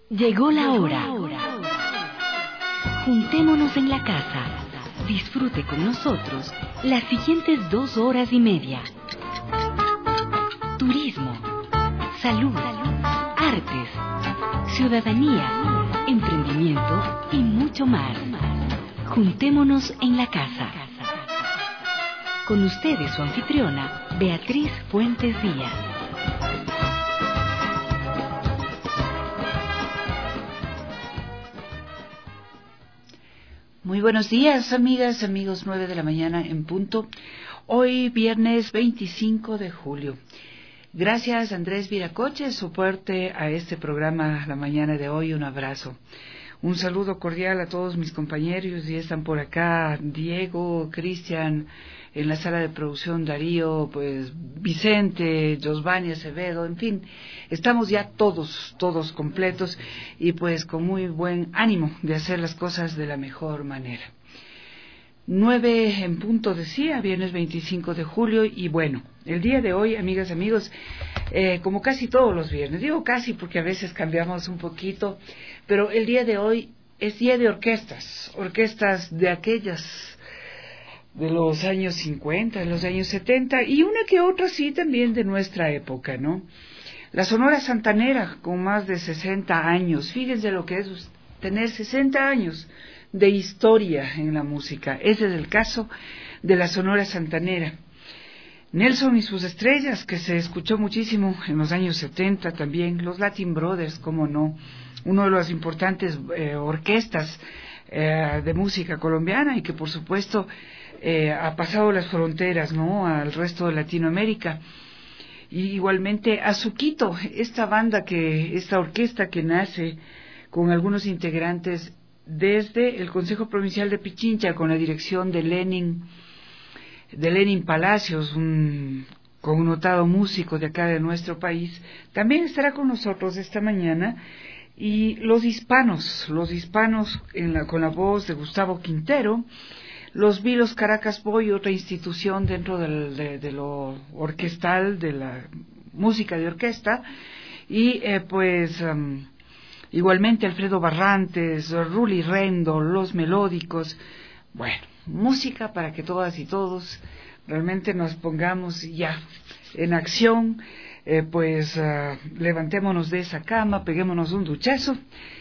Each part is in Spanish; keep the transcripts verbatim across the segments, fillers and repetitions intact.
Llegó la hora. Juntémonos en la casa. Disfrute con nosotros las siguientes dos horas y media. Turismo, salud, artes, ciudadanía, emprendimiento y mucho más. Juntémonos en la casa. Con ustedes su anfitriona, Beatriz Fuentes Díaz. Muy buenos días, amigas, amigos, nueve de la mañana en punto. Hoy, viernes veinticinco de julio. Gracias, Andrés Viracoche, soporte a este programa la mañana de hoy. Un abrazo. Un saludo cordial a todos mis compañeros. Ya están por acá Diego, Cristian, en la sala de producción Darío, pues Vicente, Josvani Acevedo, en fin, estamos ya todos, todos completos y pues con muy buen ánimo de hacer las cosas de la mejor manera. Nueve en punto decía, viernes veinticinco de julio, y bueno, el día de hoy, amigas, amigos, eh, como casi todos los viernes, digo casi porque a veces cambiamos un poquito, pero el día de hoy es día de orquestas, orquestas de aquellas de los años cincuenta, de los años setenta, y una que otra sí también de nuestra época, ¿no? La Sonora Santanera, con más de sesenta años, fíjense lo que es tener sesenta años de historia en la música. Ese es el caso de la Sonora Santanera. Nelson y sus estrellas, que se escuchó muchísimo en los años setenta también, los Latin Brothers, cómo no, uno de las importantes eh, orquestas eh, de música colombiana y que por supuesto eh, ha pasado las fronteras, ¿no?, al resto de Latinoamérica. Y igualmente Azuquito, esta banda que, esta orquesta que nace con algunos integrantes desde el Consejo Provincial de Pichincha, con la dirección de Lenin, de Lenin Palacios, un connotado músico de acá de nuestro país, también estará con nosotros esta mañana. Y los hispanos, los hispanos en la, con la voz de Gustavo Quintero, los Vilos Caracas Boy, otra institución dentro del, de, de lo orquestal, de la música de orquesta, y eh, pues um, igualmente Alfredo Barrantes, Ruli Rendo, Los Melódicos. Bueno, música para que todas y todos realmente nos pongamos ya en acción, eh, pues uh, levantémonos de esa cama, peguémonos un duchazo,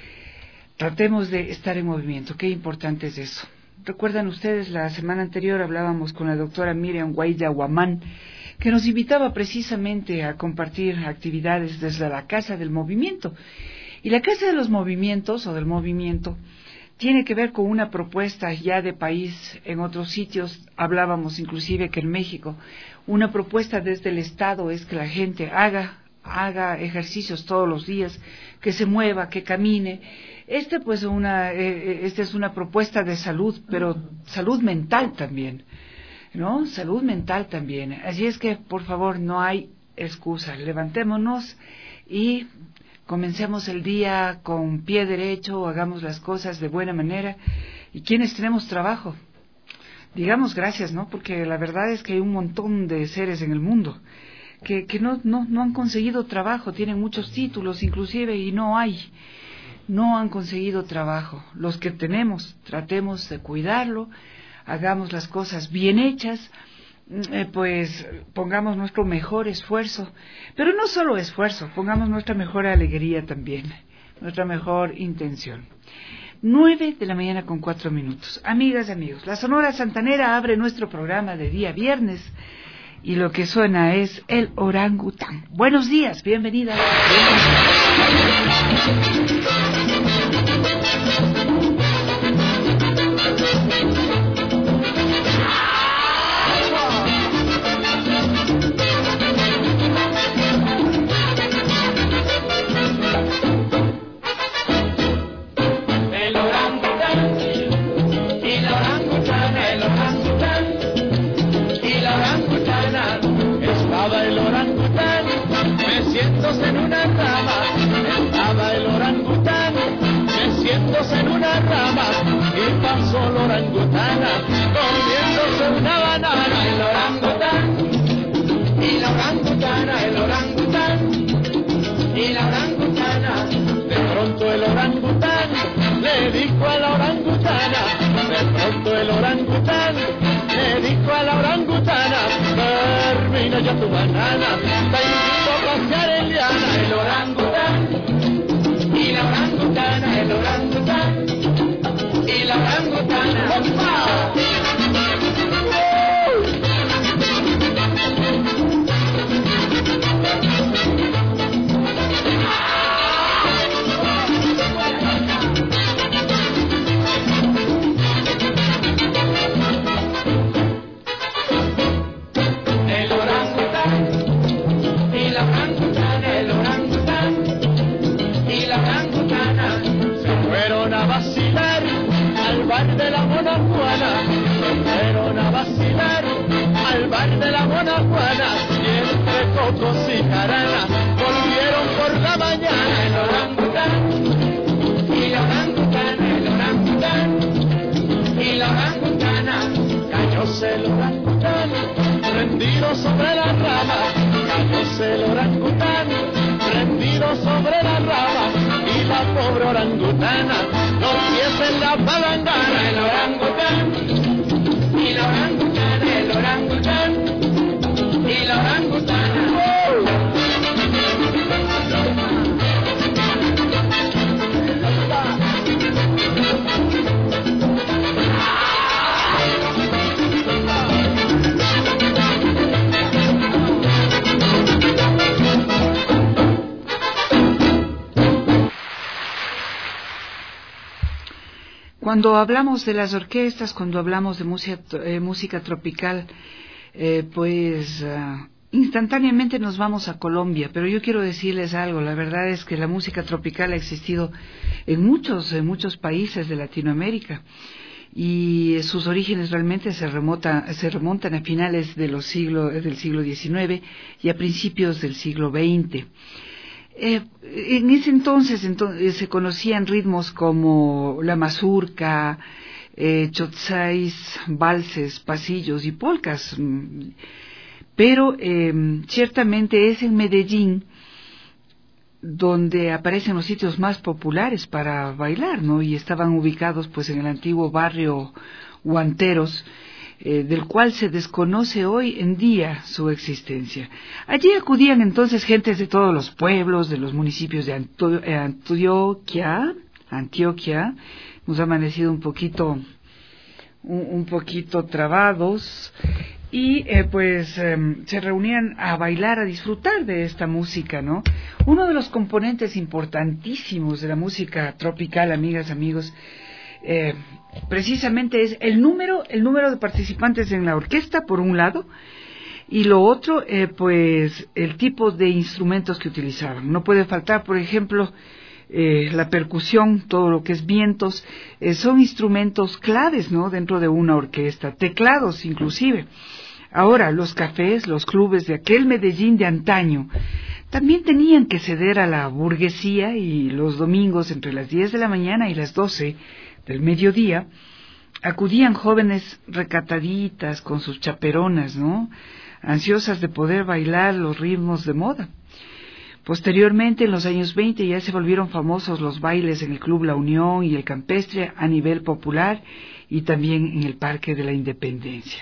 tratemos de estar en movimiento. Qué importante es eso. Recuerdan ustedes, la semana anterior hablábamos con la doctora Miriam Guaida Guamán, que nos invitaba precisamente a compartir actividades desde la Casa del Movimiento. Y la Casa de los Movimientos, o del Movimiento, tiene que ver con una propuesta ya de país. En otros sitios hablábamos inclusive que en México una propuesta desde el Estado es que la gente haga, haga ejercicios todos los días, que se mueva, que camine. Este pues una, eh, esta es una propuesta de salud, pero salud mental también, ¿no? Salud mental también. Así es que, por favor, no hay excusa. Levantémonos y comencemos el día con pie derecho, hagamos las cosas de buena manera. Y quienes tenemos trabajo, digamos gracias, ¿no? Porque la verdad es que hay un montón de seres en el mundo que, que no, no, no han conseguido trabajo, tienen muchos títulos inclusive y no hay, no han conseguido trabajo. Los que tenemos, tratemos de cuidarlo, hagamos las cosas bien hechas, eh, pues pongamos nuestro mejor esfuerzo, pero no solo esfuerzo, pongamos nuestra mejor alegría también, nuestra mejor intención. Nueve de la mañana con cuatro minutos. Amigas, amigos, la Sonora Santanera abre nuestro programa de día viernes y lo que suena es el orangután. Buenos días, bienvenidas. En una rama, estaba el orangután, meciéndose en una rama, y pasó la orangutana, comiéndose una banana, el orangután, y la orangutana, el orangután, y la orangutana, de pronto el orangután le dijo a la orangutana, de pronto el orangután le dijo a la orangutana, termina ya tu banana, te invito a pasear en liana. El orangután y la orangutana, el orangután y la orangutana. ¡Opa! De la Mona Juana, fueron a vacilar al bar de la Mona Juana, y entre cocos y jarana volvieron por la mañana. El orangután y la orangutana, el orangután y la orangutana, cayóse el orangután prendido sobre la rama, cayóse el orangután prendido sobre la rama, y la pobre orangutana los pies en la palangana. El orangután y la orangutana, el orangután y la orangutana. ¡Oh! Cuando hablamos de las orquestas, cuando hablamos de música, eh, música tropical, eh, pues uh, instantáneamente nos vamos a Colombia, pero yo quiero decirles algo. La verdad es que la música tropical ha existido en muchos, en muchos países de Latinoamérica, y sus orígenes realmente se, remota, se remontan a finales de los siglos, del siglo diecinueve y a principios del siglo veinte. Eh, en ese entonces, entonces se conocían ritmos como la mazurca, eh, chotzáis, valses, pasillos y polcas, pero eh, ciertamente es en Medellín donde aparecen los sitios más populares para bailar, ¿no? Y estaban ubicados pues en el antiguo barrio Guanteros, Eh, del cual se desconoce hoy en día su existencia. Allí acudían entonces gentes de todos los pueblos, de los municipios de Anto- eh, Antioquia, Antioquia, nos ha amanecido un poquito, un, un poquito trabados, y eh, pues eh, se reunían a bailar, a disfrutar de esta música, ¿no? Uno de los componentes importantísimos de la música tropical, amigas, amigos, Eh, precisamente es el número, el número de participantes en la orquesta, por un lado, y lo otro, eh, pues el tipo de instrumentos que utilizaban. No puede faltar, por ejemplo, eh, la percusión, todo lo que es vientos, eh, son instrumentos claves, ¿no?, dentro de una orquesta, teclados inclusive. Ahora, los cafés, los clubes de aquel Medellín de antaño también tenían que ceder a la burguesía, y los domingos entre las diez de la mañana y las doce del mediodía acudían jóvenes recataditas con sus chaperonas, ¿no?, ansiosas de poder bailar los ritmos de moda. Posteriormente, en los años veinte, ya se volvieron famosos los bailes en el Club La Unión y el Campestre a nivel popular, y también en el Parque de la Independencia.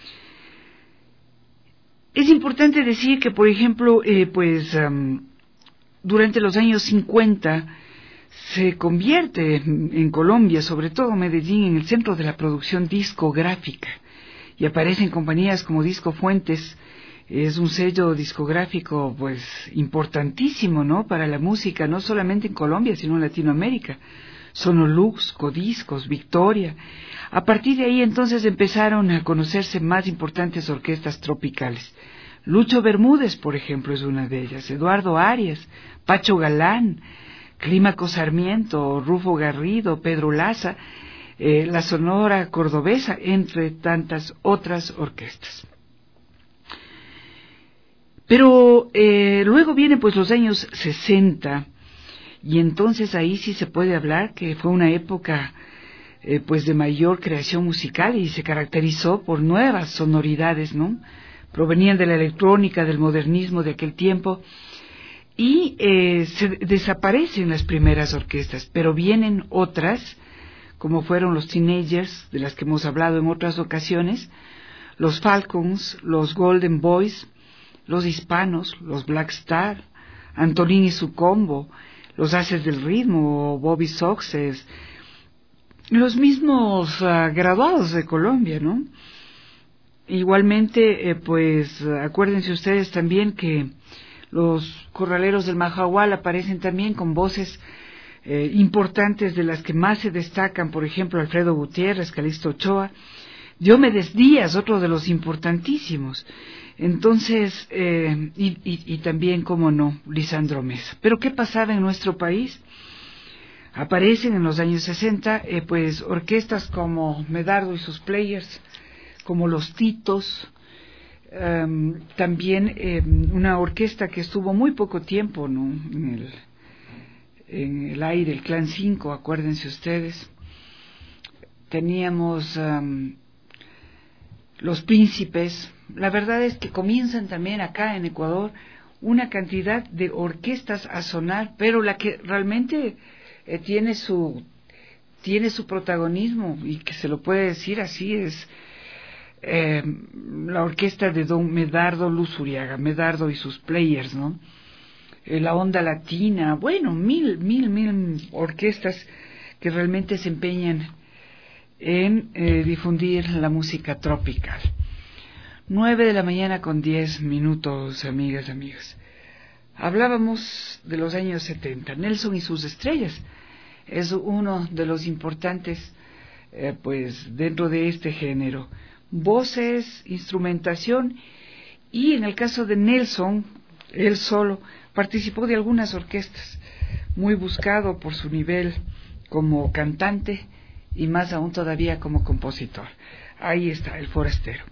Es importante decir que, por ejemplo, eh, pues um, durante los años cincuenta se convierte en, en Colombia, sobre todo Medellín, en el centro de la producción discográfica, y aparecen compañías como Disco Fuentes. Es un sello discográfico pues importantísimo, ¿no?, para la música, no solamente en Colombia, sino en Latinoamérica. Sonolux, Codiscos, Victoria. A partir de ahí entonces empezaron a conocerse más importantes orquestas tropicales. Lucho Bermúdez, por ejemplo, es una de ellas, Eduardo Arias, Pacho Galán, Clímaco Sarmiento, Rufo Garrido, Pedro Laza, eh, la Sonora Cordobesa, entre tantas otras orquestas. Pero eh, luego vienen pues los años sesenta, y entonces ahí sí se puede hablar que fue una época eh, pues de mayor creación musical, y se caracterizó por nuevas sonoridades, ¿no? Provenían de la electrónica, del modernismo de aquel tiempo, y eh, se desaparecen las primeras orquestas, pero vienen otras, como fueron los Teenagers, de las que hemos hablado en otras ocasiones, los Falcons, los Golden Boys, los Hispanos, los Black Star, Antolín y su combo, los Haces del Ritmo, Bobby Soxers, los mismos uh, graduados de Colombia, ¿no? Igualmente, eh, pues, acuérdense ustedes también que los Corraleros del Majahual aparecen también con voces eh, importantes, de las que más se destacan, por ejemplo, Alfredo Gutiérrez, Calixto Ochoa, Diomedes Díaz, otro de los importantísimos. Entonces, eh, y, y, y también, cómo no, Lisandro Mesa. Pero ¿qué pasaba en nuestro país? Aparecen en los años sesenta, eh, pues, orquestas como Medardo y sus Players, como los Titos, um, también eh, una orquesta que estuvo muy poco tiempo, ¿no?, en el, en el aire, el Clan cinco, acuérdense ustedes. Teníamos um, los Príncipes. La verdad es que comienzan también acá en Ecuador una cantidad de orquestas a sonar, pero la que realmente eh, tiene su tiene su protagonismo, y que se lo puede decir así, es eh, la orquesta de don Medardo Luzuriaga, Medardo y sus Players, ¿no? Eh, la onda latina, bueno, mil, mil, mil orquestas que realmente se empeñan en eh, difundir la música tropical. Nueve de la mañana con diez minutos, amigas, amigos. Hablábamos de los años setenta. Nelson y sus estrellas es uno de los importantes, eh, pues, dentro de este género. Voces, instrumentación, y en el caso de Nelson, él solo participó de algunas orquestas, muy buscado por su nivel como cantante y más aún todavía como compositor. Ahí está, El Forastero.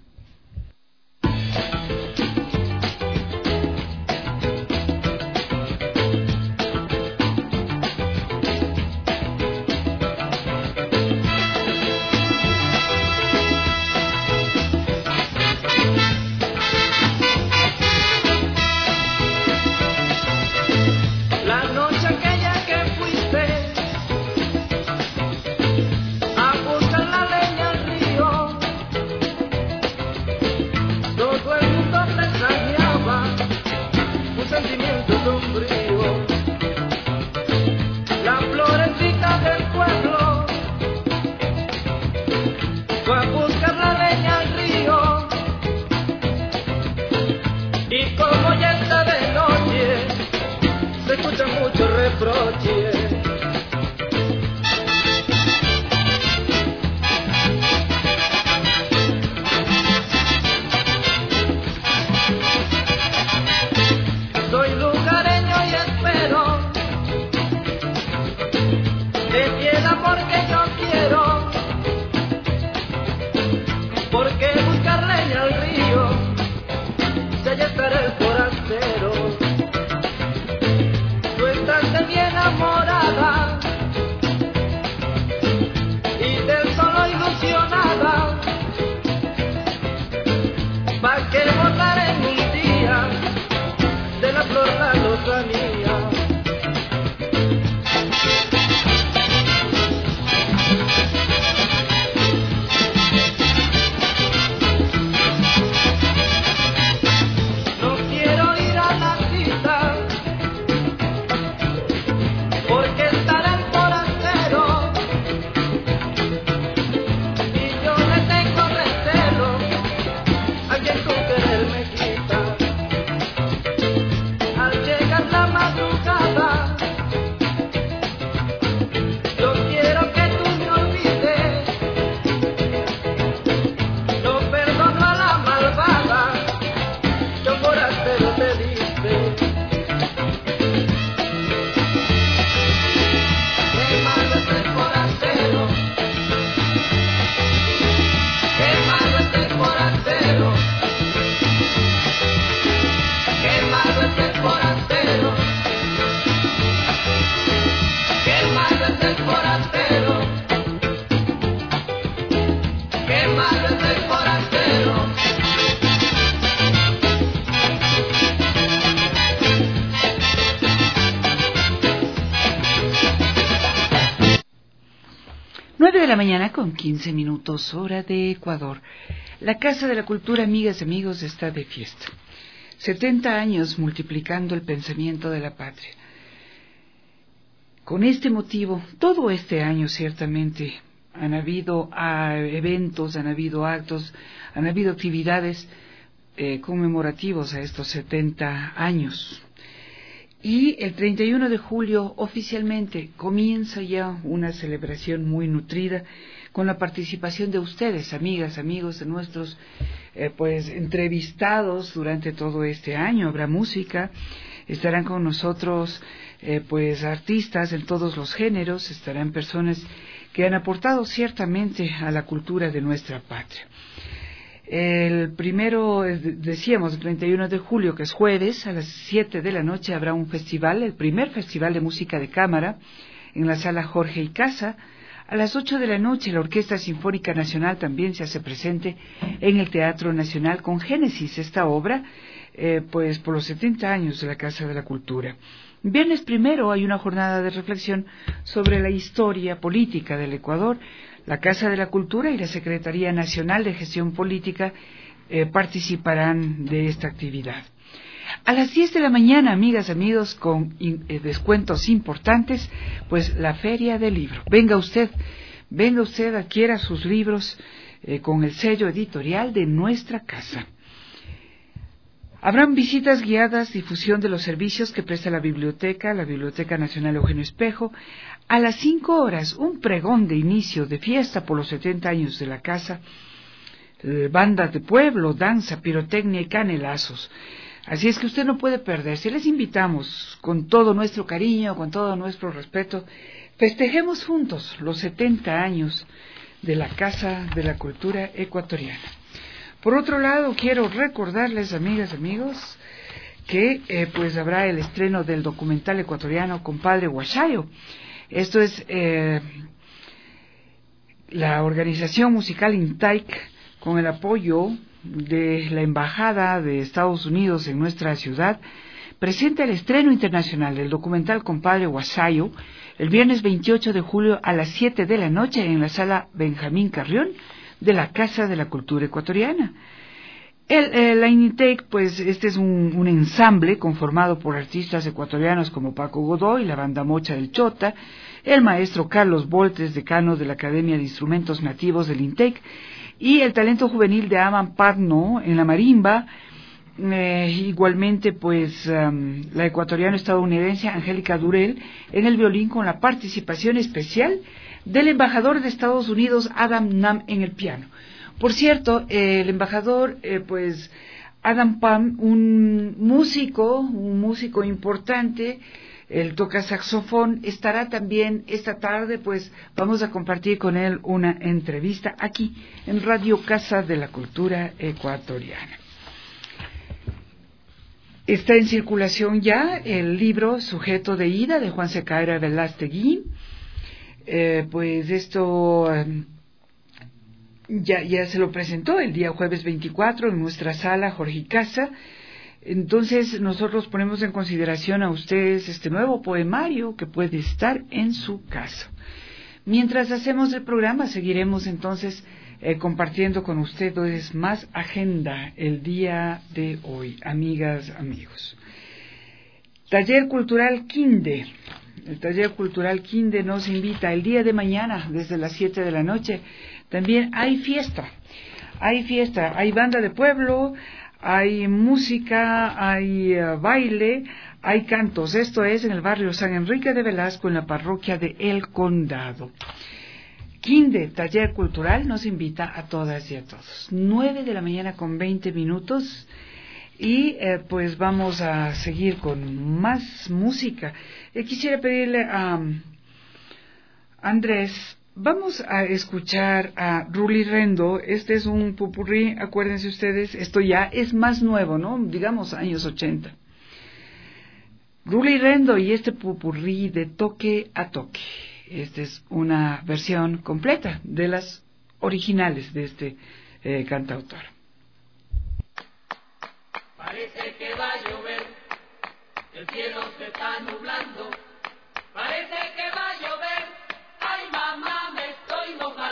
la mañana con quince minutos, hora de Ecuador. La Casa de la Cultura, amigas y amigos, está de fiesta. setenta años multiplicando el pensamiento de la patria. Con este motivo, todo este año ciertamente han habido ah, eventos, han habido actos, han habido actividades eh, conmemorativos a estos setenta años. Y el treinta y uno de julio oficialmente comienza ya una celebración muy nutrida con la participación de ustedes, amigas, amigos, de nuestros eh, pues entrevistados durante todo este año. Habrá música, estarán con nosotros eh, pues artistas en todos los géneros, estarán personas que han aportado ciertamente a la cultura de nuestra patria. El primero, decíamos, el treinta y uno de julio, que es jueves, a las siete de la noche habrá un festival, el primer festival de música de cámara, en la sala Jorge y Casa. A las ocho de la noche la Orquesta Sinfónica Nacional también se hace presente en el Teatro Nacional con Génesis, esta obra, eh, pues por los setenta años de la Casa de la Cultura. Viernes primero hay una jornada de reflexión sobre la historia política del Ecuador. La Casa de la Cultura y la Secretaría Nacional de Gestión Política eh, participarán de esta actividad. A las diez de la mañana, amigas, amigos, con in, eh, descuentos importantes, pues la Feria del Libro. Venga usted, venga usted, adquiera sus libros eh, con el sello editorial de nuestra casa. Habrán visitas guiadas, difusión de los servicios que presta la biblioteca, la Biblioteca Nacional Eugenio Espejo. A las cinco horas, un pregón de inicio de fiesta por los setenta años de la casa, eh, bandas de pueblo, danza, pirotecnia y canelazos. Así es que usted no puede perderse. Les invitamos con todo nuestro cariño, con todo nuestro respeto, festejemos juntos los setenta años de la Casa de la Cultura Ecuatoriana. Por otro lado, quiero recordarles, amigas, amigos, que eh, pues habrá el estreno del documental ecuatoriano Compadre Huachayo. Esto es eh, la organización musical INTAIC con el apoyo de la Embajada de Estados Unidos en nuestra ciudad, presenta el estreno internacional del documental Compadre Huachayo el viernes veintiocho de julio a las siete de la noche en la sala Benjamín Carrión de la Casa de la Cultura Ecuatoriana. El, el, la INTAIC, pues este es un, un ensamble conformado por artistas ecuatorianos como Paco Godoy, la banda Mocha del Chota, el maestro Carlos Boltes, decano de la Academia de Instrumentos Nativos del INTAIC, y el talento juvenil de Aman Parno en la marimba, eh, igualmente pues um, la ecuatoriano-estadounidense Angélica Durel en el violín, con la participación especial del embajador de Estados Unidos Adam Nam en el piano. Por cierto, eh, el embajador, eh, pues Adam Pam, un músico, un músico importante, él toca saxofón, estará también esta tarde, pues vamos a compartir con él una entrevista aquí en Radio Casa de la Cultura Ecuatoriana. Está en circulación ya el libro Sujeto de Ida de Juan Secaera Velástegui. Eh, pues esto eh, ya, ya se lo presentó el día jueves veinticuatro en nuestra sala Jorge y Casa. Entonces nosotros ponemos en consideración a ustedes este nuevo poemario que puede estar en su casa. Mientras hacemos el programa, seguiremos entonces eh, compartiendo con ustedes más agenda el día de hoy, amigas, amigos. Taller Cultural Quinde. El Taller Cultural Quinde nos invita el día de mañana desde las siete de la noche. También hay fiesta, hay fiesta, hay banda de pueblo, hay música, hay uh, baile, hay cantos. Esto es en el barrio San Enrique de Velasco, en la parroquia de El Condado. Quinde, Taller Cultural, nos invita a todas y a todos. nueve de la mañana con veinte minutos. Y eh, pues vamos a seguir con más música. Eh, quisiera pedirle a um, Andrés, vamos a escuchar a Ruli Rendo. Este es un popurrí, acuérdense ustedes, esto ya es más nuevo, ¿no? Digamos años ochenta. Ruli Rendo y este popurrí de Toque a Toque. Esta es una versión completa de las originales de este eh, cantautor. Parece que va a llover, el cielo se está nublando. Parece que va a llover, ay mamá, me estoy mojando.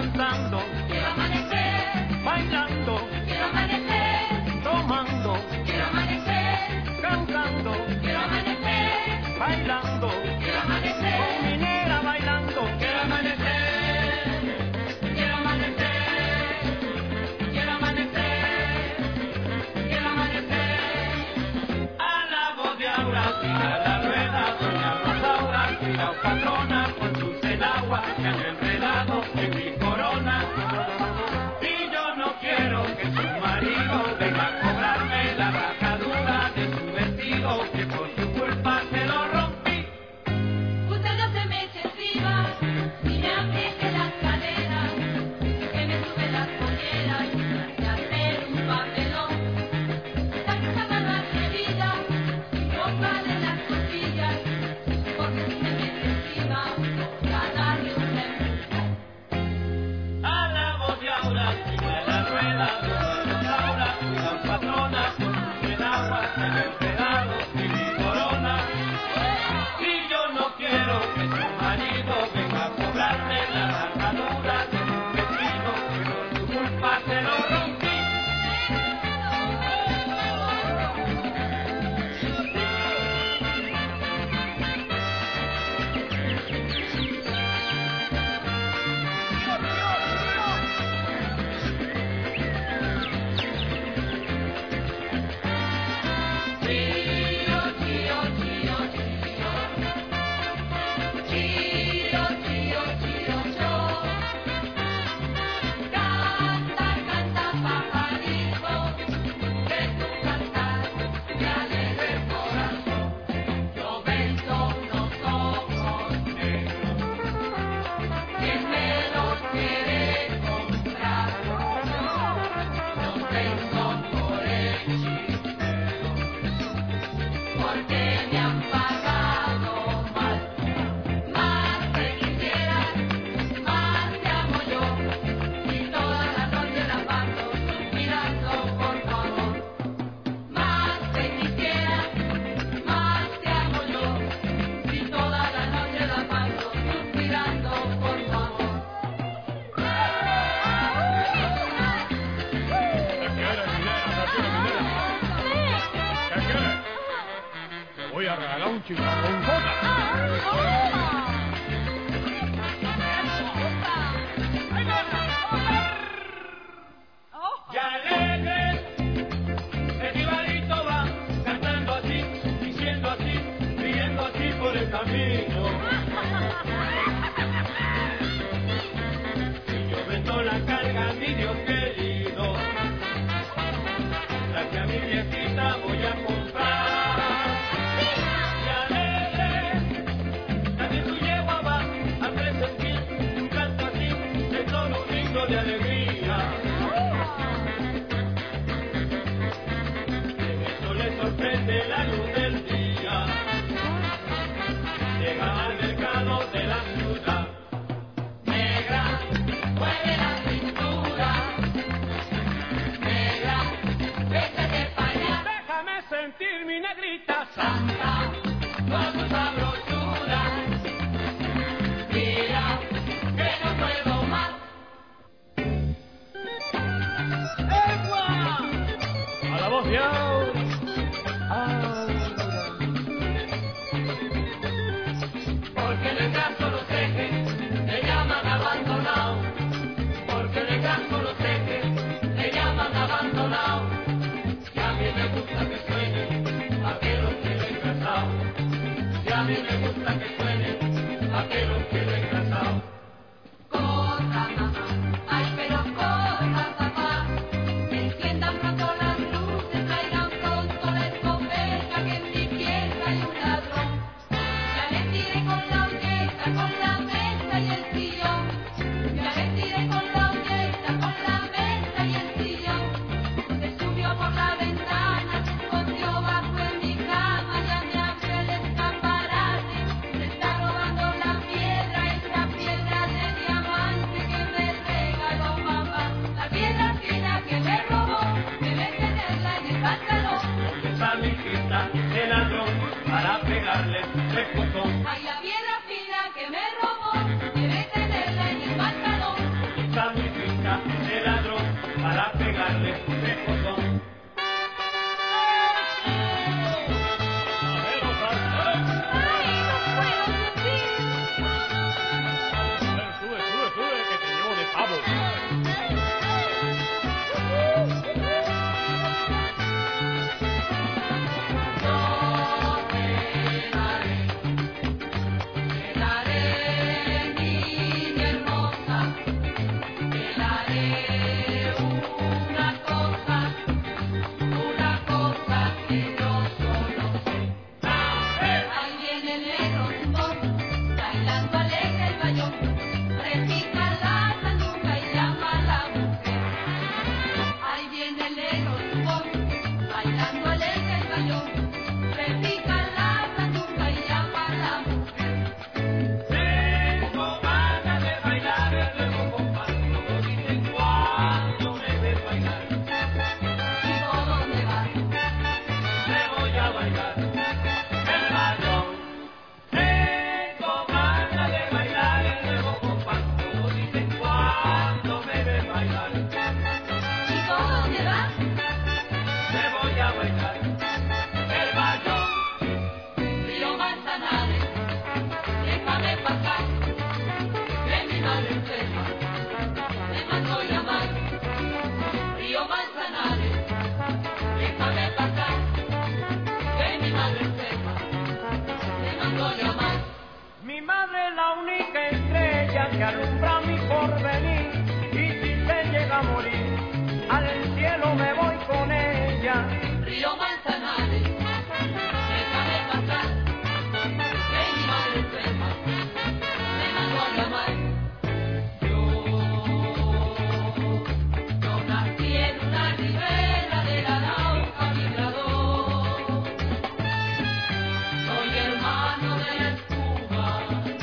cantando, quiero amanecer, bailando, quiero amanecer, tomando, quiero amanecer, cantando, quiero amanecer, bailando, quiero amanecer, con mi negra bailando. quiero amanecer, quiero amanecer, quiero amanecer, quiero amanecer. A la voz de Aura, tira la rueda, doña Rosaura, cuidado patrona, con sus enaguas que han enredado en mi corona. Y yo no quiero que su marido venga a cobrarme la rajadura de su vestido, que por su culpa se lo rompí. Usted no se me eche encima, ni me apriete las caderas, que me sube las polleras y hacer un papelón. Saque esa mano atrevida y póngale las costillas, porque si me mete encima, a darle un empujón. A la voz de Aura, tira la rueda, doña Rosaura, cuidado patrona, con sus enaguas que han enredado en mi corona. Y yo no quiero que su marido venga a cobrarme la rajadura de su vestido, que por su culpa se lo rompí. Chío, chío, chío, chío. Chío, chío, chío, chío. Canta, canta, pajarito, que tu cantar me alegra el corazón. Yo vendo unos ojos negros, ¿quién me los quiere comprar? Los vendo por el chistero, porque me han pagado mal. Más te quisiera, más te amo yo, y toda la noche la paso suspirando por tu amor. Más te quisiera, más te amo yo, y toda la noche la paso suspirando por tu amor. Te voy a regalar un chicharrón soda. Y alegre, el jibarito va cantando así, diciendo así, riendo así por el camino. Y yo vendo la carga a mi Dios querido, la que a mi viejita voy a comprar. Y alegre, también tu yegua va a presentir un canto así, de todo un himno de alegría. En esto le sorprende la luz del día, llega al mercado de la ciudad. Negra, mueve la cintura, negra, vete para allá. Déjame sentir mi negrita Santa, con tu sabrosura, mira que no puedo más. a la voz de Aura. Porque en el caso los ejes le llaman abandonado, porque en el caso los ejes le llaman abandonado. Y a mí me gusta que suene aquello que lo he engrasado, y a mí me gusta que suene aquello que lo he engrasado. Corra mamá, ay pero corra papá, enciendan pronto las luces, traigan pronto la escopeta, que en mi pieza hay un ladrón. Ya le tiré con la olleta, con la mesa y el sillón. Ya le tiré con la olleta, con la mesa y el sillón. Se subió por la ventana, se escondió bajo en mi cama, ya me abrió el escaparate. Se está robando la piedra, esa piedra la única estrella que alumbra mi porvenir. Y si se llega a morir, al cielo me voy con ella. Río Manzanares, déjame pasar, que mi madre enferma me mandó a llamar. Yo, yo nací en una ribera del Arauca Migrador. Soy hermano de la espuma,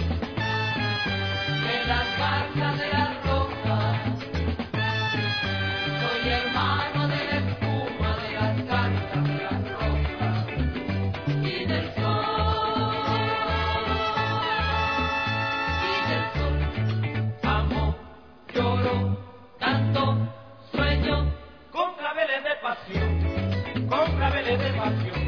de las garzas de las rocas. Soy hermano de la espuma, de las garzas de las rocas y del sol, y del sol. Amo, lloro, canto, sueño, Con claveles de pasión, con claveles de pasión.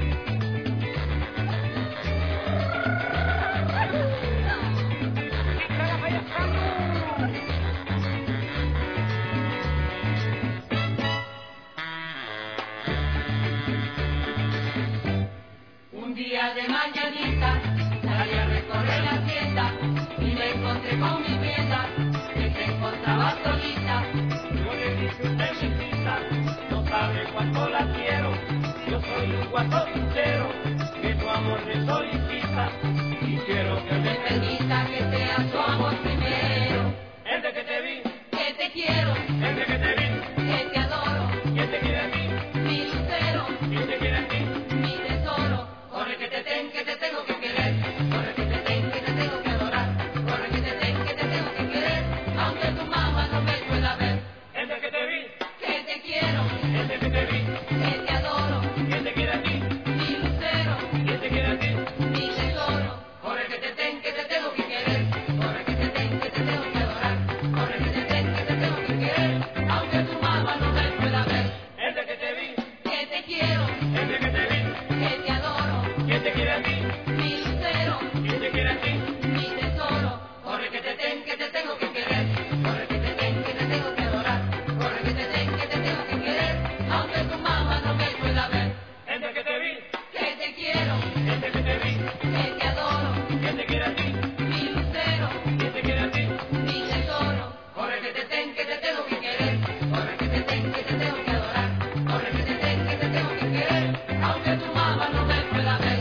un día de mañanita salí a recorrer la hacienda y me encontré con mi prieta que se encontraba solita. Yo le dije, usted mi hijita, no sabe cuánto la quiero. Yo soy un guaso sincero, que tu amor me solicita. Y quiero que Me me permita que sea su amor primero, desde que te vi, que te quiero, desde que te vi, que te adoro, ¿quién te quiere a mí? mi lucero, ¿Quién te quiere a ti? mi tesoro. Corre que te ten, que te tengo que querer, corre que te ten, que te tengo que adorar, corre que te ten, que te tengo que querer, aunque tu mamá no me pueda ver. Desde que te vi, Que te quiero, desde que te vi, que te adoro, ¿quién te quiere a ti? mi lucero, ¿Quién te quiere a ti? mi tesoro. Corre que te ten, que te tengo que querer, corre que te ten, que te tengo que adorar, corre que te ten, que te tengo que querer, aunque tu mamá no me pueda ver. Desde que te vi, Que te quiero, desde que te vi, que te adoro, ¿quién te quiere a ti? mi lucero, ¿Quién te quiere a ti? mi tesoro. Corre que te ten, que te tengo que querer, corre que te ten, que te tengo que adorar, corre que te ten, que te tengo que querer, aunque tu mamá no me pueda ver. Desde que te vi, Que te quiero, desde que te vi, que te adoro, ¿quién te quiere a ti? mi lucero, ¿Quién te quiere a ti? mi tesoro. Corre que te ten, que te tengo que querer, corre que te ten, que te tengo que adorar, corre que te ten, que te tengo que querer, aunque tu mamá no me pueda ver.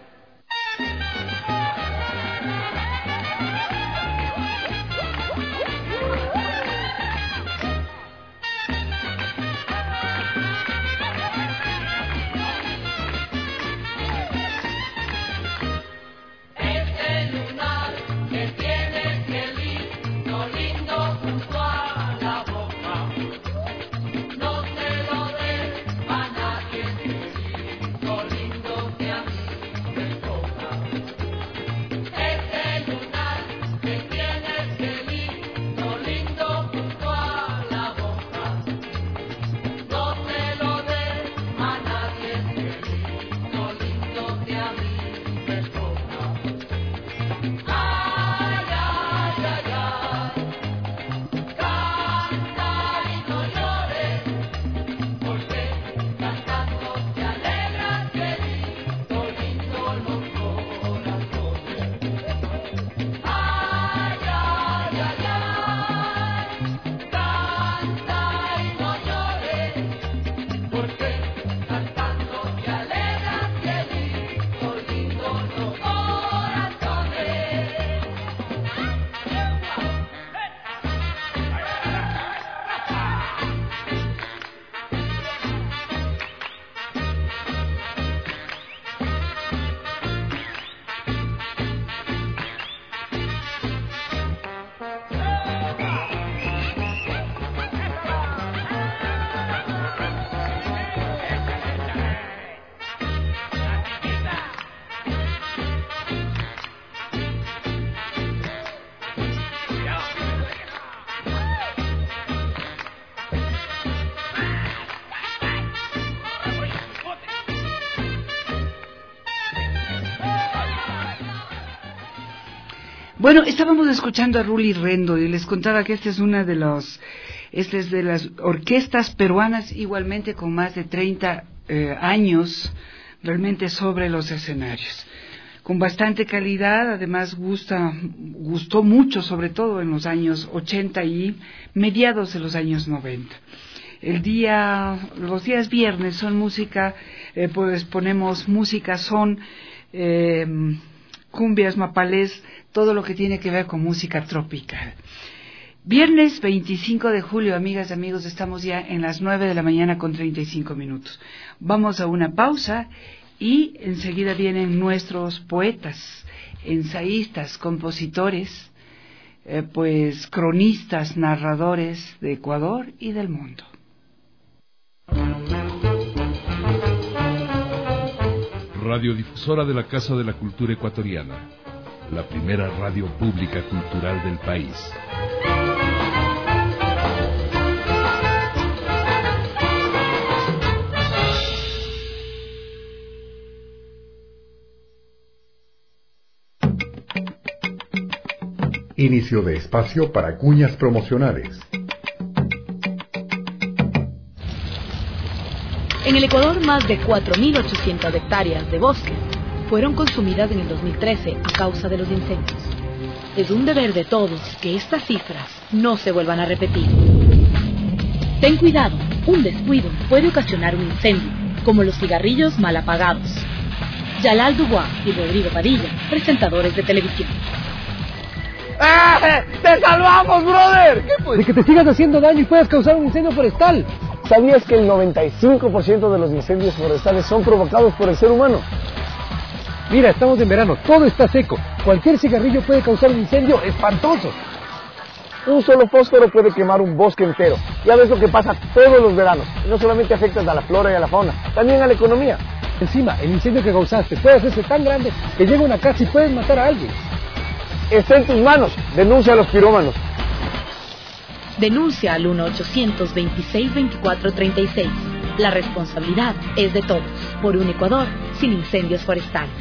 Este lunar que tienes que lindo, lindo junto a la boca, no te lo des a nadie, lo lindo que a mí me toca. Este lunar que tienes que lindo, lindo junto a la boca, no te lo des a nadie, lo lindo que a mí me toca. Ay, ay, ay, ay, canta y no llores, porque cantando te alegras, que lindo, lindo los corazones. Ay, ay, ay, ay, canta y no llores, porque cantando te alegras, que lindo, lindo los corazones. Bueno, estábamos escuchando a Ruli Rendo y les contaba que esta es una de los, esta es de las orquestas peruanas igualmente con más de treinta eh, años realmente sobre los escenarios. con bastante calidad, además gusta, gustó mucho, sobre todo en los años ochenta y mediados de los años noventa. El día, los días viernes son música, eh, pues ponemos música, son eh, cumbias, mapalés, todo lo que tiene que ver con música tropical. Viernes veinticinco de julio, amigas y amigos, estamos ya en las nueve de la mañana con treinta y cinco minutos. Vamos a una pausa y enseguida vienen nuestros poetas, ensayistas, compositores, eh, pues cronistas, narradores de Ecuador y del mundo. Radiodifusora de la Casa de la Cultura Ecuatoriana, la primera radio pública cultural del país. Inicio de espacio para cuñas promocionales. En el Ecuador, más de cuatro mil ochocientas hectáreas de bosques fueron consumidas en el dos mil trece a causa de los incendios. Es un deber de todos que estas cifras no se vuelvan a repetir. Ten cuidado, un descuido puede ocasionar un incendio, como los cigarrillos mal apagados. Yalal Dubois y Rodrigo Padilla, presentadores de televisión. ¡Ah! ¡Te salvamos, brother! ¿Qué pues? De que te sigas haciendo daño y puedas causar un incendio forestal. ¿Sabías que el noventa y cinco por ciento de los incendios forestales son provocados por el ser humano? Mira, estamos en verano, todo está seco. Cualquier cigarrillo puede causar un incendio espantoso. Un solo fósforo puede quemar un bosque entero. Ya ves lo que pasa todos los veranos. Y no solamente afecta a la flora y a la fauna, también a la economía. Encima, el incendio que causaste puede hacerse tan grande que llega a una casa y puedes matar a alguien. Está en tus manos. Denuncia a los pirómanos. Denuncia al uno ochocientos veintiséis veinticuatro treinta y seis. La responsabilidad es de todos. Por un Ecuador sin incendios forestales.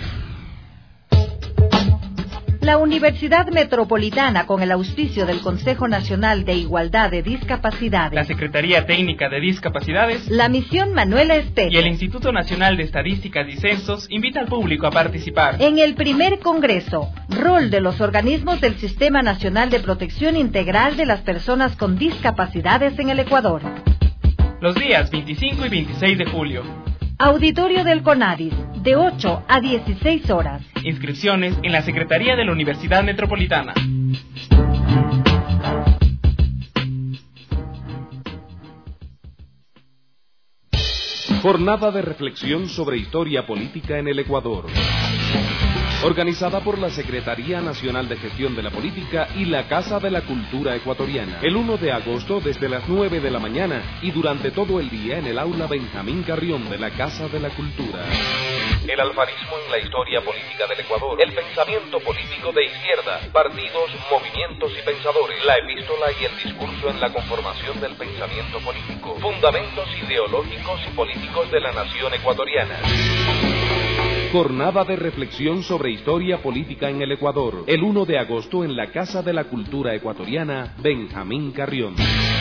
La Universidad Metropolitana, con el auspicio del Consejo Nacional de Igualdad de Discapacidades, la Secretaría Técnica de Discapacidades, la Misión Manuela Espejo y el Instituto Nacional de Estadísticas y Censos invita al público a participar en el primer Congreso, Rol de los Organismos del Sistema Nacional de Protección Integral de las Personas con Discapacidades en el Ecuador. Los días veinticinco y veintiséis de julio. Auditorio del CONADIS, de ocho a dieciséis horas. Inscripciones en la Secretaría de la Universidad Metropolitana. Jornada de reflexión sobre historia política en el Ecuador. Organizada por la Secretaría Nacional de Gestión de la Política y la Casa de la Cultura Ecuatoriana. El uno de agosto desde las nueve de la mañana y durante todo el día en el aula Benjamín Carrión de la Casa de la Cultura. El alfarismo en la historia política del Ecuador. El pensamiento político de izquierda. Partidos, movimientos y pensadores. La epístola y el discurso en la conformación del pensamiento político. Fundamentos ideológicos y políticos de la nación ecuatoriana. Jornada de reflexión sobre historia política en el Ecuador. El uno de agosto en la Casa de la Cultura Ecuatoriana, Benjamín Carrión.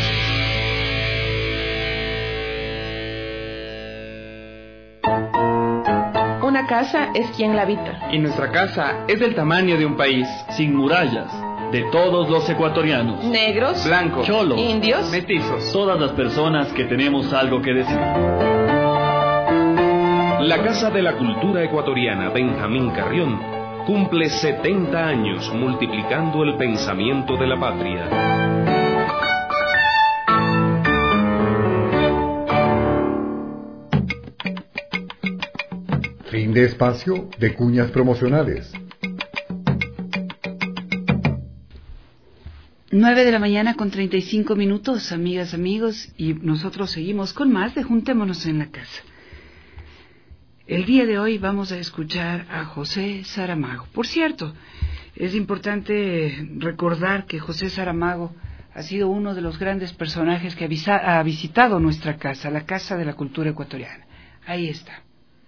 Una casa es quien la habita. Y nuestra casa es del tamaño de un país. Sin murallas. De todos los ecuatorianos. Negros, blancos, cholos, indios, mestizos. Todas las personas que tenemos algo que decir. La Casa de la Cultura Ecuatoriana Benjamín Carrión cumple setenta años multiplicando el pensamiento de la patria. Fin de espacio de cuñas promocionales. Nueve de la mañana con treinta y cinco minutos, amigas, amigos, y nosotros seguimos con más de Juntémonos en la Casa. El día de hoy vamos a escuchar a José Saramago. Por cierto, es importante recordar que José Saramago ha sido uno de los grandes personajes que ha visitado nuestra casa, la Casa de la Cultura Ecuatoriana. Ahí está.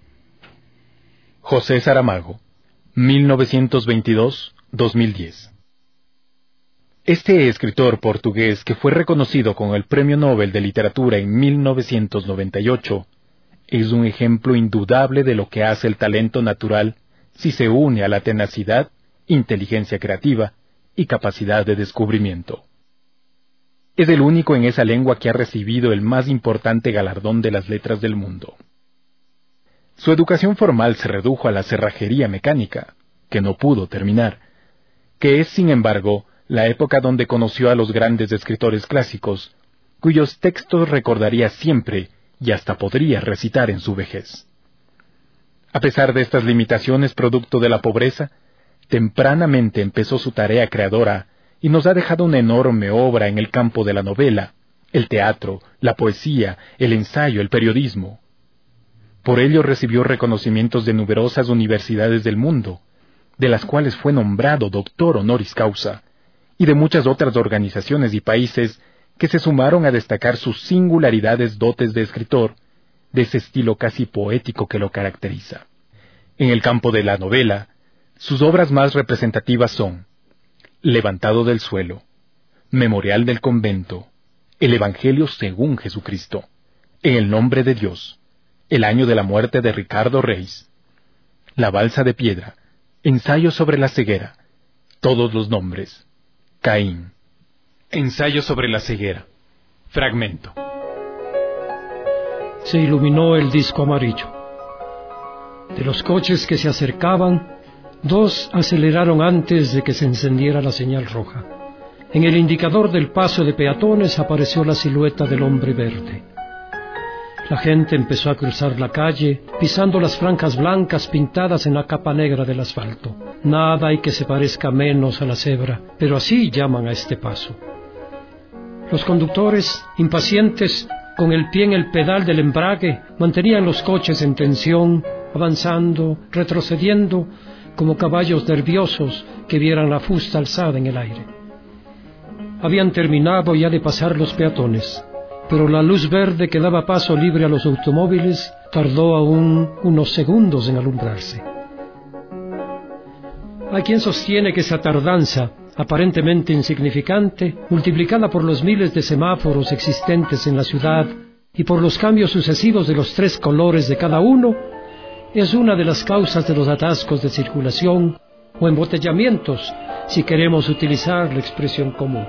José Saramago, mil novecientos veintidós a dos mil diez. Este escritor portugués, que fue reconocido con el Premio Nobel de Literatura en mil novecientos noventa y ocho, es un ejemplo indudable de lo que hace el talento natural si se une a la tenacidad, inteligencia creativa y capacidad de descubrimiento. Es el único en esa lengua que ha recibido el más importante galardón de las letras del mundo. Su educación formal se redujo a la cerrajería mecánica, que no pudo terminar, que es, sin embargo, la época donde conoció a los grandes escritores clásicos, cuyos textos recordaría siempre y hasta podría recitar en su vejez. A pesar de estas limitaciones producto de la pobreza, tempranamente empezó su tarea creadora y nos ha dejado una enorme obra en el campo de la novela, el teatro, la poesía, el ensayo, el periodismo. Por ello recibió reconocimientos de numerosas universidades del mundo, de las cuales fue nombrado doctor honoris causa, y de muchas otras organizaciones y países que se sumaron a destacar sus singularidades dotes de escritor, de ese estilo casi poético que lo caracteriza. En el campo de la novela, sus obras más representativas son Levantado del suelo, Memorial del convento, El Evangelio según Jesucristo, En el nombre de Dios, El año de la muerte de Ricardo Reis, La balsa de piedra, Ensayo sobre la ceguera, Todos los nombres, Caín. Ensayo sobre la ceguera. Fragmento. Se iluminó el disco amarillo. De los coches que se acercaban, dos aceleraron antes de que se encendiera la señal roja. En el indicador del paso de peatones apareció la silueta del hombre verde. La gente empezó a cruzar la calle, pisando las franjas blancas pintadas en la capa negra del asfalto. Nada hay que se parezca menos a la cebra, pero así llaman a este paso. Los conductores, impacientes, con el pie en el pedal del embrague, mantenían los coches en tensión, avanzando, retrocediendo, como caballos nerviosos que vieran la fusta alzada en el aire. Habían terminado ya de pasar los peatones, pero la luz verde que daba paso libre a los automóviles tardó aún unos segundos en alumbrarse. Hay quien sostiene que esa tardanza, aparentemente insignificante, multiplicada por los miles de semáforos existentes en la ciudad y por los cambios sucesivos de los tres colores de cada uno, es una de las causas de los atascos de circulación o embotellamientos, si queremos utilizar la expresión común.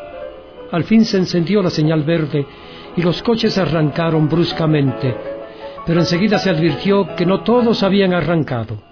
Al fin se encendió la señal verde y los coches arrancaron bruscamente, pero enseguida se advirtió que no todos habían arrancado.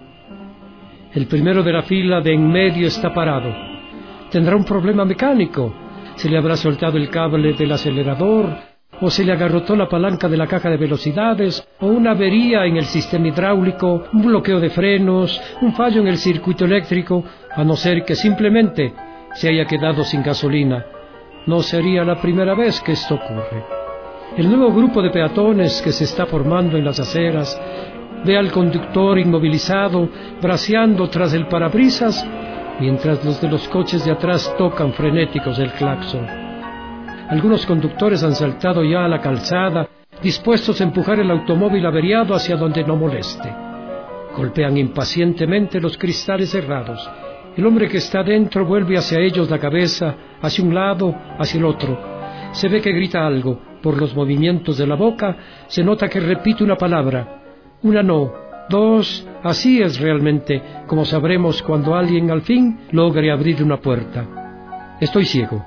El primero de la fila de en medio está parado. Tendrá un problema mecánico. Se le habrá soltado el cable del acelerador, o se le agarrotó la palanca de la caja de velocidades, o una avería en el sistema hidráulico, un bloqueo de frenos, un fallo en el circuito eléctrico, a no ser que simplemente se haya quedado sin gasolina. No sería la primera vez que esto ocurre. El nuevo grupo de peatones que se está formando en las aceras ve al conductor inmovilizado, braceando tras el parabrisas, mientras los de los coches de atrás tocan frenéticos el claxon. Algunos conductores han saltado ya a la calzada, dispuestos a empujar el automóvil averiado hacia donde no moleste. Golpean impacientemente los cristales cerrados. El hombre que está dentro vuelve hacia ellos la cabeza, hacia un lado, hacia el otro. Se ve que grita algo. Por los movimientos de la boca se nota que repite una palabra. Una no, dos, así es realmente, como sabremos cuando alguien al fin logre abrir una puerta. Estoy ciego.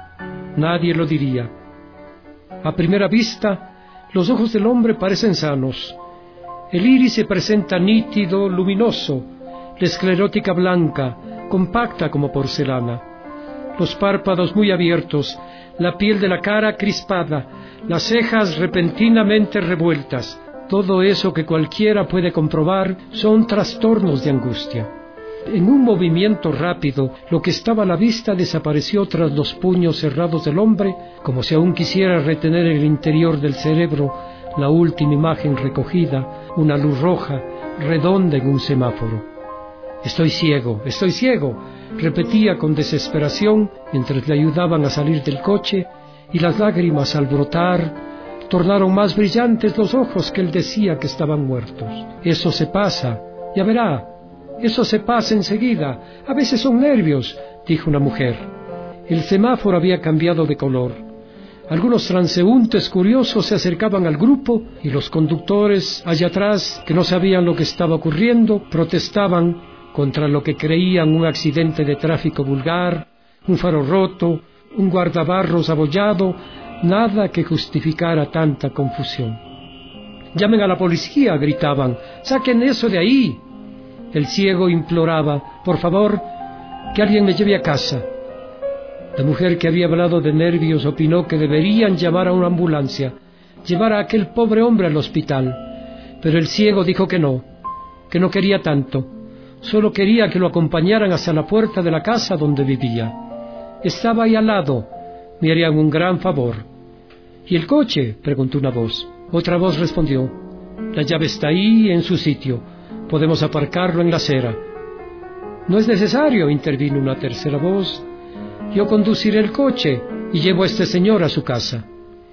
Nadie lo diría. A primera vista, los ojos del hombre parecen sanos. El iris se presenta nítido, luminoso, la esclerótica blanca, compacta como porcelana. Los párpados muy abiertos, la piel de la cara crispada, las cejas repentinamente revueltas. Todo eso que cualquiera puede comprobar son trastornos de angustia. En un movimiento rápido, lo que estaba a la vista desapareció tras los puños cerrados del hombre, como si aún quisiera retener en el interior del cerebro la última imagen recogida, una luz roja, redonda en un semáforo. «Estoy ciego, estoy ciego», repetía con desesperación mientras le ayudaban a salir del coche, y las lágrimas al brotar tornaron más brillantes los ojos que él decía que estaban muertos. «Eso se pasa, ya verá, eso se pasa enseguida, a veces son nervios», dijo una mujer. El semáforo había cambiado de color. Algunos transeúntes curiosos se acercaban al grupo y los conductores allá atrás, que no sabían lo que estaba ocurriendo, protestaban contra lo que creían un accidente de tráfico vulgar, un faro roto, un guardabarros abollado, nada que justificara tanta confusión. «Llamen a la policía», gritaban, «saquen eso de ahí». El ciego imploraba, «por favor, que alguien me lleve a casa». La mujer que había hablado de nervios opinó que deberían llamar a una ambulancia, llevar a aquel pobre hombre al hospital. Pero el ciego dijo que no, que no quería tanto, solo quería que lo acompañaran hasta la puerta de la casa donde vivía. Estaba ahí al lado, me harían un gran favor. «¿Y el coche?», preguntó una voz. Otra voz respondió, «La llave está ahí, en su sitio, podemos aparcarlo en la acera». «No es necesario», intervino una tercera voz, «yo conduciré el coche y llevo a este señor a su casa».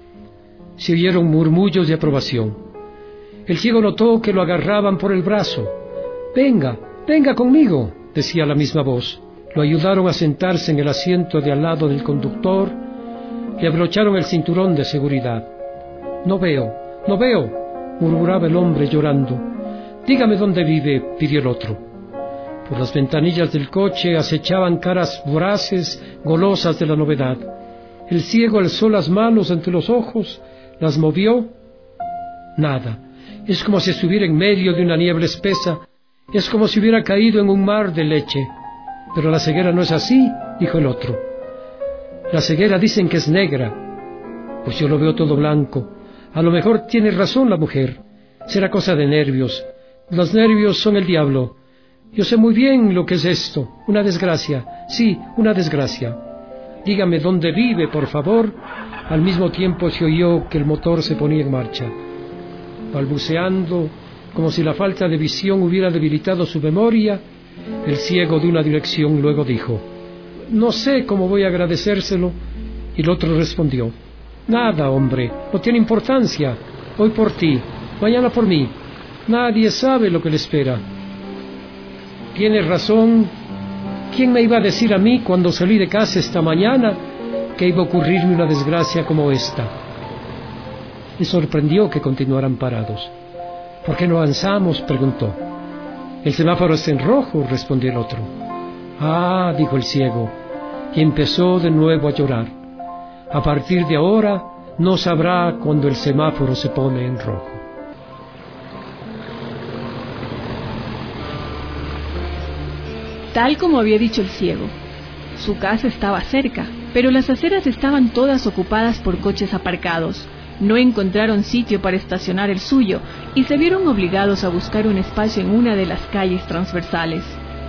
Se oyeron murmullos de aprobación. El ciego notó que lo agarraban por el brazo. «Venga, venga conmigo», decía la misma voz. Lo ayudaron a sentarse en el asiento de al lado del conductor, le abrocharon el cinturón de seguridad. «No veo, no veo», murmuraba el hombre llorando. «Dígame dónde vive», pidió el otro. Por las ventanillas del coche acechaban caras voraces, golosas de la novedad. El ciego alzó las manos ante los ojos, las movió. Nada. Es como si estuviera en medio de una niebla espesa. Es como si hubiera caído en un mar de leche. «Pero la ceguera no es así», dijo el otro. «La ceguera dicen que es negra». «Pues yo lo veo todo blanco. A lo mejor tiene razón la mujer. Será cosa de nervios. Los nervios son el diablo. Yo sé muy bien lo que es esto. Una desgracia. Sí, una desgracia. Dígame dónde vive, por favor». Al mismo tiempo se oyó que el motor se ponía en marcha. Balbuceando, como si la falta de visión hubiera debilitado su memoria, el ciego de una dirección luego dijo, «No sé cómo voy a agradecérselo». Y el otro respondió, «Nada, hombre, no tiene importancia. Hoy por ti, mañana por mí. Nadie sabe lo que le espera». «Tienes razón. ¿Quién me iba a decir a mí cuando salí de casa esta mañana que iba a ocurrirme una desgracia como esta?» Le sorprendió que continuaran parados. «¿Por qué no avanzamos?», preguntó. «El semáforo está en rojo», respondió el otro. «Ah», dijo el ciego, y empezó de nuevo a llorar. A partir de ahora no sabrá cuando el semáforo se pone en rojo. Tal como había dicho el ciego, su casa estaba cerca, pero las aceras estaban todas ocupadas por coches aparcados. No encontraron sitio para estacionar el suyo y se vieron obligados a buscar un espacio en una de las calles transversales.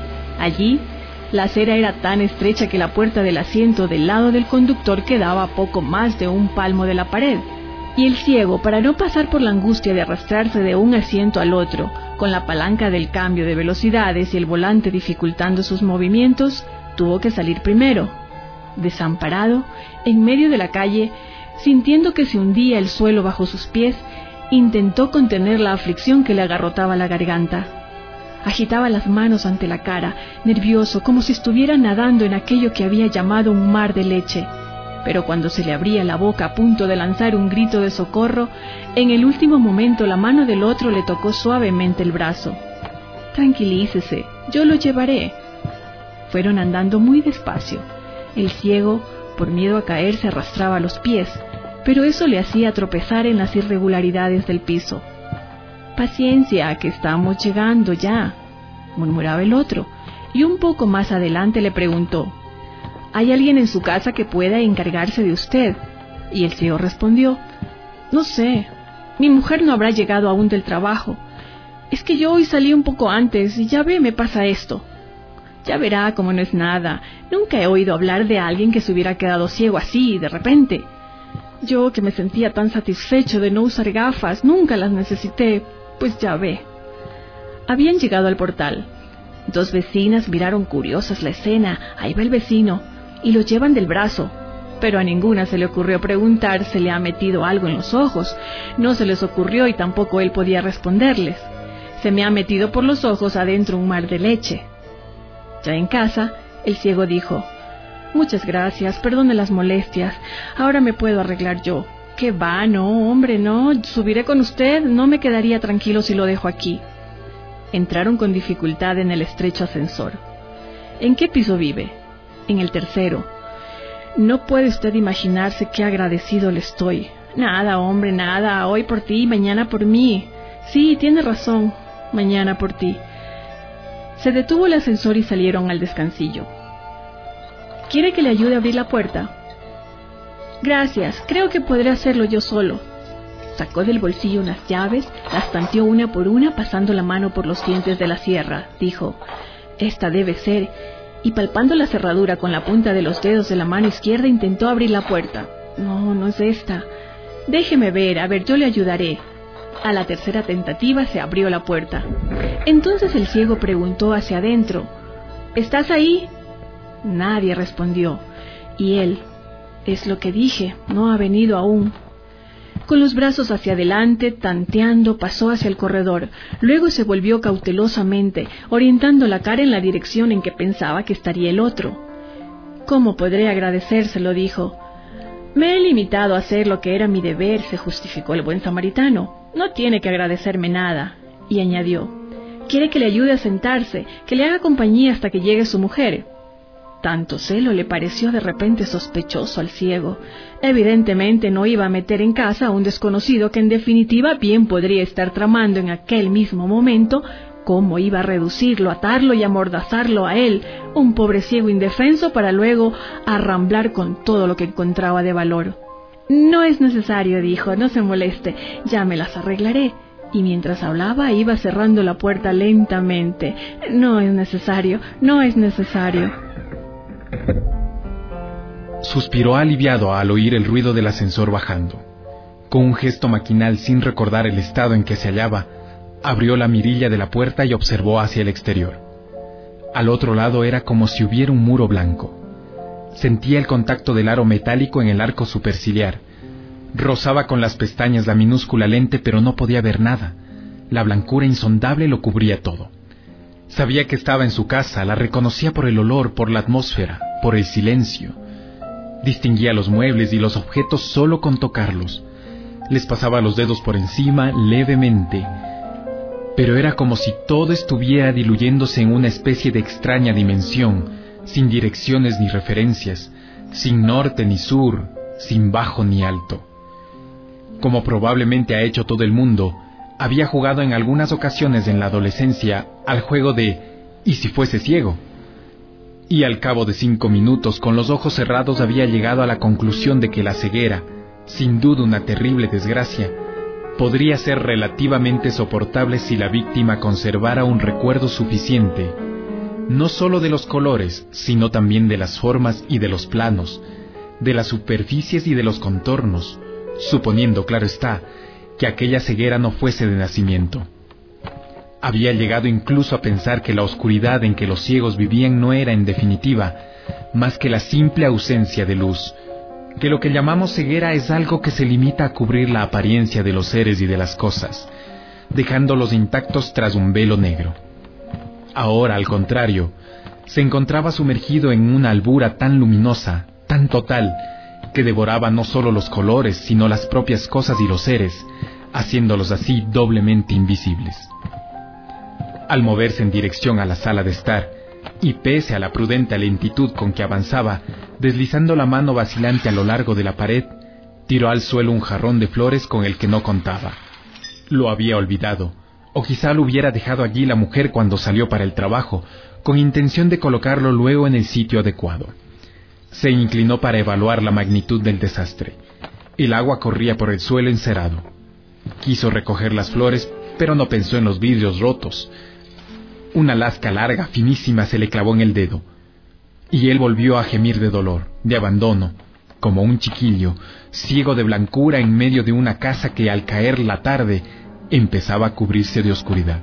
Allí, la acera era tan estrecha que la puerta del asiento del lado del conductor quedaba a poco más de un palmo de la pared, y el ciego, para no pasar por la angustia de arrastrarse de un asiento al otro, con la palanca del cambio de velocidades y el volante dificultando sus movimientos, tuvo que salir primero. Desamparado, en medio de la calle, sintiendo que se hundía el suelo bajo sus pies, intentó contener la aflicción que le agarrotaba la garganta. Agitaba las manos ante la cara, nervioso, como si estuviera nadando en aquello que había llamado un mar de leche. Pero cuando se le abría la boca a punto de lanzar un grito de socorro, en el último momento la mano del otro le tocó suavemente el brazo. «Tranquilícese, yo lo llevaré». Fueron andando muy despacio. El ciego, por miedo a caer, se arrastraba los pies, pero eso le hacía tropezar en las irregularidades del piso. «Paciencia, que estamos llegando ya», murmuraba el otro, y un poco más adelante le preguntó, «¿Hay alguien en su casa que pueda encargarse de usted?». Y el ciego respondió, «No sé, mi mujer no habrá llegado aún del trabajo. Es que yo hoy salí un poco antes y ya ve, me pasa esto». «Ya verá como no es nada. Nunca he oído hablar de alguien que se hubiera quedado ciego así, de repente. Yo, que me sentía tan satisfecho de no usar gafas, nunca las necesité, pues ya ve». Habían llegado al portal. Dos vecinas miraron curiosas la escena. Ahí va el vecino, y lo llevan del brazo. Pero a ninguna se le ocurrió preguntar si le ha metido algo en los ojos. No se les ocurrió y tampoco él podía responderles. «Se me ha metido por los ojos adentro un mar de leche». Ya en casa, el ciego dijo, Muchas gracias, perdone las molestias. Ahora me puedo arreglar yo. ¿Qué va? No, hombre, no. Subiré con usted. No me quedaría tranquilo si lo dejo aquí. Entraron con dificultad en el estrecho ascensor. ¿En qué piso vive? En el tercero. No puede usted imaginarse qué agradecido le estoy. Nada, hombre, nada. Hoy por ti, mañana por mí. Sí, tiene razón. Mañana por ti. Se detuvo el ascensor y salieron al descansillo. ¿Quiere que le ayude a abrir la puerta? Gracias, creo que podré hacerlo yo solo. Sacó del bolsillo unas llaves, las tanteó una por una pasando la mano por los dientes de la sierra. Dijo, esta debe ser, y palpando la cerradura con la punta de los dedos de la mano izquierda intentó abrir la puerta. No, no es esta. Déjeme ver, a ver, yo le ayudaré. A la tercera tentativa se abrió la puerta. Entonces el ciego preguntó hacia adentro, ¿estás ahí? Nadie respondió. Y él, es lo que dije, no ha venido aún. Con los brazos hacia adelante, tanteando, pasó hacia el corredor. Luego se volvió cautelosamente, orientando la cara en la dirección en que pensaba que estaría el otro. ¿Cómo podré agradecérselo?, dijo. Me he limitado a hacer lo que era mi deber, se justificó el buen samaritano. No tiene que agradecerme nada. Y añadió, quiere que le ayude a sentarse, que le haga compañía hasta que llegue su mujer. Tanto celo le pareció de repente sospechoso al ciego. Evidentemente no iba a meter en casa a un desconocido que en definitiva bien podría estar tramando en aquel mismo momento cómo iba a reducirlo, atarlo y amordazarlo a él, un pobre ciego indefenso, para luego arramblar con todo lo que encontraba de valor. No es necesario, dijo, no se moleste, ya me las arreglaré. Y mientras hablaba iba cerrando la puerta lentamente. No es necesario, no es necesario. Suspiró aliviado al oír el ruido del ascensor bajando. Con un gesto maquinal, sin recordar el estado en que se hallaba, abrió la mirilla de la puerta y observó hacia el exterior. Al otro lado era como si hubiera un muro blanco. Sentía el contacto del aro metálico en el arco superciliar. Rozaba con las pestañas la minúscula lente, pero no podía ver nada. La blancura insondable lo cubría todo. Sabía que estaba en su casa, la reconocía por el olor, por la atmósfera, por el silencio. Distinguía los muebles y los objetos solo con tocarlos. Les pasaba los dedos por encima, levemente. Pero era como si todo estuviera diluyéndose en una especie de extraña dimensión, sin direcciones ni referencias, sin norte ni sur, sin bajo ni alto. Como probablemente ha hecho todo el mundo, había jugado en algunas ocasiones en la adolescencia al juego de ¿y si fuese ciego? Y al cabo de cinco minutos, con los ojos cerrados, había llegado a la conclusión de que la ceguera, sin duda una terrible desgracia, podría ser relativamente soportable si la víctima conservara un recuerdo suficiente, no solo de los colores, sino también de las formas y de los planos, de las superficies y de los contornos, suponiendo, claro está, que aquella ceguera no fuese de nacimiento. Había llegado incluso a pensar que la oscuridad en que los ciegos vivían no era, en definitiva, más que la simple ausencia de luz, que lo que llamamos ceguera es algo que se limita a cubrir la apariencia de los seres y de las cosas, dejándolos intactos tras un velo negro. Ahora, al contrario, se encontraba sumergido en una albura tan luminosa, tan total, que devoraba no solo los colores, sino las propias cosas y los seres, haciéndolos así doblemente invisibles. Al moverse en dirección a la sala de estar, y pese a la prudente lentitud con que avanzaba, deslizando la mano vacilante a lo largo de la pared, tiró al suelo un jarrón de flores con el que no contaba. Lo había olvidado, o quizá lo hubiera dejado allí la mujer cuando salió para el trabajo, con intención de colocarlo luego en el sitio adecuado. Se inclinó para evaluar la magnitud del desastre. El agua corría por el suelo encerado. Quiso recoger las flores, pero no pensó en los vidrios rotos. Una lasca larga, finísima, se le clavó en el dedo, y él volvió a gemir de dolor, de abandono, como un chiquillo, ciego de blancura en medio de una casa que, al caer la tarde, empezaba a cubrirse de oscuridad.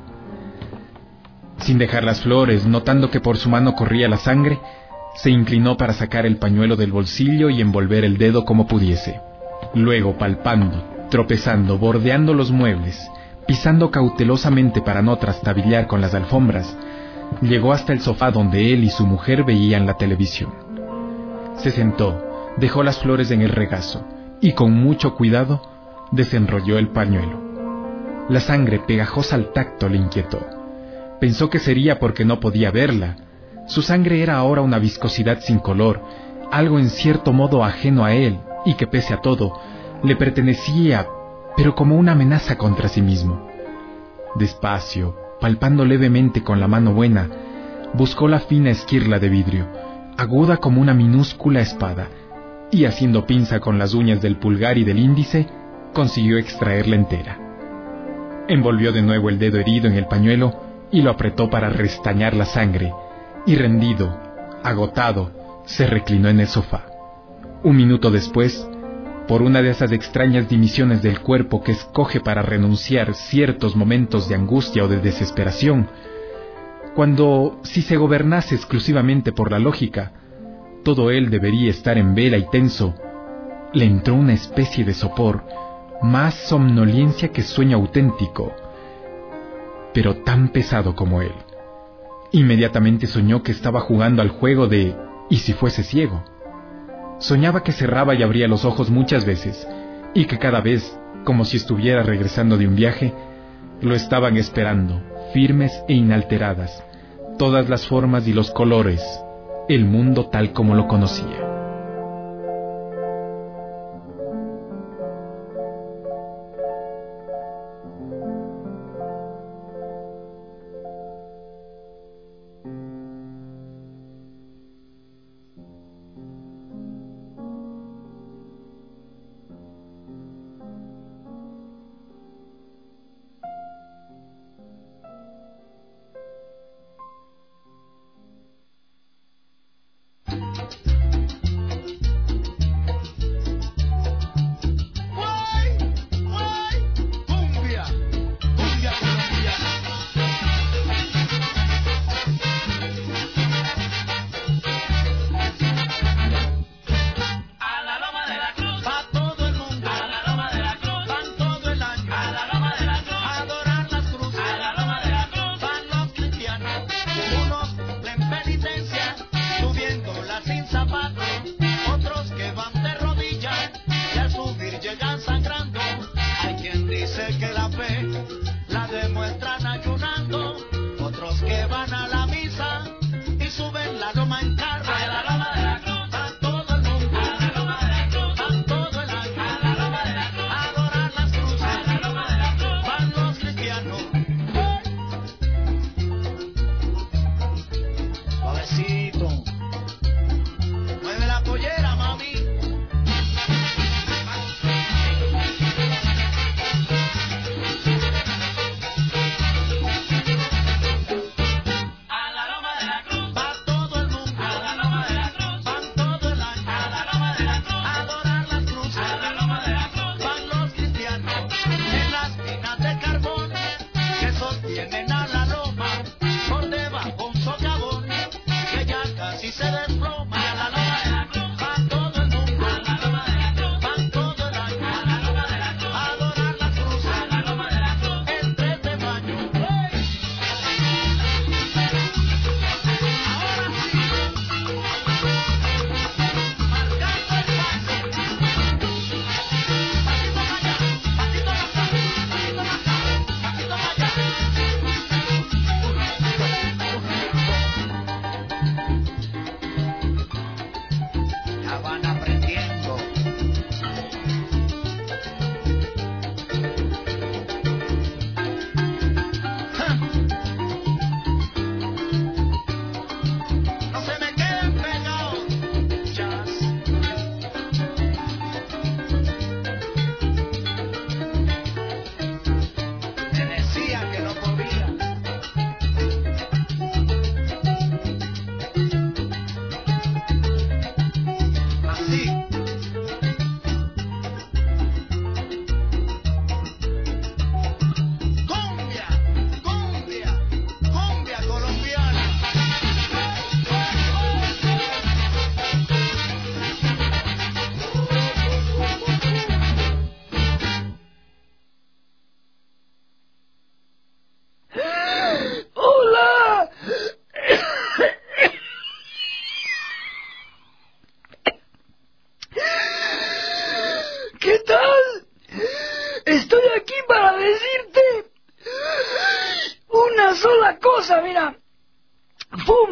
Sin dejar las flores, notando que por su mano corría la sangre, se inclinó para sacar el pañuelo del bolsillo y envolver el dedo como pudiese. Luego, palpando, tropezando, bordeando los muebles, pisando cautelosamente para no trastabillar con las alfombras, llegó hasta el sofá donde él y su mujer veían la televisión. Se sentó, dejó las flores en el regazo y con mucho cuidado desenrolló el pañuelo. La sangre pegajosa al tacto le inquietó. Pensó que sería porque no podía verla. Su sangre era ahora una viscosidad sin color, algo en cierto modo ajeno a él y que pese a todo le pertenecía, pero como una amenaza contra sí mismo. Despacio, palpando levemente con la mano buena, buscó la fina esquirla de vidrio, aguda como una minúscula espada, y haciendo pinza con las uñas del pulgar y del índice, consiguió extraerla entera. Envolvió de nuevo el dedo herido en el pañuelo y lo apretó para restañar la sangre, y rendido, agotado, se reclinó en el sofá. Un minuto después, por una de esas extrañas dimisiones del cuerpo que escoge para renunciar ciertos momentos de angustia o de desesperación, cuando, si se gobernase exclusivamente por la lógica, todo él debería estar en vela y tenso, le entró una especie de sopor, más somnolencia que sueño auténtico, pero tan pesado como él. Inmediatamente soñó que estaba jugando al juego de ¿y si fuese ciego? Soñaba que cerraba y abría los ojos muchas veces, y que cada vez, como si estuviera regresando de un viaje, lo estaban esperando, firmes e inalteradas, todas las formas y los colores, el mundo tal como lo conocía.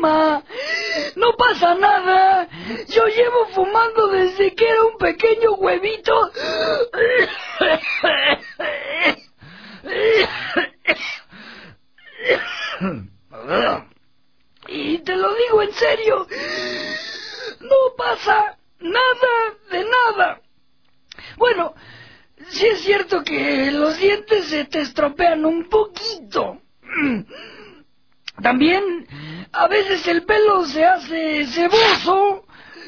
fuma. No pasa nada. Yo llevo fumando desde que era un pequeño huevito. Y te lo digo en serio. No pasa nada de nada. Bueno, sí es cierto que los dientes se te estropean un poquito. También a veces el pelo se hace ceboso.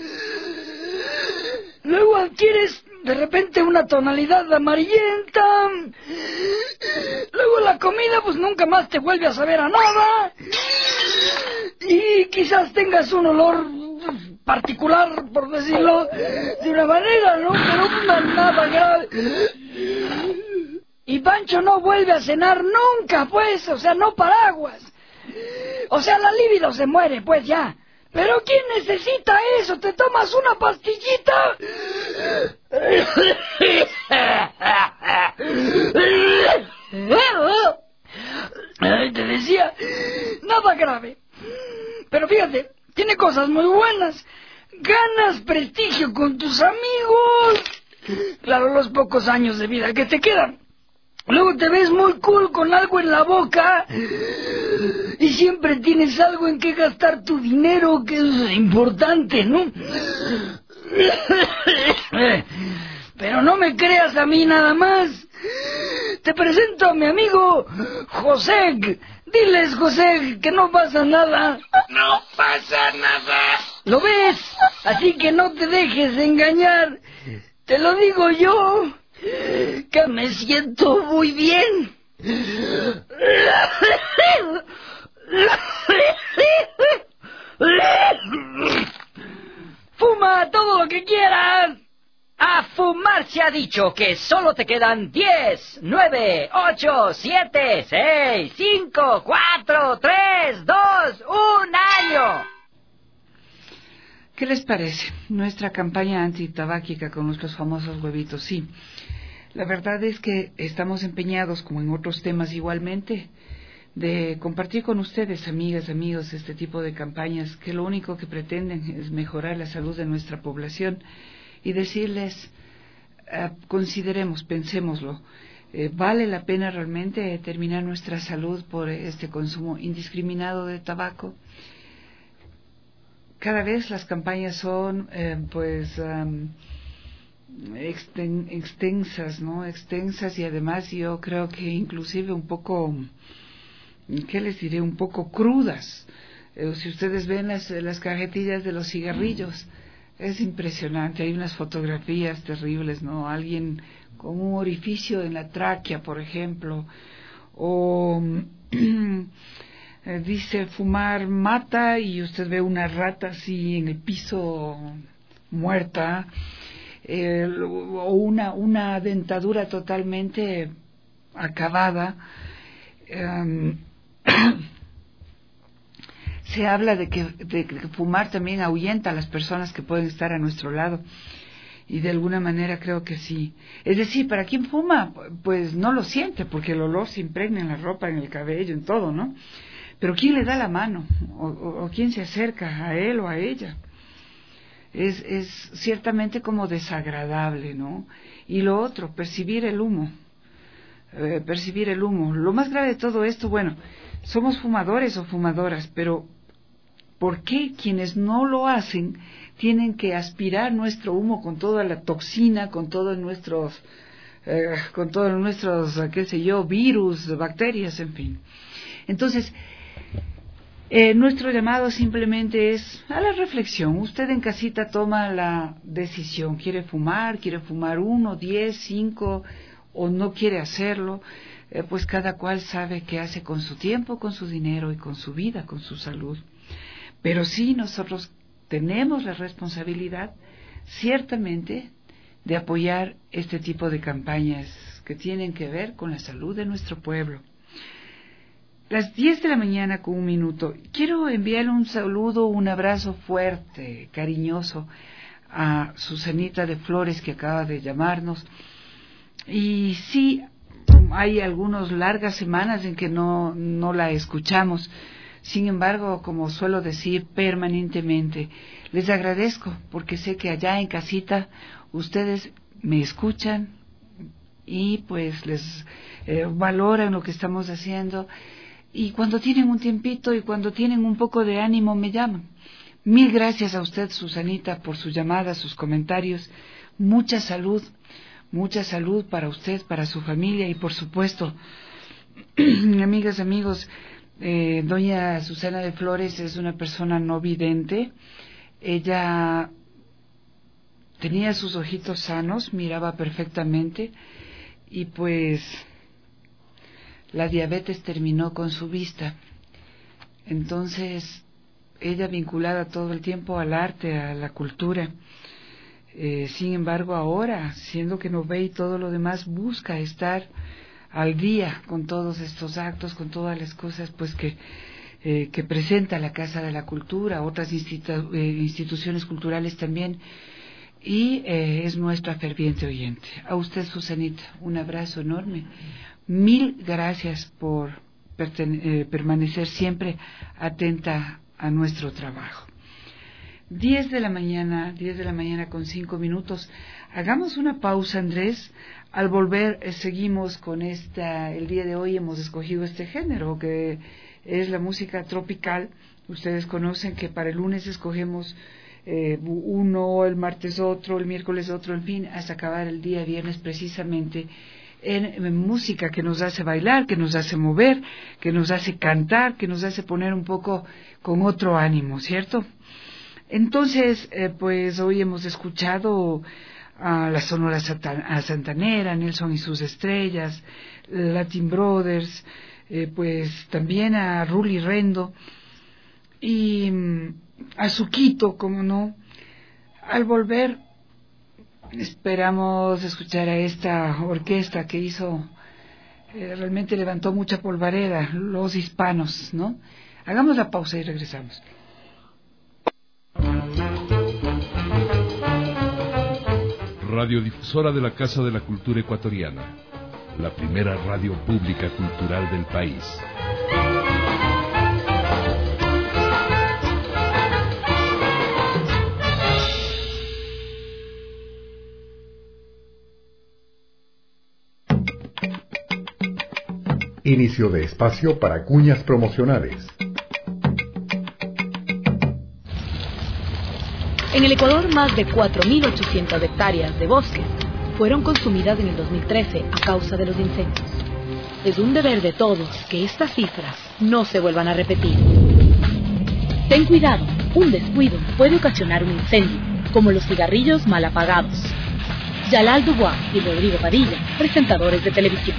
Luego adquieres de repente una tonalidad amarillenta. Luego la comida pues nunca más te vuelve a saber a nada. Y quizás tengas un olor particular, por decirlo de una manera, ¿no? Pero no, nada grave. Y Pancho no vuelve a cenar nunca, pues, o sea, no paraguas. O sea, la libido se muere, pues ya. Pero ¿quién necesita eso? ¿Te tomas una pastillita? Ay, te decía, nada grave. Pero fíjate, tiene cosas muy buenas. Ganas prestigio con tus amigos. Claro, los pocos años de vida que te quedan. Luego te ves muy cool con algo en la boca. Y siempre tienes algo en que gastar tu dinero, que es importante, ¿no? Pero no me creas a mí nada más. Te presento a mi amigo José. Diles, José, que no pasa nada. No pasa nada. ¿Lo ves? Así que no te dejes engañar. Te lo digo yo, que me siento muy bien. Fuma todo lo que quieras. A fumar se ha dicho que solo te quedan diez, nueve, ocho, siete, seis, cinco, cuatro, tres, dos, un año. ¿Qué les parece? Nuestra campaña antitabáquica con nuestros famosos huevitos, sí. La verdad es que estamos empeñados, como en otros temas igualmente, de compartir con ustedes, amigas, amigos, este tipo de campañas que lo único que pretenden es mejorar la salud de nuestra población y decirles, uh, consideremos, pensémoslo, eh, ¿vale la pena realmente terminar nuestra salud por este consumo indiscriminado de tabaco? Cada vez las campañas son, eh, pues, um, exten, extensas, ¿no? Extensas y además yo creo que inclusive un poco, ¿qué les diré? Un poco crudas. Eh, si ustedes ven las, las cajetillas de los cigarrillos, es impresionante. Hay unas fotografías terribles, ¿no? Alguien con un orificio en la tráquea, por ejemplo, o dice fumar mata y usted ve una rata así en el piso muerta, eh, o una, una dentadura totalmente acabada. Um, se habla de que, de que fumar también ahuyenta a las personas que pueden estar a nuestro lado. Y de alguna manera creo que sí. Es decir, para quien fuma, pues no lo siente, porque el olor se impregna en la ropa, en el cabello, en todo, ¿no? Pero ¿quién le da la mano? ¿O, o, o quién se acerca a él o a ella? Es, es ciertamente como desagradable, ¿no? Y lo otro, percibir el humo. Eh, percibir el humo. Lo más grave de todo esto, bueno, somos fumadores o fumadoras, pero ¿por qué quienes no lo hacen tienen que aspirar nuestro humo con toda la toxina, con todos nuestros, eh, con todos nuestros, qué sé yo, virus, bacterias, en fin? Entonces, eh, nuestro llamado simplemente es a la reflexión. Usted en casita toma la decisión. ¿Quiere fumar? ¿Quiere fumar uno, diez, cinco o no quiere hacerlo? Eh, pues cada cual sabe qué hace con su tiempo, con su dinero y con su vida, con su salud. Pero sí nosotros tenemos la responsabilidad, ciertamente, de apoyar este tipo de campañas que tienen que ver con la salud de nuestro pueblo. Las diez de la mañana con un minuto. Quiero enviarle un saludo, un abrazo fuerte, cariñoso a Susanita de Flores, que acaba de llamarnos. Y sí, hay algunas largas semanas en que no, no la escuchamos. Sin embargo, como suelo decir permanentemente, les agradezco porque sé que allá en casita ustedes me escuchan y pues les eh, valoran lo que estamos haciendo, y cuando tienen un tiempito y cuando tienen un poco de ánimo me llaman. Mil gracias a usted, Susanita, por su llamada, sus comentarios. Mucha salud, mucha salud para usted, para su familia y por supuesto, amigas, amigos, eh, doña Susana de Flores es una persona no vidente. Ella tenía sus ojitos sanos, miraba perfectamente y pues la diabetes terminó con su vista. Entonces, ella vinculada todo el tiempo al arte, a la cultura. Eh, sin embargo, ahora, siendo que no ve y todo lo demás, busca estar al día con todos estos actos, con todas las cosas pues que, eh, que presenta la Casa de la Cultura, otras institu eh, instituciones culturales también, y eh, es nuestra ferviente oyente. A usted, Susanita, un abrazo enorme. Mil gracias por eh, permanecer siempre atenta a nuestro trabajo. Diez de la mañana, diez de la mañana con cinco minutos. Hagamos una pausa, Andrés. Al volver eh, seguimos con esta, el día de hoy hemos escogido este género que es la música tropical. Ustedes conocen que para el lunes escogemos eh, uno, el martes otro, el miércoles otro, en fin, hasta acabar el día viernes precisamente en, en música que nos hace bailar, que nos hace mover, que nos hace cantar, que nos hace poner un poco con otro ánimo, ¿cierto? Entonces, eh, pues hoy hemos escuchado a la Sonora Santanera, Nelson y sus estrellas, Latin Brothers, eh, pues también a Ruli Rendo y mm, a Suquito, como no. Al volver esperamos escuchar a esta orquesta que hizo, eh, realmente levantó mucha polvareda, los hispanos, ¿no? Hagamos la pausa y regresamos. Radiodifusora de la Casa de la Cultura Ecuatoriana, la primera radio pública cultural del país. Inicio de espacio para cuñas promocionales. En el Ecuador, más de cuatro mil ochocientas hectáreas de bosques fueron consumidas en el dos mil trece a causa de los incendios. Es un deber de todos que estas cifras no se vuelvan a repetir. Ten cuidado, un descuido puede ocasionar un incendio, como los cigarrillos mal apagados. Yalal Dubois y Rodrigo Padilla, presentadores de televisión.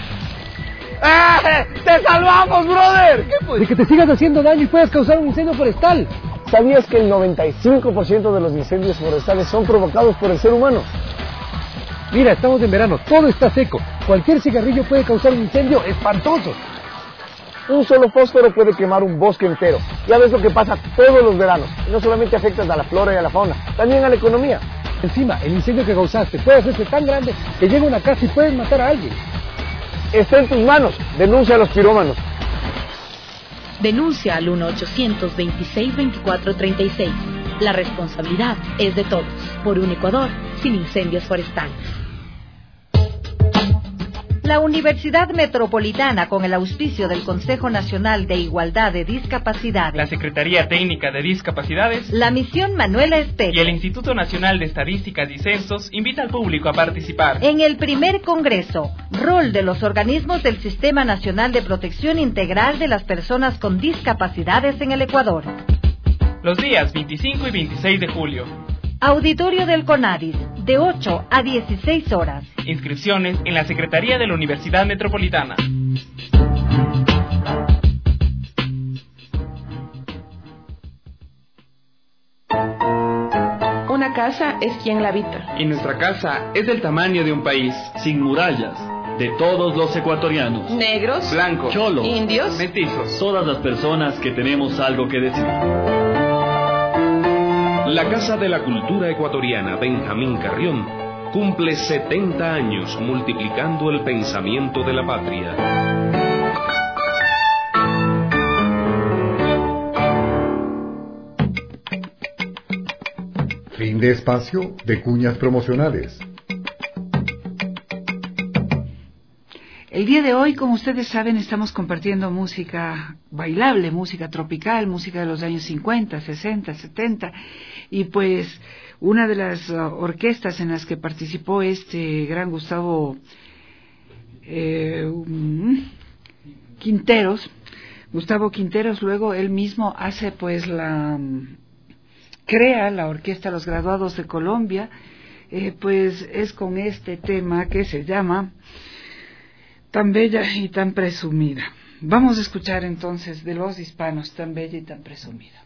¡Eh! ¡Te salvamos, brother! ¿Qué fue? De que te sigas haciendo daño y puedas causar un incendio forestal. ¿Sabías que el noventa y cinco por ciento de los incendios forestales son provocados por el ser humano? Mira, estamos en verano, todo está seco. Cualquier cigarrillo puede causar un incendio espantoso. Un solo fósforo puede quemar un bosque entero. Ya ves lo que pasa todos los veranos. Y no solamente afectas a la flora y a la fauna, también a la economía. Encima, el incendio que causaste puede hacerse tan grande que llega a una casa y puedes matar a alguien. Está en tus manos. Denuncia a los pirómanos. Denuncia al uno ochocientos veintiséis veinticuatro treinta y seis. La responsabilidad es de todos. Por un Ecuador sin incendios forestales. La Universidad Metropolitana, con el auspicio del Consejo Nacional de Igualdad de Discapacidades, la Secretaría Técnica de Discapacidades, la Misión Manuela Espejo y el Instituto Nacional de Estadísticas y Censos invita al público a participar en el primer Congreso, Rol de los Organismos del Sistema Nacional de Protección Integral de las Personas con Discapacidades en el Ecuador. Los días veinticinco y veintiséis de julio. Auditorio del CONADIS, de ocho a dieciséis horas. Inscripciones en la Secretaría de la Universidad Metropolitana. Una casa es quien la habita. Y nuestra casa es del tamaño de un país. Sin murallas. De todos los ecuatorianos. Negros, blancos, cholos, indios, mestizos. Todas las personas que tenemos algo que decir. La Casa de la Cultura Ecuatoriana Benjamín Carrión cumple setenta años multiplicando el pensamiento de la patria. de espacio de cuñas promocionales. El día de hoy, como ustedes saben, estamos compartiendo música bailable, música tropical, música de los años cincuenta, sesenta, setenta, y pues una de las uh, orquestas en las que participó este gran Gustavo eh, um, Quinteros, Gustavo Quinteros, luego él mismo hace pues la, um, crea la Orquesta Los Graduados de Colombia, eh, pues es con este tema que se llama Tan Bella y Tan Presumida. Vamos a escuchar entonces de los hispanos, Tan Bella y Tan Presumida.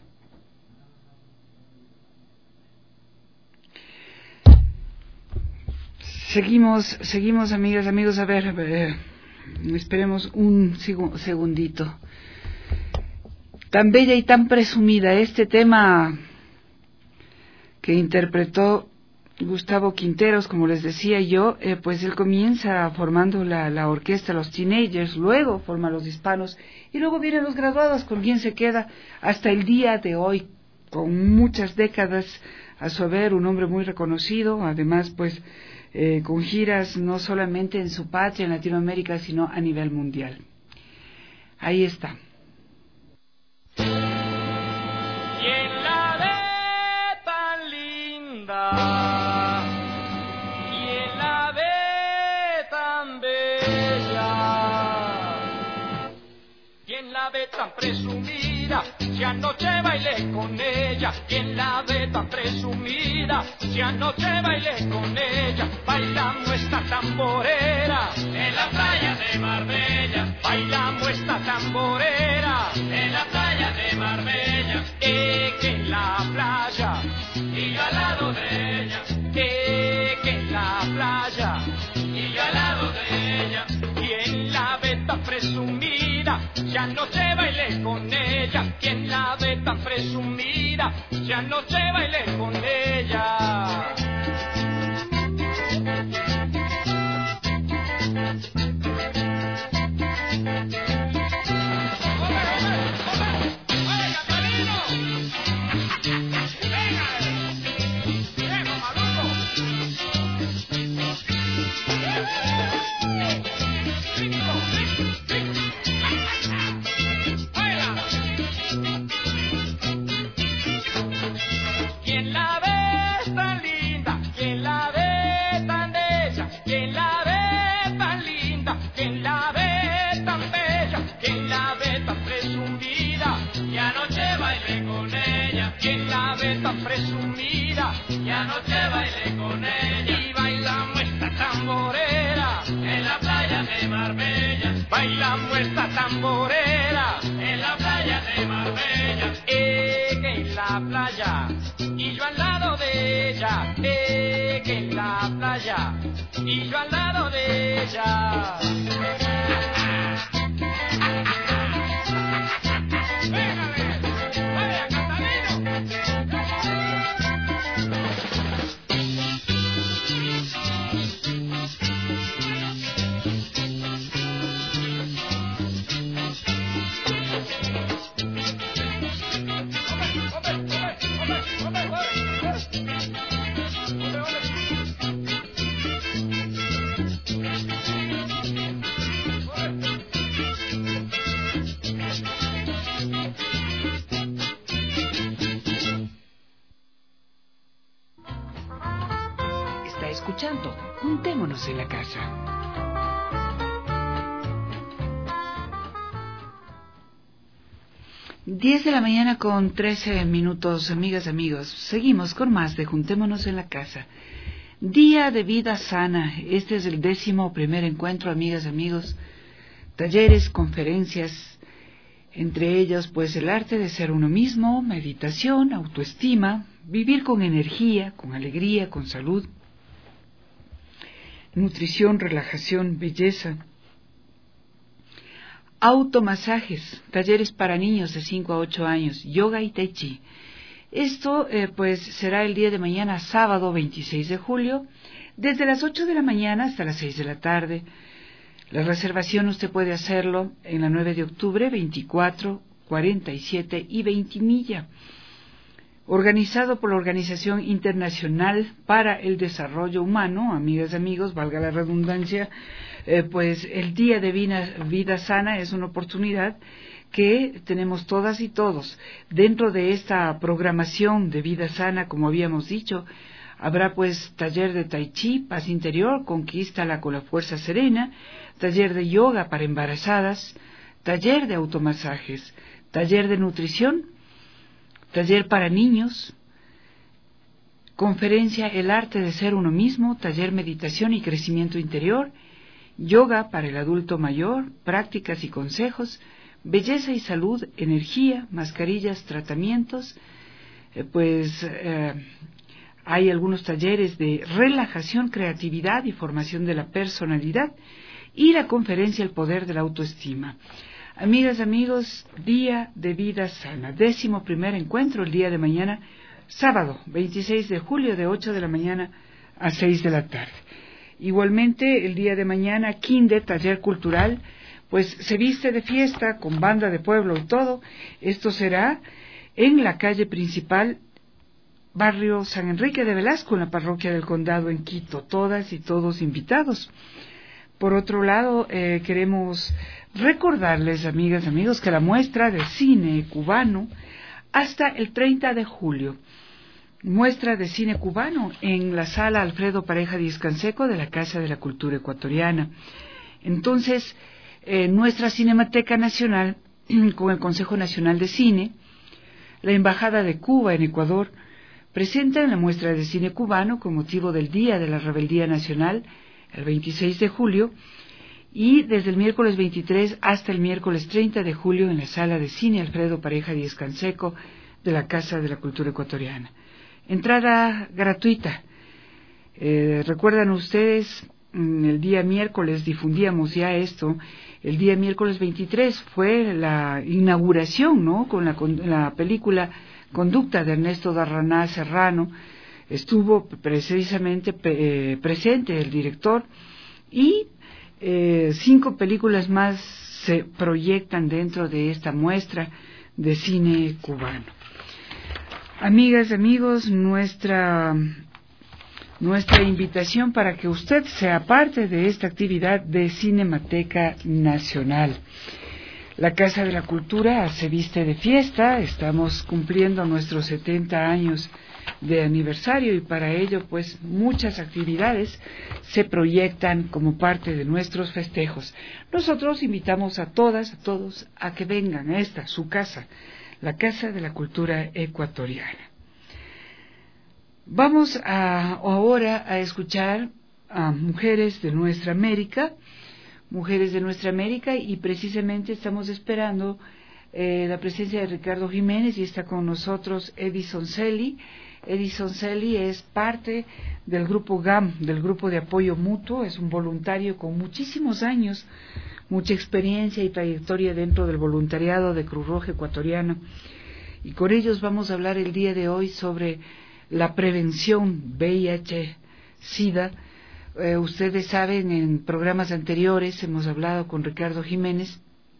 Seguimos, seguimos amigas, amigos, a ver, a ver, esperemos un segundito. Tan Bella y Tan Presumida, este tema que interpretó Gustavo Quinteros, como les decía yo, eh, pues él comienza formando la, la orquesta Los Teenagers, luego forma Los Hispanos y luego vienen Los Graduados, con quien se queda hasta el día de hoy, con muchas décadas a su haber, un hombre muy reconocido, además pues eh, con giras no solamente en su patria, en Latinoamérica, sino a nivel mundial. Ahí está. ¿Quién la ve tan linda? Tan presumida, si anoche bailé con ella. Quien la ve tan presumida, si anoche bailé con ella. Bailamos esta tamborera en la playa de Marbella. Bailamos esta tamborera en la playa de Marbella. Eh, que en la playa y yo al lado de ella. Eh, que en la playa y yo al lado de ella. Quien la ve tan presumida, si anoche bailé con ella. Quien la ve tan presumida, si anoche bailé con ella. Tan presumida, y anoche bailé con ella. Y bailamos esta tamborera en la playa de Marbella. Bailamos esta tamborera en la playa de Marbella. Eh, que en la playa y yo al lado de ella. Eh, que en la playa y yo al lado de ella. Escuchando, juntémonos en la casa. Diez de la mañana con trece minutos, amigas, amigos. Seguimos con más de Juntémonos en la Casa. Día de Vida Sana. Este es el décimo primer encuentro, amigas, amigos. Talleres, conferencias, entre ellos pues el arte de ser uno mismo, meditación, autoestima, vivir con energía, con alegría, con salud, nutrición, relajación, belleza, automasajes, talleres para niños de cinco a ocho años, yoga y tai chi. Esto eh, pues será el día de mañana, sábado veintiséis de julio, desde las ocho de la mañana hasta las seis de la tarde. La reservación usted puede hacerlo en la nueve de octubre, veinticuatro, cuarenta y siete y veinte Milla. organizado por la Organización Internacional para el Desarrollo Humano. Amigas y amigos, valga la redundancia, eh, pues el Día de vida, vida Sana es una oportunidad que tenemos todas y todos. Dentro de esta programación de vida sana, como habíamos dicho, habrá pues taller de Tai Chi, paz interior, conquístala con la fuerza serena, taller de yoga para embarazadas, taller de automasajes, taller de nutrición, taller para niños, conferencia El arte de ser uno mismo, taller meditación y crecimiento interior, yoga para el adulto mayor, prácticas y consejos, belleza y salud, energía, mascarillas, tratamientos, eh, pues eh, hay algunos talleres de relajación, creatividad y formación de la personalidad, y la conferencia El poder de la autoestima. Amigas, amigos, Día de Vida Sana, décimo primer encuentro el día de mañana, sábado veintiséis de julio, de ocho de la mañana a seis de la tarde. Igualmente el día de mañana, Kinder, taller cultural, pues se viste de fiesta con banda de pueblo y todo. Esto será en la calle principal, barrio San Enrique de Velasco, en la parroquia del Condado en Quito, todas y todos invitados. Por otro lado, eh, queremos recordarles, amigas y amigos, que la muestra de cine cubano hasta el treinta de julio, muestra de cine cubano en la sala Alfredo Pareja Díaz Canseco de la Casa de la Cultura Ecuatoriana. Entonces, eh, nuestra Cinemateca Nacional, con el Consejo Nacional de Cine, la Embajada de Cuba en Ecuador, presentan la muestra de cine cubano con motivo del Día de la Rebeldía Nacional, el veintiséis de julio, y desde el miércoles veintitrés hasta el miércoles treinta de julio en la Sala de Cine Alfredo Pareja Díaz Canseco de la Casa de la Cultura Ecuatoriana. Entrada gratuita. Eh, ¿Recuerdan ustedes? El día miércoles difundíamos ya esto. El día miércoles veintitrés fue la inauguración, ¿no?, con la, con la película Conducta de Ernesto Darraná Serrano. Estuvo precisamente eh, presente el director, y eh, cinco películas más se proyectan dentro de esta muestra de cine cubano. Amigas, amigos, nuestra nuestra invitación para que usted sea parte de esta actividad de Cinemateca Nacional. La Casa de la Cultura se viste de fiesta, estamos cumpliendo nuestros setenta años de aniversario, y para ello pues muchas actividades se proyectan como parte de nuestros festejos. Nosotros invitamos a todas, a todos a que vengan a esta, su casa, la Casa de la Cultura Ecuatoriana. Vamos a, ahora a escuchar a Mujeres de Nuestra América, Mujeres de Nuestra América, y precisamente estamos esperando eh, la presencia de Ricardo Jiménez, y está con nosotros Edison Celi. Edison Celi es parte del grupo G A M, del Grupo de Apoyo Mutuo, es un voluntario con muchísimos años, mucha experiencia y trayectoria dentro del voluntariado de Cruz Roja Ecuatoriana, y con ellos vamos a hablar el día de hoy sobre la prevención V I H SIDA. Eh, ustedes saben, en programas anteriores hemos hablado con Ricardo Jiménez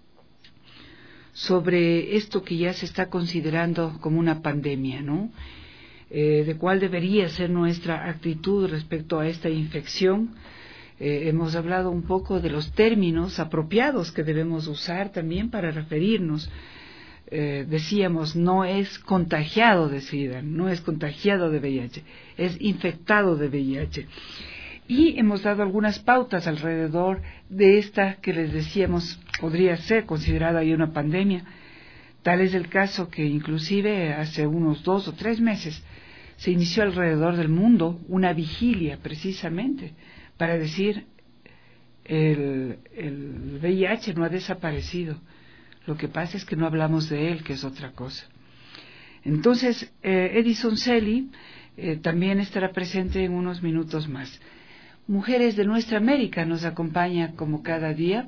sobre esto que ya se está considerando como una pandemia, ¿no? Eh, de cuál debería ser nuestra actitud respecto a esta infección. Eh, hemos hablado un poco de los términos apropiados que debemos usar también para referirnos. Eh, decíamos, no es contagiado de SIDA, no es contagiado de V I H, es infectado de V I H. Y hemos dado algunas pautas alrededor de esta que les decíamos podría ser considerada ya una pandemia. Tal es el caso que inclusive hace unos dos o tres meses se inició alrededor del mundo una vigilia precisamente para decir el, el V I H no ha desaparecido. Lo que pasa es que no hablamos de él, que es otra cosa. Entonces, eh, Edison Celi eh, también estará presente en unos minutos más. Mujeres de Nuestra América nos acompaña como cada día,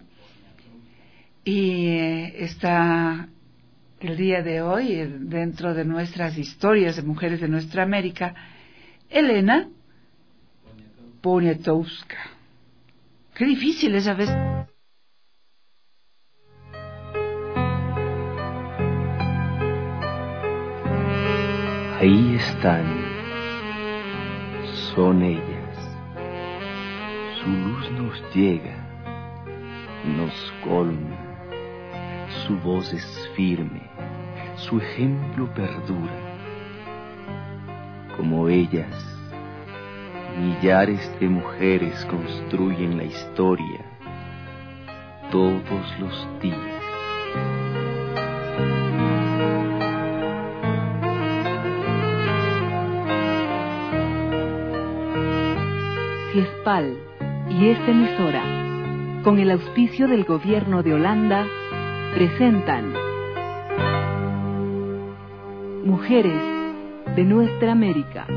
y eh, está el día de hoy eh, dentro de nuestras historias de Mujeres de Nuestra América, Elena Poniatowska. Qué difícil esa vez. Ahí están, son ellas. Su luz nos llega, nos colma, su voz es firme, su ejemplo perdura. Como ellas, millares de mujeres construyen la historia todos los días. CIESPAL y esta emisora, con el auspicio del Gobierno de Holanda, presentan Mujeres de Nuestra América.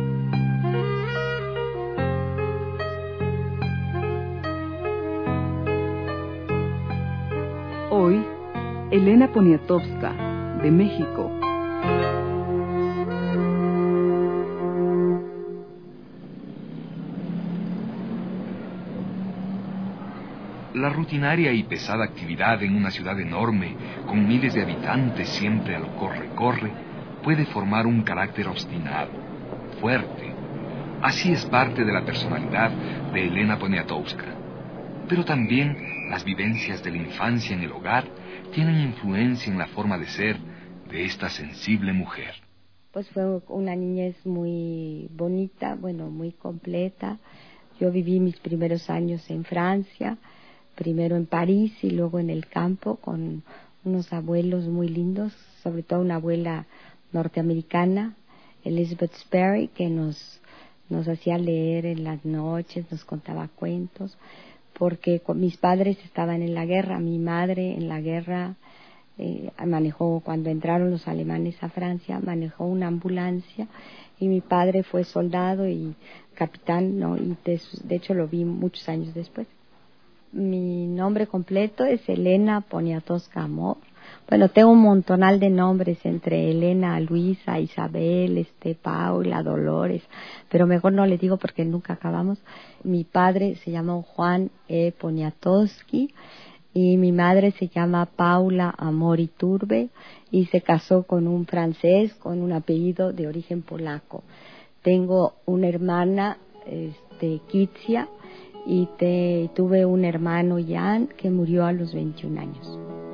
Hoy, Elena Poniatowska, de México. La rutinaria y pesada actividad en una ciudad enorme, con miles de habitantes siempre al corre-corre, puede formar un carácter obstinado, fuerte. Así es parte de la personalidad de Elena Poniatowska. Pero también las vivencias de la infancia en el hogar tienen influencia en la forma de ser de esta sensible mujer. Pues fue una niñez muy bonita, bueno, muy completa. Yo viví mis primeros años en Francia, primero en París y luego en el campo con unos abuelos muy lindos, sobre todo una abuela norteamericana, Elizabeth Sperry, que nos, nos hacía leer en las noches, nos contaba cuentos, porque mis padres estaban en la guerra, mi madre en la guerra eh, manejó, cuando entraron los alemanes a Francia, manejó una ambulancia y mi padre fue soldado y capitán, ¿no? Y de, de hecho lo vi muchos años después. Mi nombre completo es Elena Poniatowska Amor. Bueno, tengo un montonal de nombres entre Elena, Luisa, Isabel, este, Paula, Dolores, pero mejor no le digo porque nunca acabamos. Mi padre se llamó Juan E. Poniatowski y mi madre se llama Paula Amor Iturbe y se casó con un francés con un apellido de origen polaco. Tengo una hermana, este, Kitsia, y te, tuve un hermano, Jan, que murió a los veintiún años.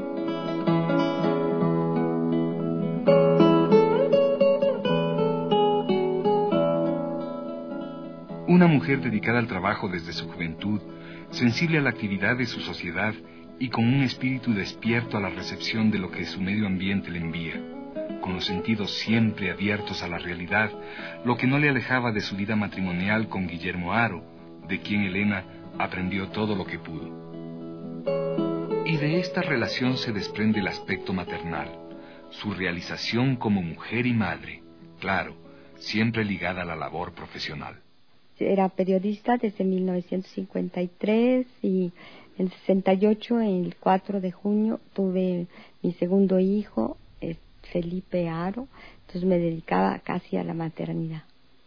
Una mujer dedicada al trabajo desde su juventud, sensible a la actividad de su sociedad y con un espíritu despierto a la recepción de lo que su medio ambiente le envía, con los sentidos siempre abiertos a la realidad, lo que no le alejaba de su vida matrimonial con Guillermo Haro, de quien Elena aprendió todo lo que pudo. Y de esta relación se desprende el aspecto maternal, su realización como mujer y madre, claro, siempre ligada a la labor profesional. Era periodista desde mil novecientos cincuenta y tres y en sesenta y ocho, el cuatro de junio, tuve mi segundo hijo, Felipe Haro, entonces me dedicaba casi a la maternidad.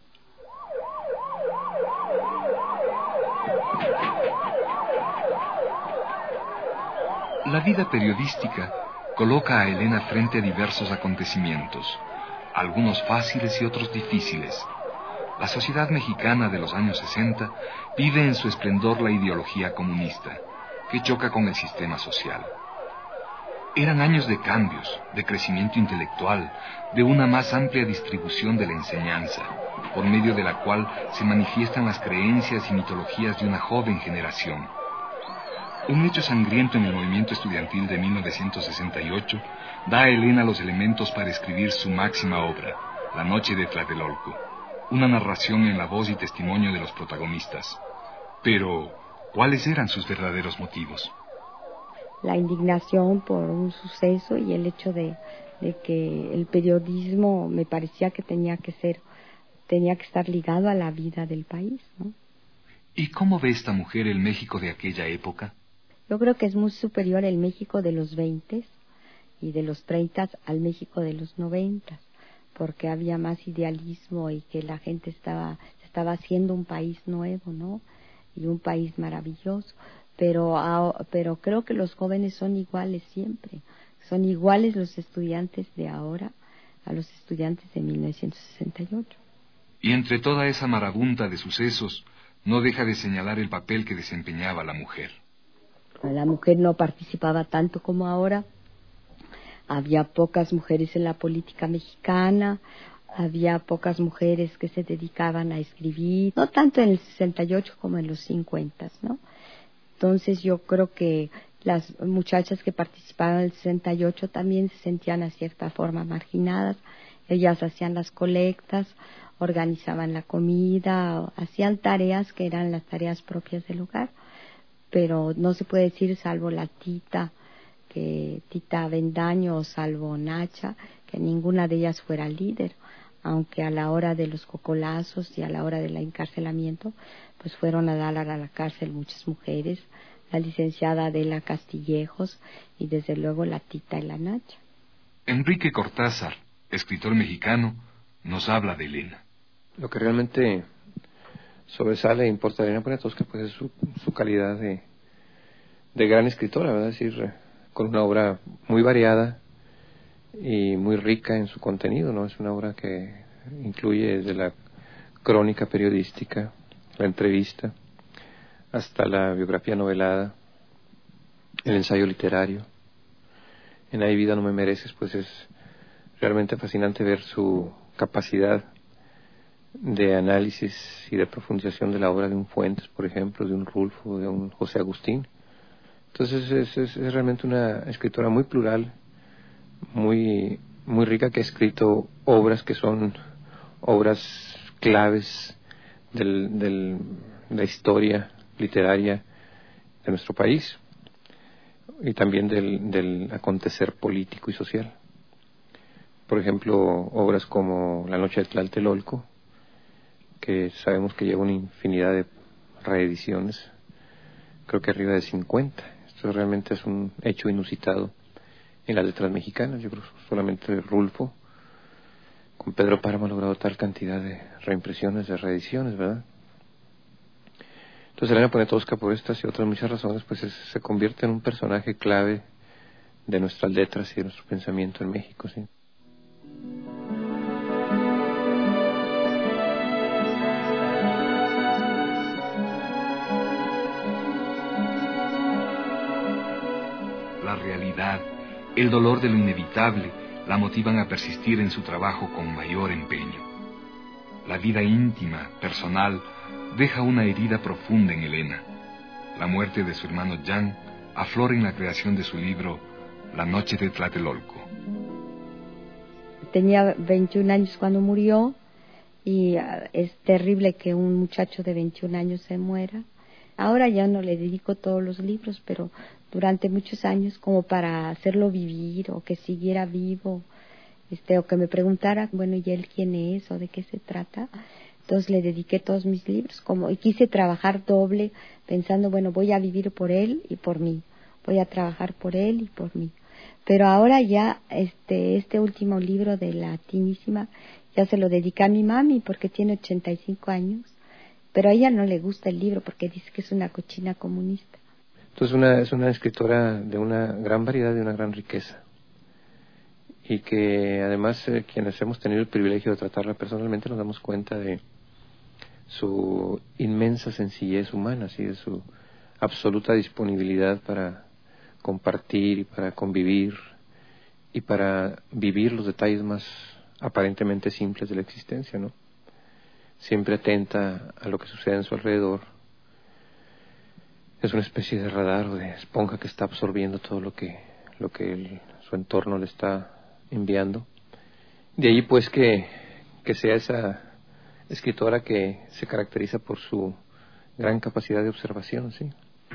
La vida periodística coloca a Elena frente a diversos acontecimientos, algunos fáciles y otros difíciles. La sociedad mexicana de los años sesenta vive en su esplendor la ideología comunista, que choca con el sistema social. Eran años de cambios, de crecimiento intelectual, de una más amplia distribución de la enseñanza, por medio de la cual se manifiestan las creencias y mitologías de una joven generación. Un hecho sangriento en el movimiento estudiantil de mil novecientos sesenta y ocho da a Elena los elementos para escribir su máxima obra, La noche de Tlatelolco, una narración en la voz y testimonio de los protagonistas. Pero, ¿cuáles eran sus verdaderos motivos? La indignación por un suceso y el hecho de, de que el periodismo me parecía que tenía que ser, tenía que estar ligado a la vida del país, ¿no? ¿Y cómo ve esta mujer el México de aquella época? Yo creo que es muy superior el México de los veinte y de los treinta al México de los noventa, porque había más idealismo y que la gente estaba, estaba haciendo un país nuevo, ¿no? Y un país maravilloso. Pero, pero creo que los jóvenes son iguales siempre. Son iguales los estudiantes de ahora a los estudiantes de mil novecientos sesenta y ocho. Y entre toda esa marabunta de sucesos, no deja de señalar el papel que desempeñaba la mujer. La mujer no participaba tanto como ahora. Había pocas mujeres en la política mexicana, había pocas mujeres que se dedicaban a escribir, no tanto en el sesenta y ocho como en los cincuenta, ¿no? Entonces yo creo que las muchachas que participaban en el sesenta y ocho también se sentían a cierta forma marginadas. Ellas hacían las colectas, organizaban la comida, hacían tareas que eran las tareas propias del hogar, pero no se puede decir, salvo la tita, que Tita Avendaño o salvo Nacha, que ninguna de ellas fuera líder, aunque a la hora de los cocolazos y a la hora del encarcelamiento, pues fueron a dar a la cárcel muchas mujeres, la licenciada Adela Castillejos y desde luego la Tita y la Nacha. Enrique Cortázar, escritor mexicano, nos habla de Elena. Lo que realmente sobresale e importa de Elena Poniatowska pues es su, su calidad de, de gran escritora, ¿verdad? Es decir, con una obra muy variada y muy rica en su contenido, ¿no? Es una obra que incluye desde la crónica periodística, la entrevista, hasta la biografía novelada, el ensayo literario. En Hay vida no me mereces, pues es realmente fascinante ver su capacidad de análisis y de profundización de la obra de un Fuentes, por ejemplo, de un Rulfo, de un José Agustín. Entonces es, es, es realmente una escritora muy plural, muy, muy rica, que ha escrito obras que son obras claves del, del, de la historia literaria de nuestro país y también del, del acontecer político y social. Por ejemplo, obras como La noche de Tlatelolco, que sabemos que lleva una infinidad de reediciones, creo que arriba de cincuenta. Esto realmente es un hecho inusitado en las letras mexicanas. Yo creo que solamente Rulfo con Pedro Páramo ha logrado tal cantidad de reimpresiones, de reediciones, ¿verdad? Entonces Elena Poniatowska, por estas y otras muchas razones, pues es, se convierte en un personaje clave de nuestras letras y de nuestro pensamiento en México, ¿sí? La realidad, el dolor de lo inevitable, la motivan a persistir en su trabajo con mayor empeño. La vida íntima, personal, deja una herida profunda en Elena. La muerte de su hermano Jan aflora en la creación de su libro La noche de Tlatelolco. Tenía veintiún años cuando murió y uh, es terrible que un muchacho de veintiún años se muera. Ahora ya no le dedico todos los libros, pero durante muchos años, como para hacerlo vivir o que siguiera vivo, este, o que me preguntara, bueno, ¿y él quién es o de qué se trata? Entonces le dediqué todos mis libros, como y quise trabajar doble, pensando, bueno, voy a vivir por él y por mí, voy a trabajar por él y por mí. Pero ahora ya este este último libro de La Tinísima ya se lo dediqué a mi mami porque tiene ochenta y cinco años, pero a ella no le gusta el libro porque dice que es una cochina comunista. Entonces una, es una escritora de una gran variedad, de una gran riqueza, y que además eh, quienes hemos tenido el privilegio de tratarla personalmente nos damos cuenta de su inmensa sencillez humana, ¿sí? De su absoluta disponibilidad para compartir y para convivir y para vivir los detalles más aparentemente simples de la existencia, ¿no? Siempre atenta a lo que sucede en su alrededor. Es una especie de radar o de esponja que está absorbiendo todo lo que lo que el, su entorno le está enviando. De allí pues que, que sea esa escritora que se caracteriza por su gran capacidad de observación, ¿sí?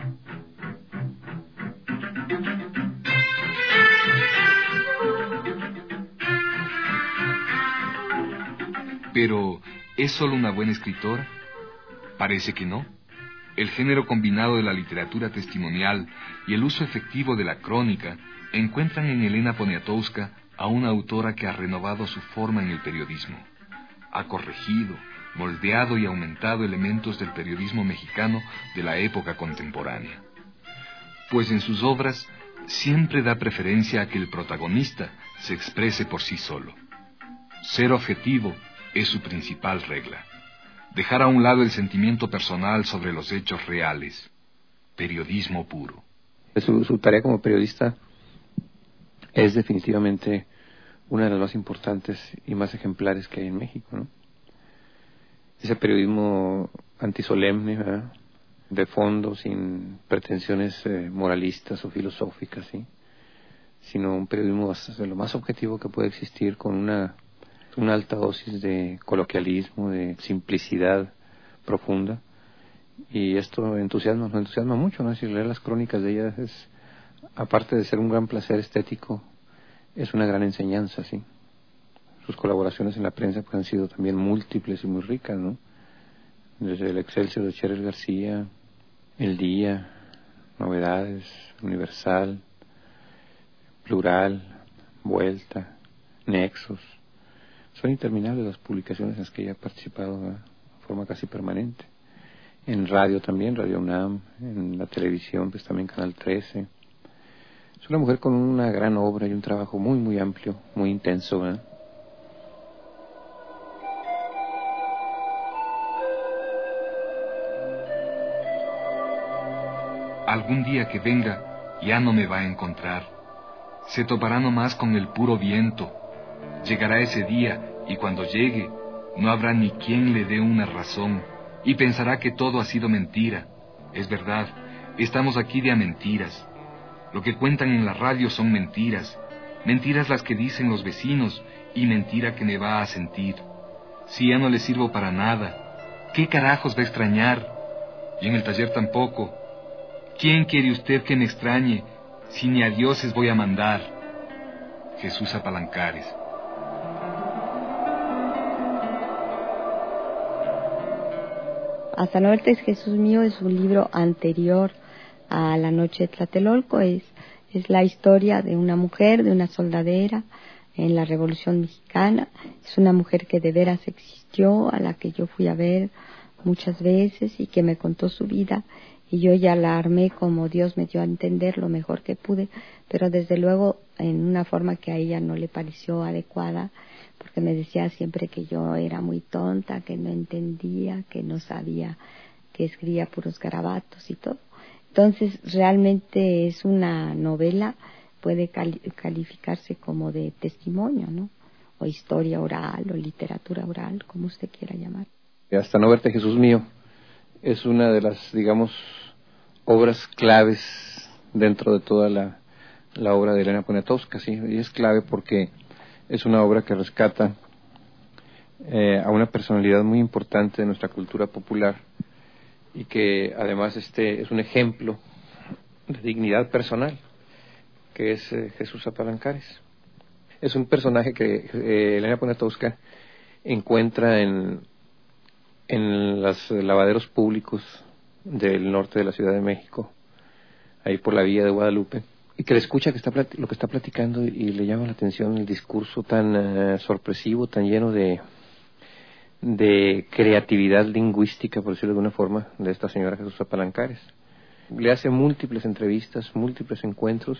Pero, ¿es solo una buena escritora? Parece que no. El género combinado de la literatura testimonial y el uso efectivo de la crónica encuentran en Elena Poniatowska a una autora que ha renovado su forma en el periodismo. Ha corregido, moldeado y aumentado elementos del periodismo mexicano de la época contemporánea. Pues en sus obras siempre da preferencia a que el protagonista se exprese por sí solo. Ser objetivo es su principal regla. Dejar a un lado el sentimiento personal sobre los hechos reales. Periodismo puro. Su, su tarea como periodista es definitivamente una de las más importantes y más ejemplares que hay en México, ¿no? Ese periodismo antisolemne, ¿verdad?, de fondo, sin pretensiones eh, moralistas o filosóficas, ¿sí?, sino un periodismo de lo más objetivo que puede existir, con una, una alta dosis de coloquialismo, de simplicidad profunda. Y esto entusiasma, nos entusiasma mucho, ¿no? Si leer las crónicas de ella es, aparte de ser un gran placer estético, es una gran enseñanza, ¿sí? Sus colaboraciones en la prensa pues, han sido también múltiples y muy ricas, ¿no? Desde el Excelsior de Cheres García, El Día, Novedades, Universal, Plural, Vuelta, Nexos. Son interminables las publicaciones en las que ella ha participado, ¿verdad?, de forma casi permanente. En radio también, Radio UNAM, en la televisión, pues también Canal trece. Es una mujer con una gran obra y un trabajo muy, muy amplio, muy intenso, ¿verdad? Algún día que venga, ya no me va a encontrar. Se topará nomás con el puro viento. Llegará ese día, y cuando llegue, no habrá ni quien le dé una razón, y pensará que todo ha sido mentira. Es verdad, estamos aquí de a mentiras. Lo que cuentan en la radio son mentiras, mentiras las que dicen los vecinos, y mentira que me va a sentir. Si ya no le sirvo para nada, ¿qué carajos va a extrañar? Y en el taller tampoco. ¿Quién quiere usted que me extrañe, si ni a dioses voy a mandar? Jesús Apalancares. Hasta Norte es Jesús mío es un libro anterior a La Noche de Tlatelolco. Es, es la historia de una mujer, de una soldadera en la Revolución Mexicana. Es una mujer que de veras existió, a la que yo fui a ver muchas veces y que me contó su vida. Y yo ya la armé como Dios me dio a entender lo mejor que pude, pero desde luego en una forma que a ella no le pareció adecuada, porque me decía siempre que yo era muy tonta, que no entendía, que no sabía, que escribía puros garabatos y todo. Entonces realmente es una novela, puede cali- calificarse como de testimonio, ¿no? O historia oral, o literatura oral, como usted quiera llamar. Hasta no verte, Jesús mío, es una de las, digamos, obras claves dentro de toda la, la obra de Elena Poniatowska, sí, y es clave porque es una obra que rescata eh, a una personalidad muy importante de nuestra cultura popular y que además este es un ejemplo de dignidad personal, que es eh, Jesús Apalancares. Es un personaje que eh, Elena Poniatowska encuentra en en los lavaderos públicos del norte de la Ciudad de México, ahí por la vía de Guadalupe, y que le escucha que está plati- lo que está platicando y, y le llama la atención el discurso tan uh, sorpresivo, tan lleno de de creatividad lingüística, por decirlo de alguna forma, de esta señora Jesús Apalancares. Le hace múltiples entrevistas, múltiples encuentros,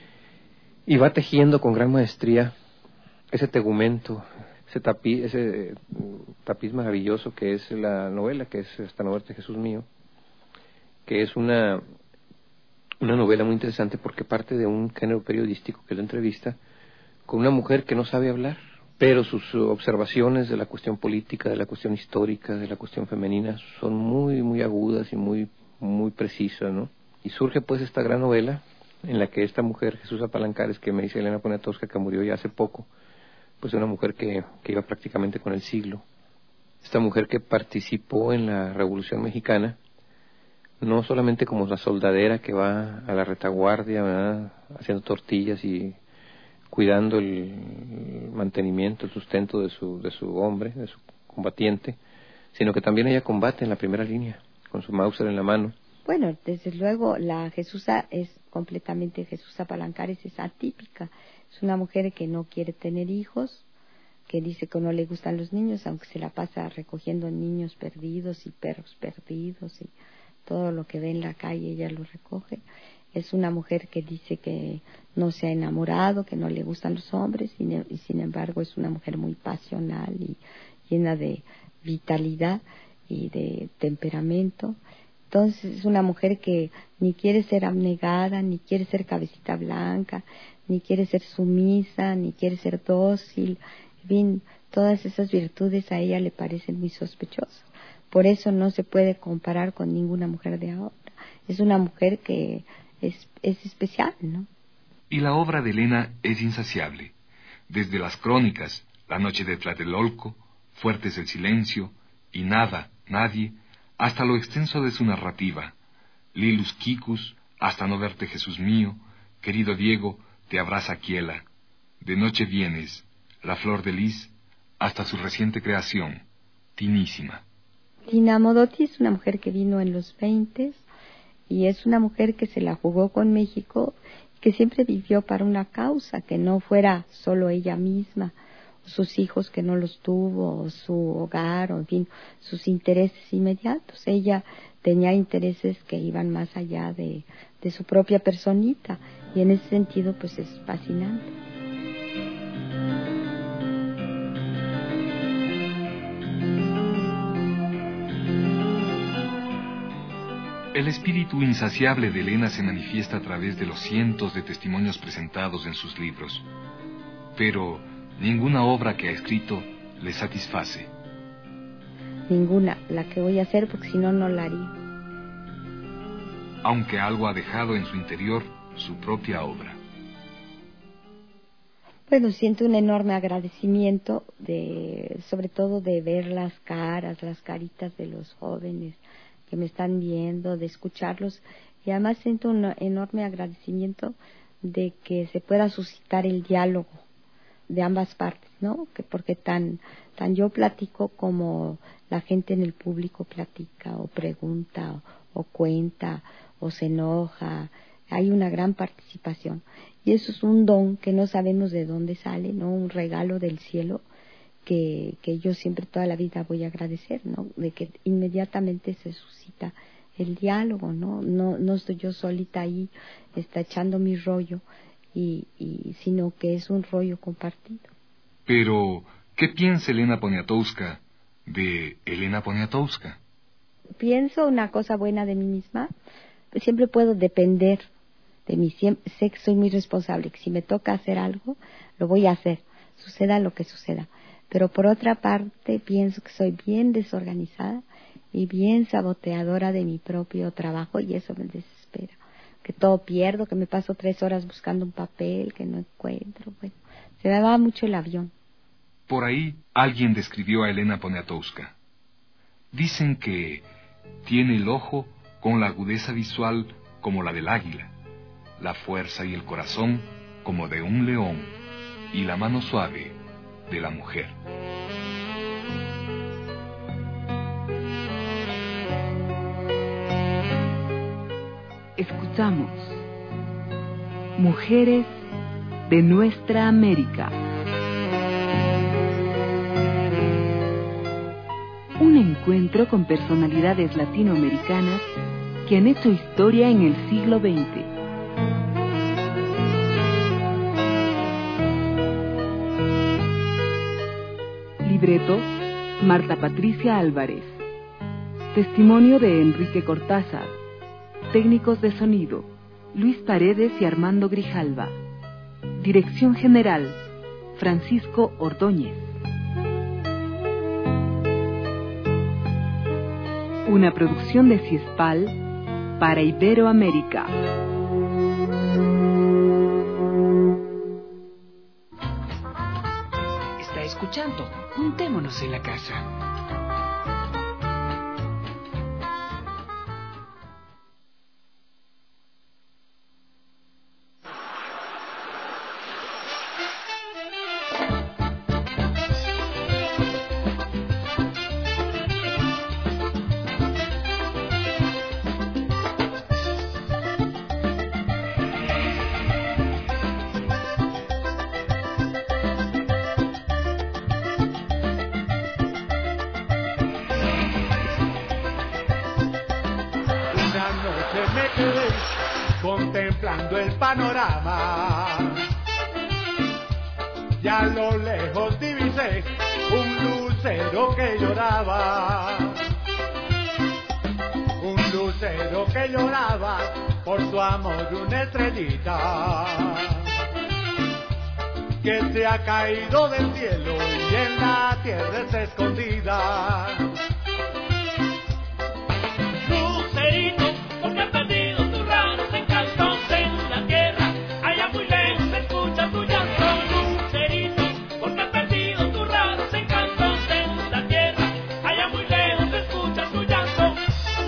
y va tejiendo con gran maestría ese tegumento, ese tapiz, ese tapiz maravilloso que es la novela, que es Hasta no verte, Jesús mío, que es una una novela muy interesante porque parte de un género periodístico, que es la entrevista, con una mujer que no sabe hablar, pero sus observaciones de la cuestión política, de la cuestión histórica, de la cuestión femenina, son muy, muy agudas y muy, muy precisas, ¿no? Y surge pues esta gran novela en la que esta mujer, Jesús Apalancares, que me dice Elena Poniatowska, que murió ya hace poco, pues una mujer que, que iba prácticamente con el siglo. Esta mujer que participó en la Revolución Mexicana, no solamente como la soldadera que va a la retaguardia, ¿verdad?, haciendo tortillas y cuidando el mantenimiento, el sustento de su, de su hombre, de su combatiente, sino que también ella combate en la primera línea, con su Mauser en la mano. Bueno, desde luego la Jesusa es completamente, Jesús Apalancares es atípica. Es una mujer que no quiere tener hijos, que dice que no le gustan los niños, aunque se la pasa recogiendo niños perdidos y perros perdidos y todo lo que ve en la calle ella lo recoge. Es una mujer que dice que no se ha enamorado, que no le gustan los hombres, y, y sin embargo es una mujer muy pasional y llena de vitalidad y de temperamento. Entonces es una mujer que ni quiere ser abnegada, ni quiere ser cabecita blanca, ni quiere ser sumisa, ni quiere ser dócil. En fin, todas esas virtudes a ella le parecen muy sospechosas. Por eso no se puede comparar con ninguna mujer de ahora. Es una mujer que es, es especial, ¿no? Y la obra de Elena es insaciable. Desde las crónicas, La noche de Tlatelolco, Fuertes del silencio, y Nada, nadie, hasta lo extenso de su narrativa, Lilus Quicus, Hasta no verte Jesús mío, Querido Diego, Te abraza Quiela, De noche vienes, La flor de lis, hasta su reciente creación, Tinísima. Tina Modotti es una mujer que vino en los veintes y es una mujer que se la jugó con México, que siempre vivió para una causa, que no fuera solo ella misma, o sus hijos que no los tuvo, o su hogar, o en fin, sus intereses inmediatos. Ella tenía intereses que iban más allá de, de su propia personita, y en ese sentido pues es fascinante. El espíritu insaciable de Elena se manifiesta a través de los cientos de testimonios presentados en sus libros. Pero ninguna obra que ha escrito le satisface. Ninguna, la que voy a hacer, porque si no, no la haría. Aunque algo ha dejado en su interior su propia obra. Bueno, siento un enorme agradecimiento, de, sobre todo de ver las caras, las caritas de los jóvenes que me están viendo, de escucharlos, y además siento un enorme agradecimiento de que se pueda suscitar el diálogo de ambas partes, ¿no? Que porque tan tan yo platico como la gente en el público platica o pregunta o, o cuenta o se enoja, hay una gran participación, y eso es un don que no sabemos de dónde sale, ¿no? Un regalo del cielo que, que yo siempre toda la vida voy a agradecer, ¿no? De que inmediatamente se suscita el diálogo, ¿no? No, no estoy yo solita ahí, está echando mi rollo, y, y sino que es un rollo compartido. Pero, ¿qué piensa Elena Poniatowska de Elena Poniatowska? Pienso una cosa buena de mí misma, siempre puedo depender de mí, siempre, sé que soy muy responsable, que si me toca hacer algo, lo voy a hacer, suceda lo que suceda. Pero por otra parte pienso que soy bien desorganizada y bien saboteadora de mi propio trabajo, y eso me desespera. Que todo pierdo, que me paso tres horas buscando un papel que no encuentro. Bueno, se me va mucho el avión. Por ahí alguien describió a Elena Poniatowska. Dicen que tiene el ojo con la agudeza visual como la del águila, la fuerza y el corazón como de un león, y la mano suave de la mujer. Escuchamos Mujeres de Nuestra América. Un encuentro con personalidades latinoamericanas que han hecho historia en el siglo veinte. Libreto, Marta Patricia Álvarez. Testimonio de Enrique Cortázar. Técnicos de sonido, Luis Paredes y Armando Grijalva. Dirección general, Francisco Ordóñez. Una producción de CIESPAL para Iberoamérica. Está escuchando Juntémonos en la Casa. contemplando el panorama. Y a lo lejos divisé un lucero que lloraba, un lucero que lloraba por su amor, una estrellita que se ha caído del cielo y en la tierra está escondida. Lucerito, porque has perdido tus raros encantos en la tierra, allá muy lejos se escucha tu llanto. Lucerito, porque has perdido tus raros encantos en la tierra, allá muy lejos se escucha tu llanto.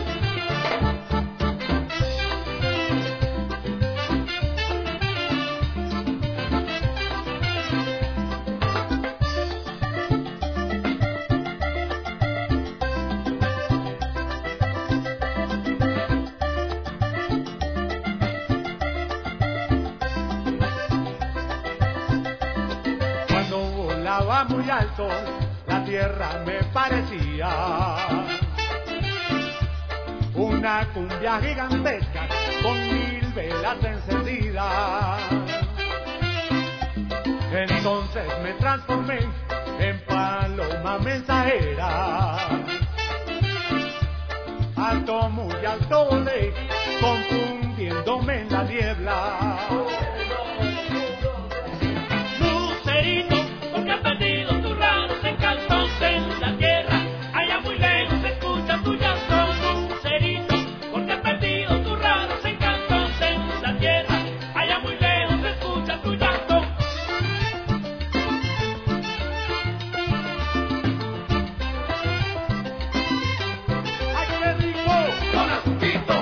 Muy alto, la tierra me parecía una cumbia gigantesca con mil velas encendidas. Entonces me transformé en paloma mensajera, alto, muy alto volé, confundiéndome en la niebla. Lucerito, porque has perdido tus raros encantos en la tierra, allá muy lejos se escucha tu llanto. Lucerito, porque has perdido tus raros encantos en la tierra, allá muy lejos se escucha tu llanto. ¡Ay, qué rico! ¡Con azuquito!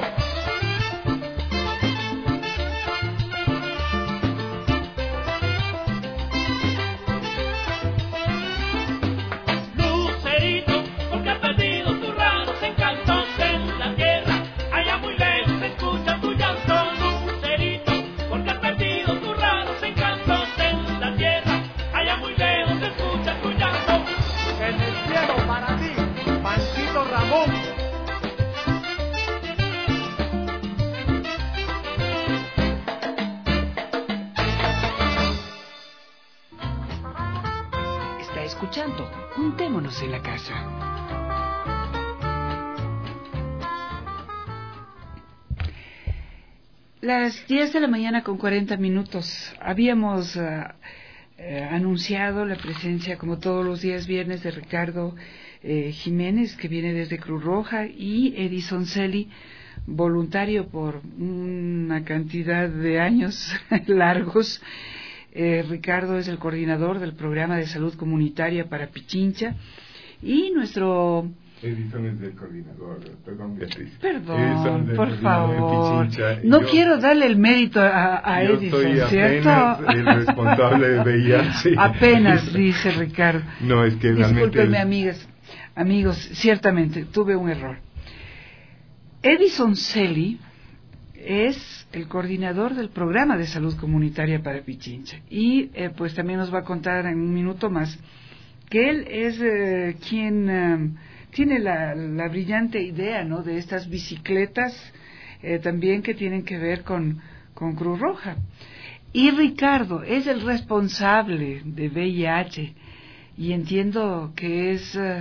Escuchando, juntémonos en la casa. Las diez de la mañana con cuarenta minutos. Habíamos uh, uh, anunciado la presencia, como todos los días viernes, de Ricardo eh, Jiménez, que viene desde Cruz Roja, y Edison Celi, voluntario por una cantidad de años largos. Eh, Ricardo es el coordinador del programa de salud comunitaria para Pichincha, y nuestro... Edison es el coordinador, perdón Beatriz. Perdón, por favor. No yo, quiero darle el mérito a, a yo Edison, soy ¿cierto? Apenas el responsable de V I H. Apenas, dice Ricardo. No, es que realmente... Discúlpenme, amigas, amigos, ciertamente, tuve un error. Edison Celi es el coordinador del programa de salud comunitaria para Pichincha, y eh, pues también nos va a contar en un minuto más que él es eh, quien eh, tiene la, la brillante idea, ¿no?, de estas bicicletas eh, también que tienen que ver con, con Cruz Roja. Y Ricardo es el responsable de V I H, y entiendo que es eh,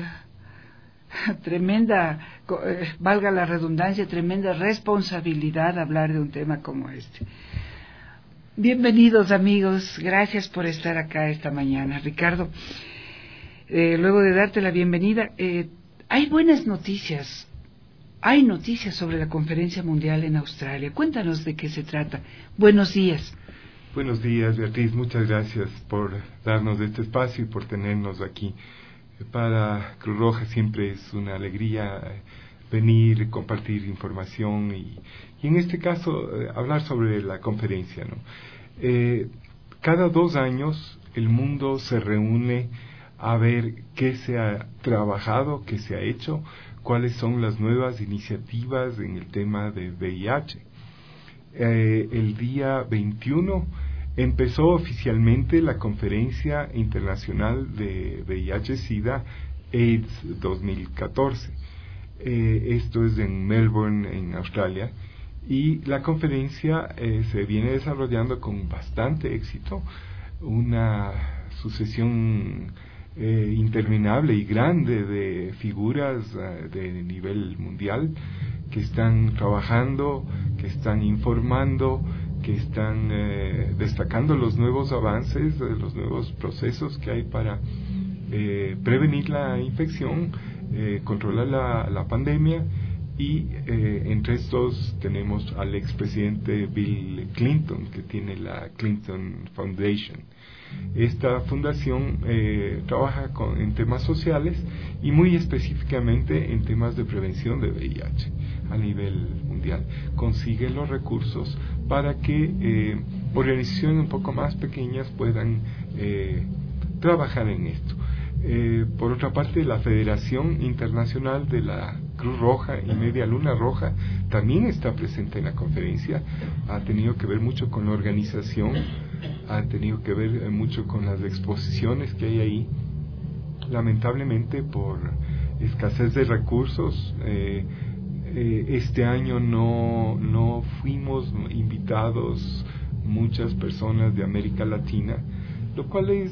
tremenda, eh, valga la redundancia, tremenda responsabilidad hablar de un tema como este. Bienvenidos, amigos, gracias por estar acá esta mañana. Ricardo, eh, luego de darte la bienvenida, eh, hay buenas noticias, hay noticias sobre la Conferencia Mundial en Australia. Cuéntanos de qué se trata. Buenos días. Buenos días, Beatriz, muchas gracias por darnos este espacio y por tenernos aquí. Para Cruz Roja siempre es una alegría venir, compartir información y, y en este caso eh, hablar sobre la conferencia, ¿no? Eh, cada dos años el mundo se reúne a ver qué se ha trabajado, qué se ha hecho, cuáles son las nuevas iniciativas en el tema de V I H. Eh, el día veintiuno empezó oficialmente la Conferencia Internacional de V I H-Sida AIDS dos mil catorce. Eh, esto es en Melbourne, en Australia, Y la conferencia eh, se viene desarrollando con bastante éxito, una sucesión eh, interminable y grande de figuras eh, de nivel mundial que están trabajando, que están informando, que están eh, destacando los nuevos avances, eh, los nuevos procesos que hay para eh, prevenir la infección, eh, controlar la, la pandemia. Y eh, entre estos tenemos al expresidente Bill Clinton, que tiene la Clinton Foundation. Esta fundación eh, trabaja con, en temas sociales y muy específicamente en temas de prevención de V I H a nivel mundial. Consigue los recursos para que eh, organizaciones un poco más pequeñas puedan eh, trabajar en esto. Eh, por otra parte, la Federación Internacional de la Cruz Roja y Media Luna Roja también está presente en la conferencia. Ha tenido que ver mucho con la organización, ha tenido que ver eh, mucho con las exposiciones que hay ahí. Lamentablemente, por escasez de recursos, eh, eh, este año no, no fuimos invitados muchas personas de América Latina, lo cual es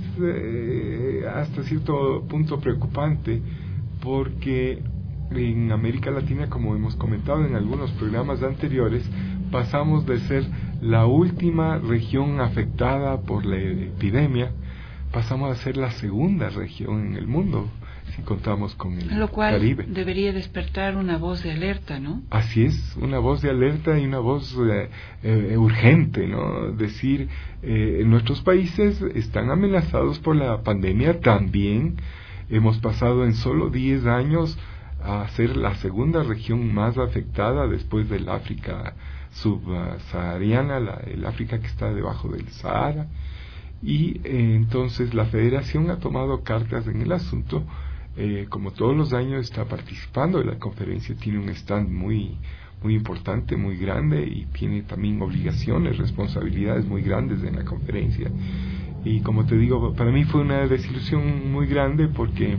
eh, hasta cierto punto preocupante, porque en América Latina, como hemos comentado en algunos programas anteriores, pasamos de ser la última región afectada por la epidemia, pasamos a ser la segunda región en el mundo, si contamos con el Lo cual Caribe. Debería despertar una voz de alerta, ¿no? Así es, una voz de alerta y una voz eh, eh, urgente, ¿no? Decir, eh, nuestros países están amenazados por la pandemia también. Hemos pasado en solo diez años a ser la segunda región más afectada después del África subsahariana, la, el África que está debajo del Sahara. Y eh, entonces la Federación ha tomado cartas en el asunto. Eh, como todos los años está participando en la conferencia, tiene un stand muy muy importante, muy grande, y tiene también obligaciones, responsabilidades muy grandes en la conferencia. Y como te digo, para mí fue una desilusión muy grande porque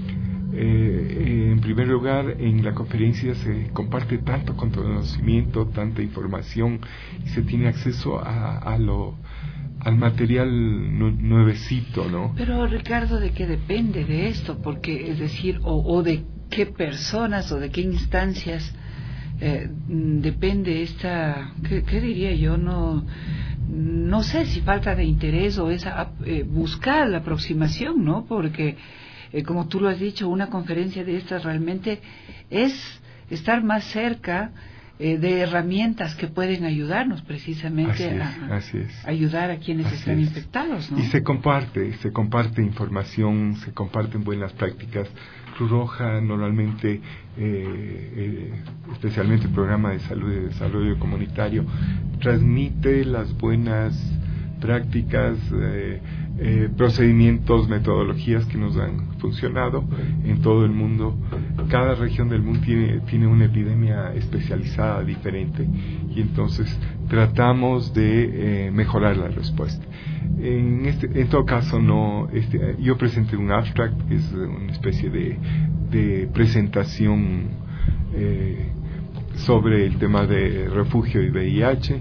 eh, en primer lugar en la conferencia se comparte tanto conocimiento, tanta información, y se tiene acceso a, a lo al material nu nuevecito, ¿no? Pero, Ricardo, ¿de qué depende de esto? Porque, es decir, o, o de qué personas o de qué instancias eh, depende esta, ¿qué, qué diría yo? No, no sé si falta de interés o esa eh, buscar la aproximación, ¿no? Porque, eh, como tú lo has dicho, una conferencia de estas realmente es estar más cerca Eh, de herramientas que pueden ayudarnos precisamente así es, a, así es. ayudar a quienes así están es. infectados, ¿no? Y se comparte, se comparte información, se comparten buenas prácticas. Cruz Roja normalmente, eh, eh, especialmente el programa de salud y de desarrollo comunitario, transmite las buenas prácticas, eh, eh, procedimientos, metodologías que nos han funcionado en todo el mundo. Cada región del mundo tiene, tiene una epidemia especializada diferente, y entonces tratamos de eh, mejorar la respuesta. En, este, en todo caso, no, este, yo presenté un abstract, que es una especie de, de presentación eh, sobre el tema de refugio y V I H.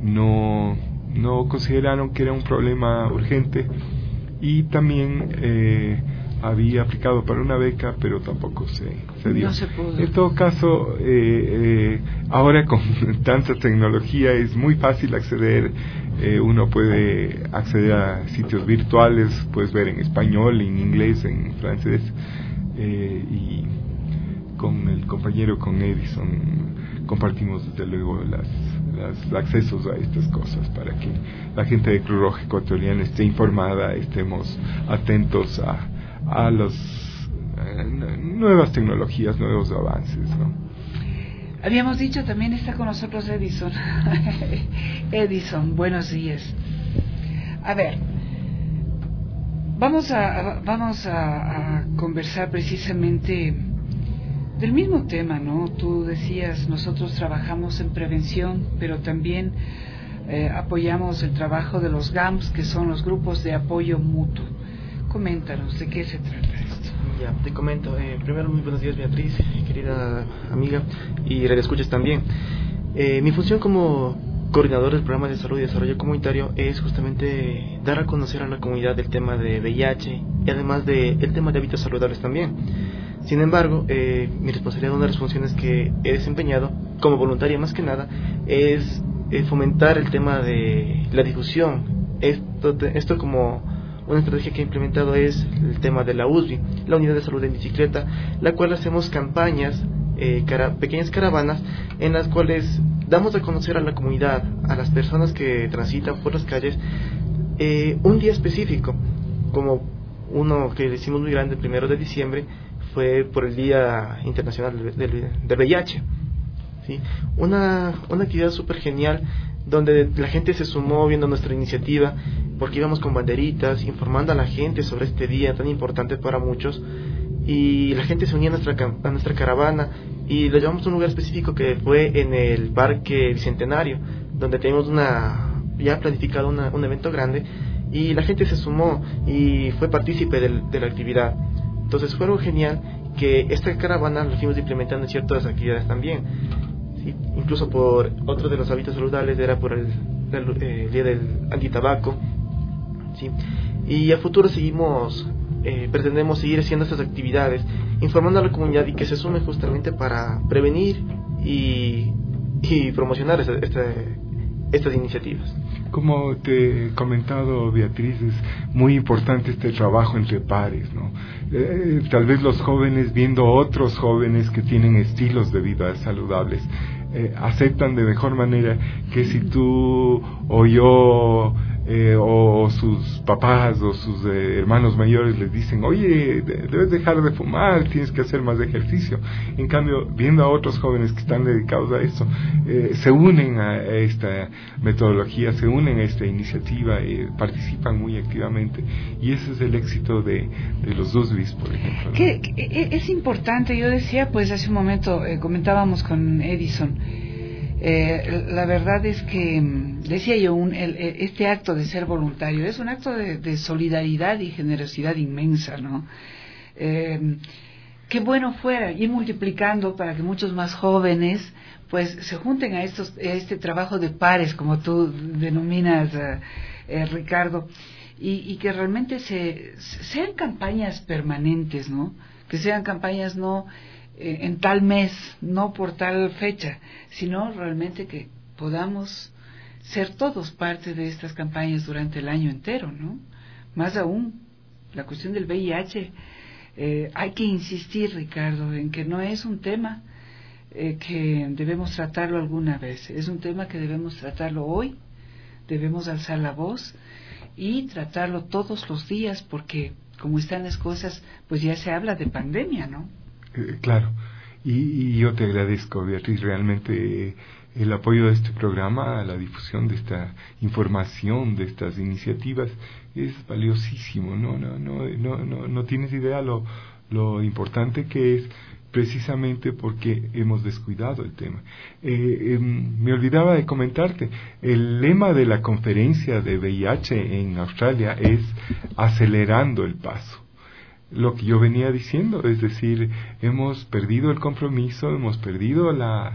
No no consideraron que era un problema urgente, y también eh, había aplicado para una beca, pero tampoco se, se dio. No se pudo. En todo caso, eh, eh, ahora con tanta tecnología es muy fácil acceder. Eh, uno puede acceder a sitios virtuales, puedes ver en español, en inglés, en francés, eh, y con el compañero, con Edison, compartimos desde luego las los accesos a estas cosas para que la gente de Cruz Roja Ecuatoriana esté informada, estemos atentos a, a las eh, nuevas tecnologías, nuevos avances, ¿no? Habíamos dicho, también está con nosotros Edison. Edison, buenos días. A ver, vamos a vamos a, a conversar precisamente del mismo tema, ¿no? Tú decías, nosotros trabajamos en prevención, pero también eh, apoyamos el trabajo de los G A M S, que son los grupos de apoyo mutuo. Coméntanos, ¿de qué se trata esto? Ya, te comento. Eh, primero, muy buenos días, Beatriz, querida amiga, y radioescuchas también. Eh, mi función como coordinador del programa de salud y desarrollo comunitario es justamente dar a conocer a la comunidad el tema de V I H y además de el tema de hábitos saludables también. Sin embargo, eh, mi responsabilidad, una de las funciones que he desempeñado como voluntaria más que nada, es eh, fomentar el tema de la difusión. Esto, esto como una estrategia que he implementado es el tema de la U S B I, la Unidad de Salud en Bicicleta, la cual hacemos campañas, eh, cara, pequeñas caravanas, en las cuales damos a conocer a la comunidad, a las personas que transitan por las calles, eh, un día específico, como uno que decimos muy grande, el primero de diciembre, fue por el Día Internacional del, del, del V I H. ¿Sí? Una, una actividad súper genial, donde la gente se sumó viendo nuestra iniciativa, porque íbamos con banderitas, informando a la gente sobre este día tan importante para muchos, y la gente se unía a nuestra, a nuestra caravana, y lo llevamos a un lugar específico que fue en el Parque Bicentenario, donde teníamos una, ya planificado una, un evento grande, y la gente se sumó y fue partícipe del, de la actividad. Entonces fue algo genial que esta caravana lo fuimos implementando en ciertas actividades también. ¿Sí? Incluso por otro de los hábitos saludables era por el, el, el día del antitabaco. ¿Sí? Y a futuro seguimos, eh, pretendemos seguir haciendo estas actividades, informando a la comunidad y que se sume justamente para prevenir y, y promocionar esta, esta, estas iniciativas. Como te he comentado, Beatriz, es muy importante este trabajo entre pares, ¿no? Eh, tal vez los jóvenes, viendo otros jóvenes que tienen estilos de vida saludables, eh, aceptan de mejor manera que si tú o yo eh, o sus papás o sus eh, hermanos mayores les dicen, oye, debes dejar de fumar, tienes que hacer más ejercicio. En cambio, viendo a otros jóvenes que están dedicados a eso, eh, se unen a esta metodología, se unen a esta iniciativa, eh, participan muy activamente, y ese es el éxito de, de los U S B Is, por ejemplo, ¿no? Que, que es importante. Yo decía, pues hace un momento eh, comentábamos con Edison, Eh, la verdad es que, decía yo, un, el, este acto de ser voluntario es un acto de, de solidaridad y generosidad inmensa, ¿no? Eh, qué bueno fuera ir multiplicando para que muchos más jóvenes pues se junten a, estos, a este trabajo de pares, como tú denominas, eh, eh, Ricardo, y, y que realmente se, sean campañas permanentes, ¿no? Que sean campañas no en tal mes, no por tal fecha, sino realmente que podamos ser todos parte de estas campañas durante el año entero, ¿no? Más aún, la cuestión del V I H, eh, hay que insistir, Ricardo, en que no es un tema eh, que debemos tratarlo alguna vez, es un tema que debemos tratarlo hoy, debemos alzar la voz y tratarlo todos los días, porque como están las cosas, pues ya se habla de pandemia, ¿no? Eh, claro, y, y yo te agradezco, Beatriz, realmente eh, el apoyo de este programa, la difusión de esta información, de estas iniciativas, es valiosísimo. No, no, no, no, no, no tienes idea lo, lo importante que es, precisamente porque hemos descuidado el tema. Eh, eh, me olvidaba de comentarte, el lema de la conferencia de V I H en Australia es acelerando el paso. Lo que yo venía diciendo, es decir, hemos perdido el compromiso, hemos perdido la,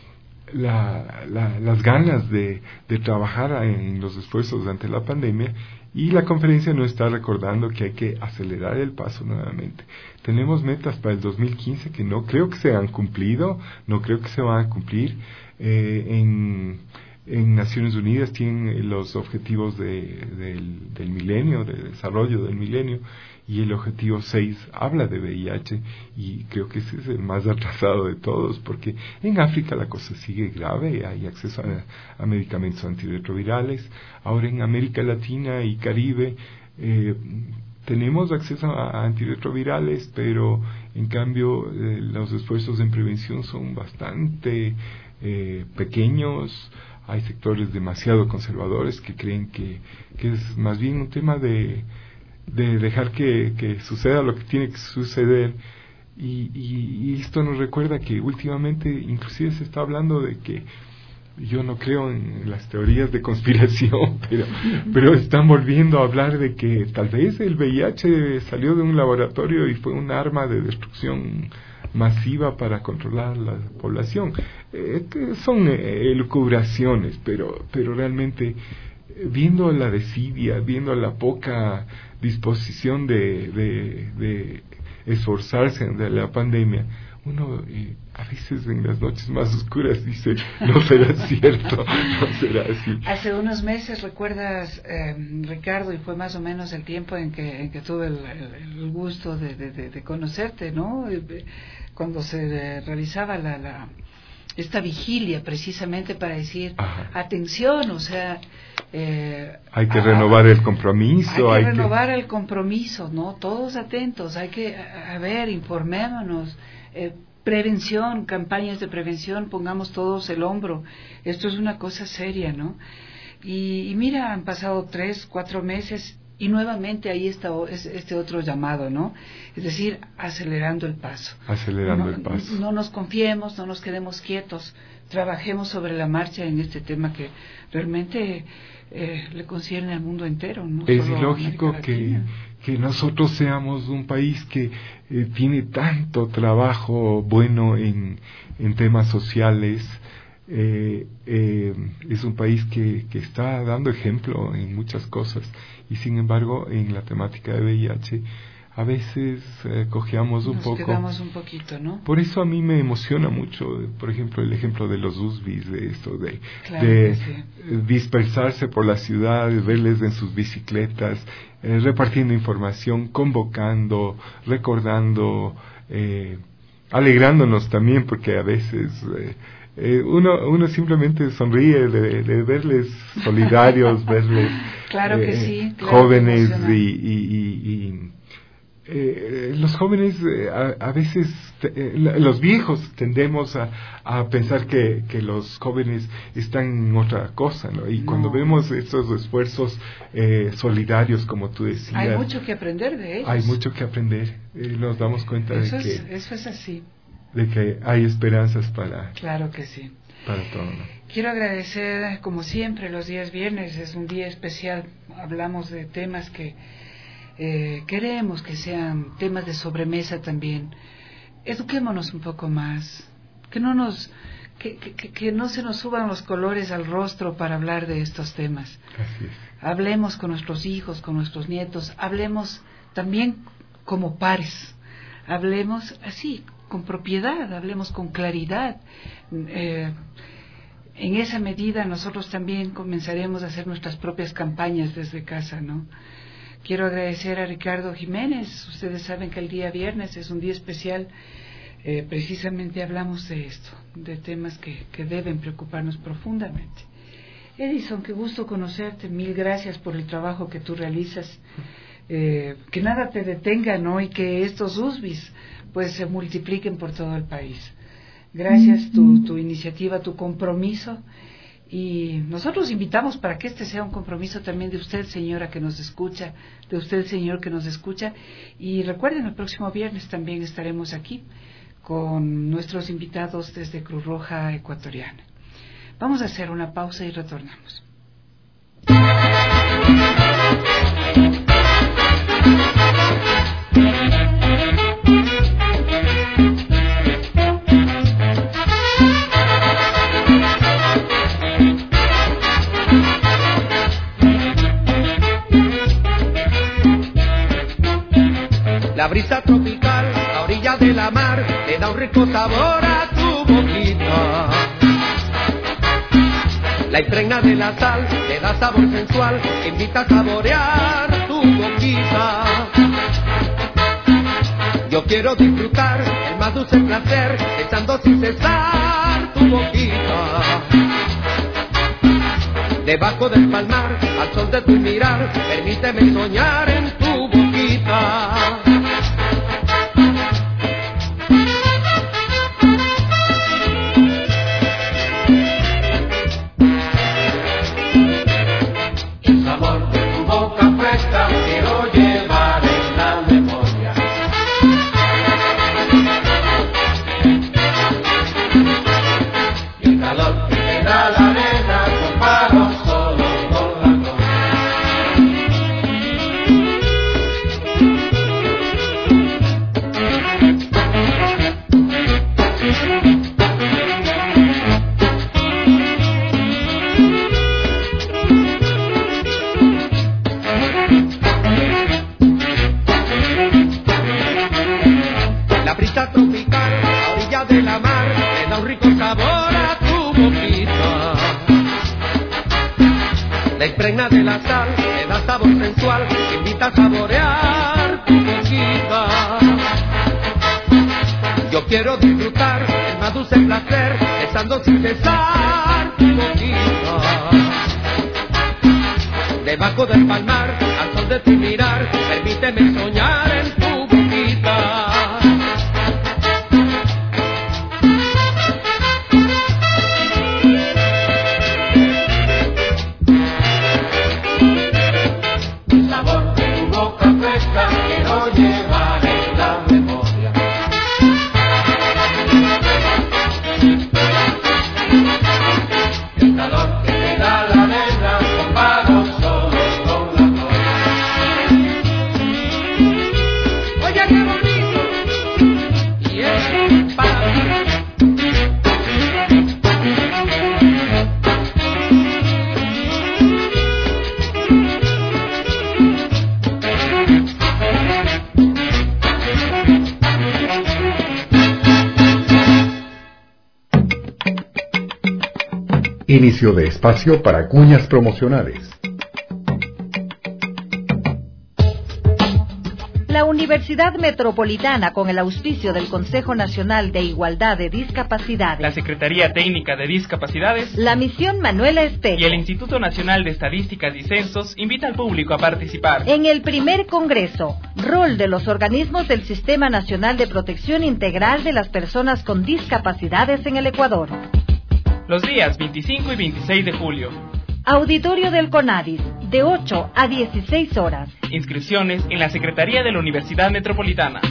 la, la, las ganas de, de trabajar en los esfuerzos ante la pandemia, y la conferencia nos está recordando que hay que acelerar el paso nuevamente. Tenemos metas para el dos mil quince que no creo que se han cumplido, no creo que se van a cumplir. Eh, en, en Naciones Unidas tienen los objetivos de, del, del milenio, de desarrollo del milenio, y el objetivo seis habla de V I H, y creo que ese es el más atrasado de todos, porque en África la cosa sigue grave, hay acceso a, a medicamentos antirretrovirales. Ahora en América Latina y Caribe eh, tenemos acceso a, a antirretrovirales, pero en cambio eh, los esfuerzos en prevención son bastante eh, pequeños. Hay sectores demasiado conservadores que creen que, que es más bien un tema de de dejar que, que suceda lo que tiene que suceder, y, y, y esto nos recuerda que últimamente inclusive se está hablando de que, yo no creo en las teorías de conspiración, pero, pero están volviendo a hablar de que tal vez el V I H salió de un laboratorio y fue un arma de destrucción masiva para controlar la población. Eh, son eh, elucubraciones, pero, pero realmente eh, viendo la desidia, viendo la poca disposición de, de, de esforzarse de la pandemia, uno eh, a veces en las noches más oscuras dice, no será cierto, no será así. Hace unos meses, recuerdas, eh, Ricardo, y fue más o menos el tiempo en que, en que tuve el, el, el gusto de, de, de, de conocerte, ¿no? Cuando se realizaba la, la esta vigilia precisamente para decir, Ajá. atención, o sea... Eh, hay que a, renovar el compromiso. Hay que hay renovar que... el compromiso, ¿no? Todos atentos, hay que, a, a ver, informémonos, eh, prevención, campañas de prevención, pongamos todos el hombro. Esto es una cosa seria, ¿no? Y, y mira, han pasado tres, cuatro meses y nuevamente ahí está este otro llamado, ¿no? Es decir, acelerando el paso. Acelerando no, el paso. No nos confiemos, no nos quedemos quietos, trabajemos sobre la marcha en este tema que realmente eh, le concierne al mundo entero, ¿no? Es ilógico que, que nosotros seamos un país que eh, tiene tanto trabajo bueno en, en temas sociales. Eh, eh, es un país que, que está dando ejemplo en muchas cosas y sin embargo en la temática de V I H a veces eh, cojeamos un Nos poco. Nos quedamos un poquito, ¿no? Por eso a mí me emociona mucho, por ejemplo, el ejemplo de los U S B Is, de esto, de, claro de sí. dispersarse por la ciudad, verles en sus bicicletas, eh, repartiendo información, convocando, recordando, eh, alegrándonos también, porque a veces... Eh, Eh, uno uno simplemente sonríe de, de verles solidarios, verles claro que eh, sí, claro, jóvenes y, y, y, y eh, los jóvenes eh, a, a veces te, eh, los viejos tendemos a, a pensar que, que los jóvenes están en otra cosa, ¿no? Y no. Cuando vemos estos esfuerzos eh, solidarios, como tú decías, hay mucho que aprender de ellos. Hay mucho que aprender. Eh, nos damos cuenta eso de que es, eso es así. De que hay esperanzas para... Claro que sí. Para todo, ¿no? Quiero agradecer, como siempre, los días viernes, es un día especial, hablamos de temas que eh, queremos que sean temas de sobremesa también. Eduquémonos un poco más, que no nos... Que, que, que no se nos suban los colores al rostro para hablar de estos temas. Así es. Hablemos con nuestros hijos, con nuestros nietos, hablemos también como pares, hablemos así, con propiedad, hablemos con claridad. Eh, en esa medida nosotros también comenzaremos a hacer nuestras propias campañas desde casa, ¿no? Quiero agradecer a Ricardo Jiménez. Ustedes saben que el día viernes es un día especial. Eh, precisamente hablamos de esto, de temas que, que deben preocuparnos profundamente. Edison, qué gusto conocerte. Mil gracias por el trabajo que tú realizas. Eh, que nada te detenga, ¿no? Y que estos U S B Is pues se multipliquen por todo el país. Gracias tu, tu iniciativa, tu compromiso, y nosotros invitamos para que este sea un compromiso también de usted, señora, que nos escucha, de usted, señor, que nos escucha, y recuerden, el próximo viernes también estaremos aquí con nuestros invitados desde Cruz Roja Ecuatoriana. Vamos a hacer una pausa y retornamos. La brisa tropical a orilla de la mar le da un rico sabor a tu boquita. La impregna de la sal le da sabor sensual, invita a saborear tu boquita. Yo quiero disfrutar el más dulce placer, besando sin cesar tu boquita. Debajo del palmar, al sol de tu mirar, permíteme soñar en tu boquita. El sabor de tu boca fresca quiero llevar en la memoria. Y el calor que te da la arena comparo solo con la gloria. impregna de la sal, le da sabor sensual, te invita a saborear tu boquita. Yo quiero disfrutar el más dulce placer, besando sin cesar tu boquita. Debajo del palmar, al sol de tu mirar, permíteme soñar en tu boquita. El sabor de tu boca fresca quiero llevar en la memoria. El calor que te da la nena, comparo solo con la gloria. Oye, qué bonito. Y es para ti. Inicio de espacio para cuñas promocionales. La Universidad Metropolitana, con el auspicio del Consejo Nacional de Igualdad de Discapacidades, la Secretaría Técnica de Discapacidades, la Misión Manuela Espejo y el Instituto Nacional de Estadísticas y Censos invita al público a participar en el primer Congreso, Rol de los Organismos del Sistema Nacional de Protección Integral de las Personas con Discapacidades en el Ecuador. Los días veinticinco y veintiséis de julio. Auditorio del CONADIS, de ocho a dieciséis horas. Inscripciones en la Secretaría de la Universidad Metropolitana.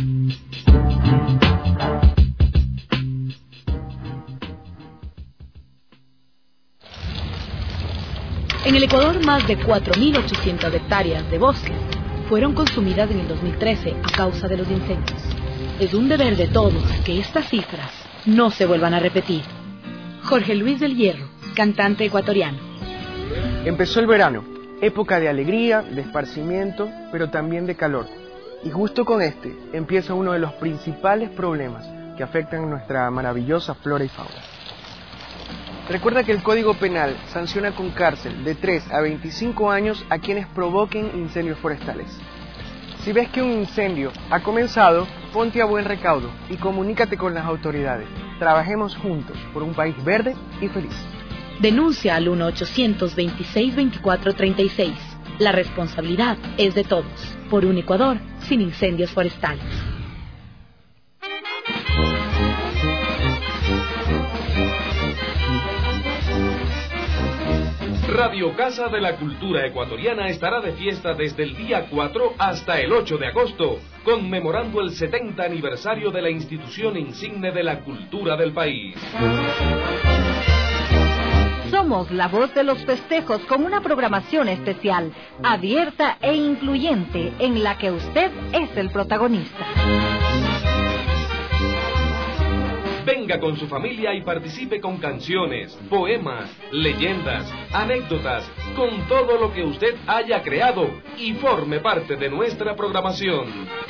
En el Ecuador, más de cuatro mil ochocientas hectáreas de bosques fueron consumidas en el dos mil trece a causa de los incendios. Es un deber de todos que estas cifras no se vuelvan a repetir. Jorge Luis del Hierro, cantante ecuatoriano. Empezó el verano, época de alegría, de esparcimiento, pero también de calor. Y justo con este empieza uno de los principales problemas que afectan nuestra maravillosa flora y fauna. Recuerda que el Código Penal sanciona con cárcel de tres a veinticinco años a quienes provoquen incendios forestales. Si ves que un incendio ha comenzado, ponte a buen recaudo y comunícate con las autoridades. Trabajemos juntos por un país verde y feliz. Denuncia al uno ochocientos veintiséis veinticuatro treinta y seis. La responsabilidad es de todos, por un Ecuador sin incendios forestales. Radio Casa de la Cultura Ecuatoriana estará de fiesta desde el día cuatro hasta el ocho de agosto, conmemorando el setenta aniversario de la institución insigne de la cultura del país. Somos la voz de los festejos con una programación especial, abierta e incluyente, en la que usted es el protagonista. Venga con su familia y participe con canciones, poemas, leyendas, anécdotas, con todo lo que usted haya creado y forme parte de nuestra programación.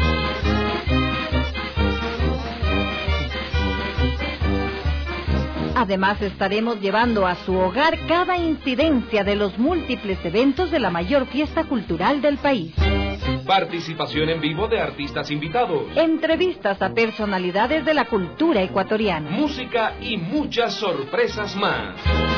Además, estaremos llevando a su hogar cada incidencia de los múltiples eventos de la mayor fiesta cultural del país. Participación en vivo de artistas invitados. Entrevistas a personalidades de la cultura ecuatoriana. Música y muchas sorpresas más.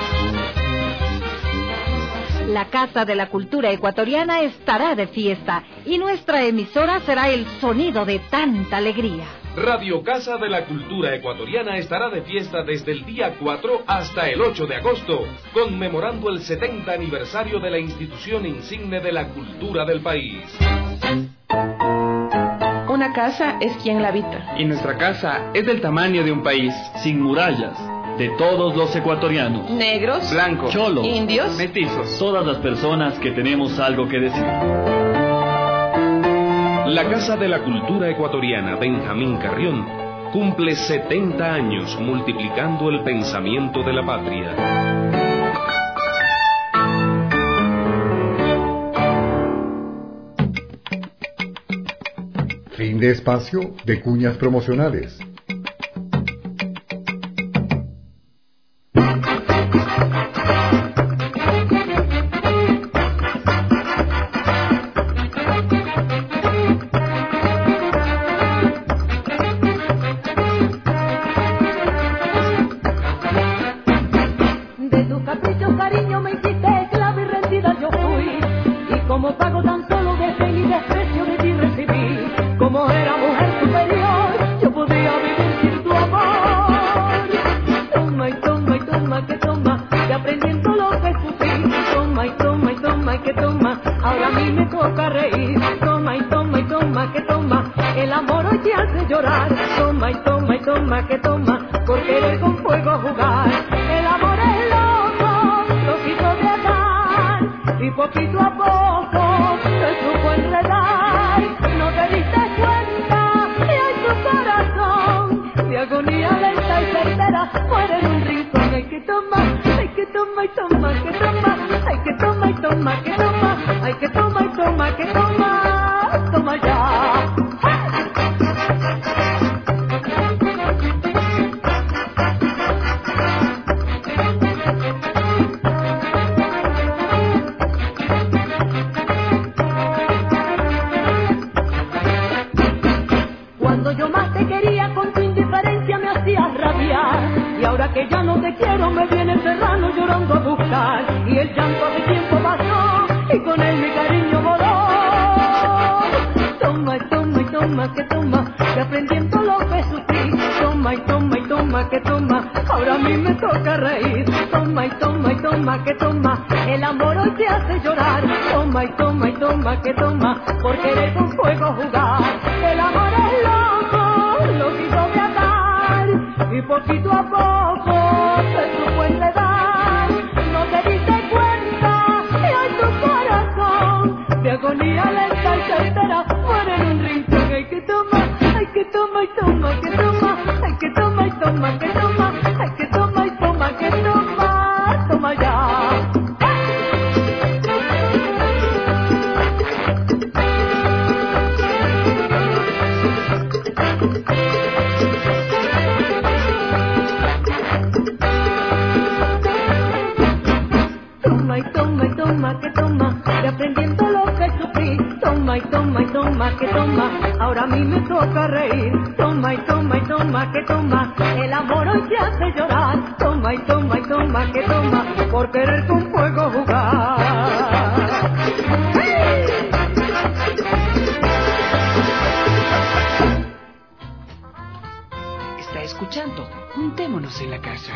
La Casa de la Cultura Ecuatoriana estará de fiesta y nuestra emisora será el sonido de tanta alegría. Radio Casa de la Cultura Ecuatoriana estará de fiesta desde el día cuatro hasta el ocho de agosto, conmemorando el setenta aniversario de la institución insigne de la cultura del país. Una casa es quien la habita. Y nuestra casa es del tamaño de un país, sin murallas, de todos los ecuatorianos. Negros, blancos, cholos, indios, mestizos, todas las personas que tenemos algo que decir. La Casa de la Cultura Ecuatoriana Benjamín Carrión cumple setenta años multiplicando el pensamiento de la patria. Fin de espacio de cuñas promocionales. De tus caprichos, cariño, me hiciste esclava y rendida yo fui. Y como pago tan solo dejé mi desprecio de ti recibí. Como era mujer superior, yo podía vivir sin tu amor. Toma y toma y toma que toma, y aprendiendo lo que sufrí. Toma y toma y toma y que toma, ahora a mí me toca reír. Toma y toma y toma que toma, el amor hoy te hace llorar. Toma y toma y toma que toma, por querer con fuego jugar. El amor es loco, lo quiso de atar, y poquito a poco se supo enredar. No te diste cuenta, y hay tu corazón, de agonía lenta y certera, muere en un rincón. Hay que tomar, hay que tomar y toma, que toma, hay que tomar y toma, que toma, hay que tomar y toma, que toma, toma ya. Y ahora que ya no te quiero, me viene el serrano llorando a buscar. Y el llanto hace tiempo pasó, y con él mi cariño voló. Toma y toma y toma que toma, y aprendiendo lo que sufrí. Toma y toma y toma que toma, ahora a mí me toca reír. Toma y toma y toma que toma, el amor hoy te hace llorar. Toma y toma y toma que toma, por querer con fuego jugar. El amor es loco, lo quiso de atar, y poquito a poco se supo enredar. No te diste cuenta, y hay tu corazón, de agonía lenta y certera, muere en un rincón. Hay que tomar, hay que tomar y toma, que toma, hay que tomar y toma, que toma, hay que tomar y toma, que toma, toma ya. Toma y toma y toma que toma, y aprendiendo lo que sufrí. Toma y toma y toma que toma, ahora a mí me toca reír. Toma y toma y toma que toma, el amor hoy te hace llorar. Toma y toma y toma que toma, por querer con fuego jugar. Está escuchando Juntémonos en la Casa.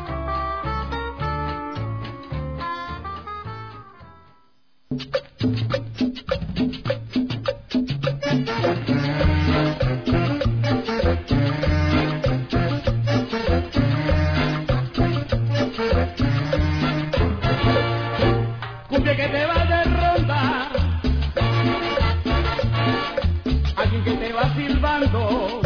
Cumbia que te va de ronda, alguien que te va silbando,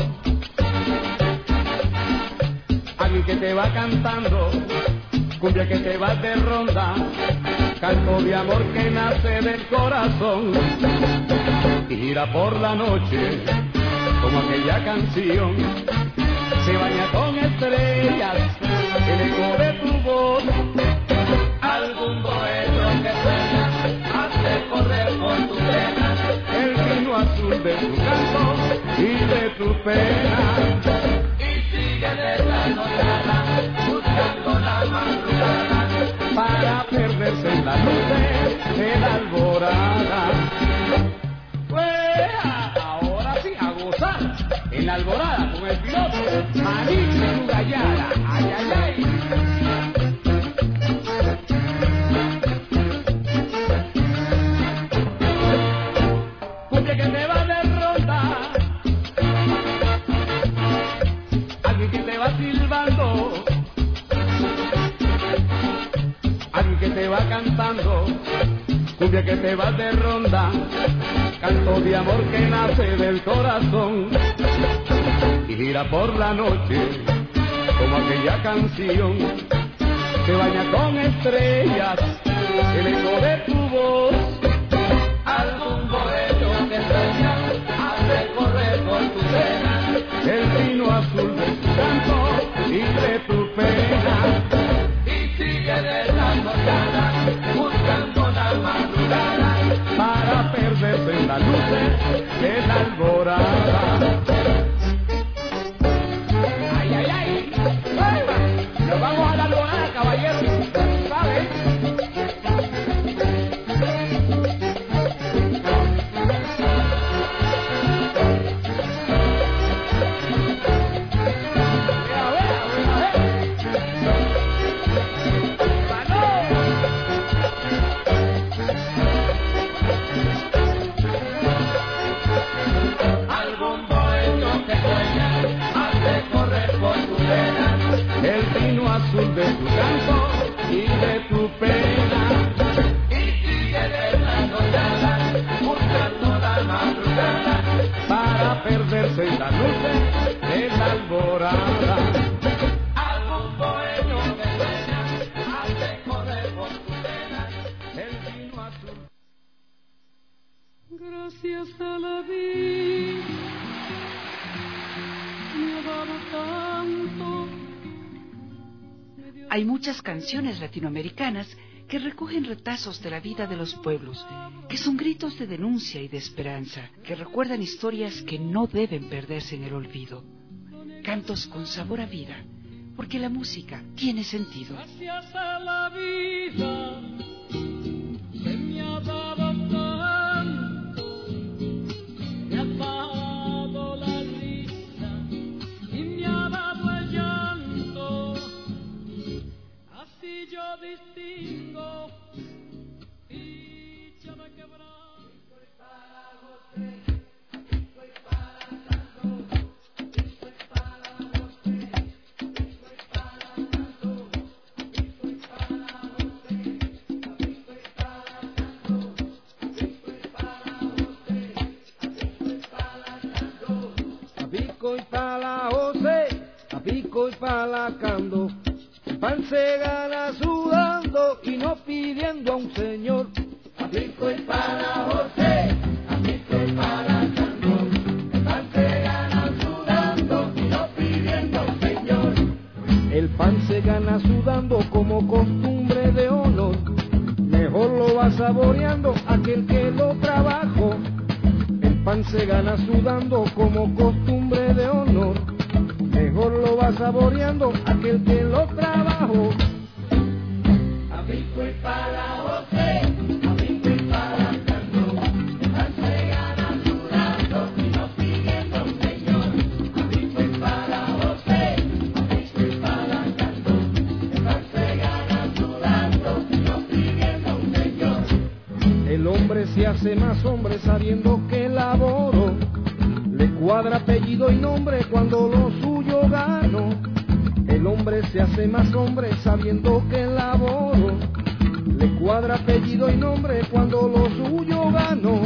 alguien que te va cantando. Cumbia que te va de ronda, canto de amor que nace del corazón y gira por la noche como aquella canción. Se baña con estrellas el eco de tu voz. Algún poeta que sueña hace correr por tus venas el vino azul de tu canto y de tu pena. Y sigue desarrollada buscando la madrugada para perderse en la luz de la alborada. Pues ahora sí, a gozar en la alborada con el piloto Marín y su gallada. Ay, ay, ay. Cumbia que te va de ronda, alguien que te va silbando, alguien que te va cantando. Cumbia que te va de ronda, canto de amor que nace del corazón y gira por la noche como aquella canción. Se baña con estrellas el eco de tu voz. Algún bohemio que sueña hace correr por tu venas el vino azul de tu canto y de tu pena. Y sigue desarrollada buscando la madrugada para perderse en las luces de la alborada. Ay, ay, ay, ay. Nos vamos a la alborada, caballeros. Gracias a la vida me ha dado tanto. Hay muchas canciones latinoamericanas que recogen retazos de la vida de los pueblos, que son gritos de denuncia y de esperanza, que recuerdan historias que no deben perderse en el olvido. Cantos con sabor a vida, porque la música tiene sentido. Gracias a la vida que me ha dado tanto, me ha dado la risa y me ha dado el llanto. Así yo distingo dicha de quebranto. Y para la José, a pico y para la Cando, el pan se gana sudando y no pidiendo a un señor. A pico y para la José, a pico y para la Cando, el pan se gana sudando y no pidiendo a un señor. El pan se gana sudando como costumbre de honor, mejor lo va saboreando aquel que lo trabajó. El pan se gana sudando como costumbre de honor, mejor lo va saboreando aquel que lo trabajó. A pico y para la José, a pico y para la Cando, el pan se gana sudando y no pidiendo a un señor. A pico y para la José, a pico y para la Cando, el pan se gana sudando y no pidiendo a un señor. El hombre se hace más hombre sabiendo que laboro, le cuadra apellido y nombre cuando lo suyo gano. El hombre se hace más hombre sabiendo que laboro, le cuadra apellido y nombre cuando lo suyo gano.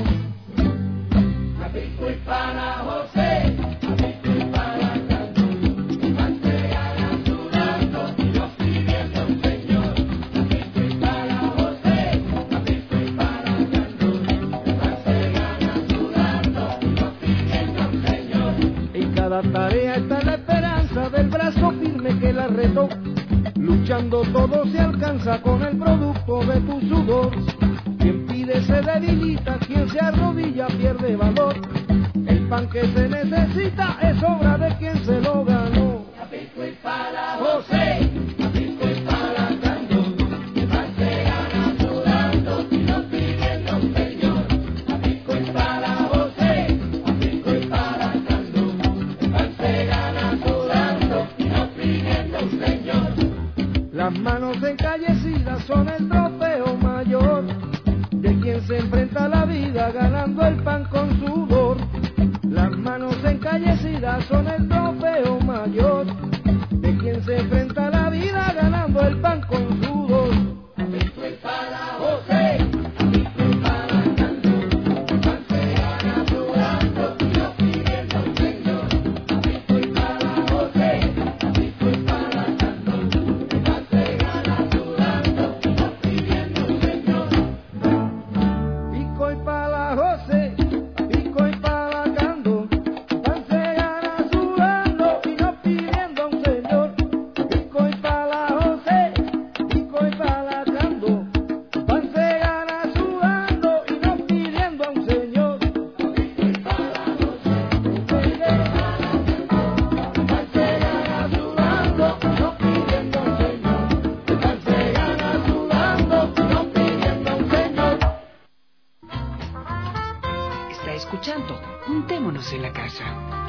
A pico y para José, a pico y para Cando, el pan se gana sudando y no pidiendo a un señor. A pico y para José, a pico y para Cando, el pan se gana sudando y no pidiendo a un señor. En cada tarea está la esperanza del brazo firme que la retó, luchando todo se alcanza con el producto de tu sudor. Quien pide se debilita, quien se arrodilla pierde valor. El pan que se necesita es obra de quien se lo ganó. A pico y para José, a pico y para Cando, el pan se gana sudando y no pidiendo a un señor. A pico y para José, a pico y para Cando, el pan se gana sudando y no pidiendo a un señor. Las manos encallecidas son el trofeo mayor de quien se enfrenta a la vida ganando el pan con sudor. Las manos encallecidas son el trofeo mayor de quien se enfrenta a la vida ganando el pan con sudor. A pico y para José, a pico y para Cando, el pan se gana sudando y no pidiendo a un señor. A pico y para José, a pico y para Cando, el pan se gana sudando y no pidiendo a un señor. Pico y para José, pico y para Cando, el pan se gana sudando y no pidiendo a un señor. Pico y para José, pico y para Cando, el pan se gana sudando y no pidiendo a un señor. Pico y para José, pico y para Cando, el pan se gana sudando y no pidiendo a un señor. El pan se gana sudando y no pidiendo a un señor. Está escuchando Juntémonos en la Casa.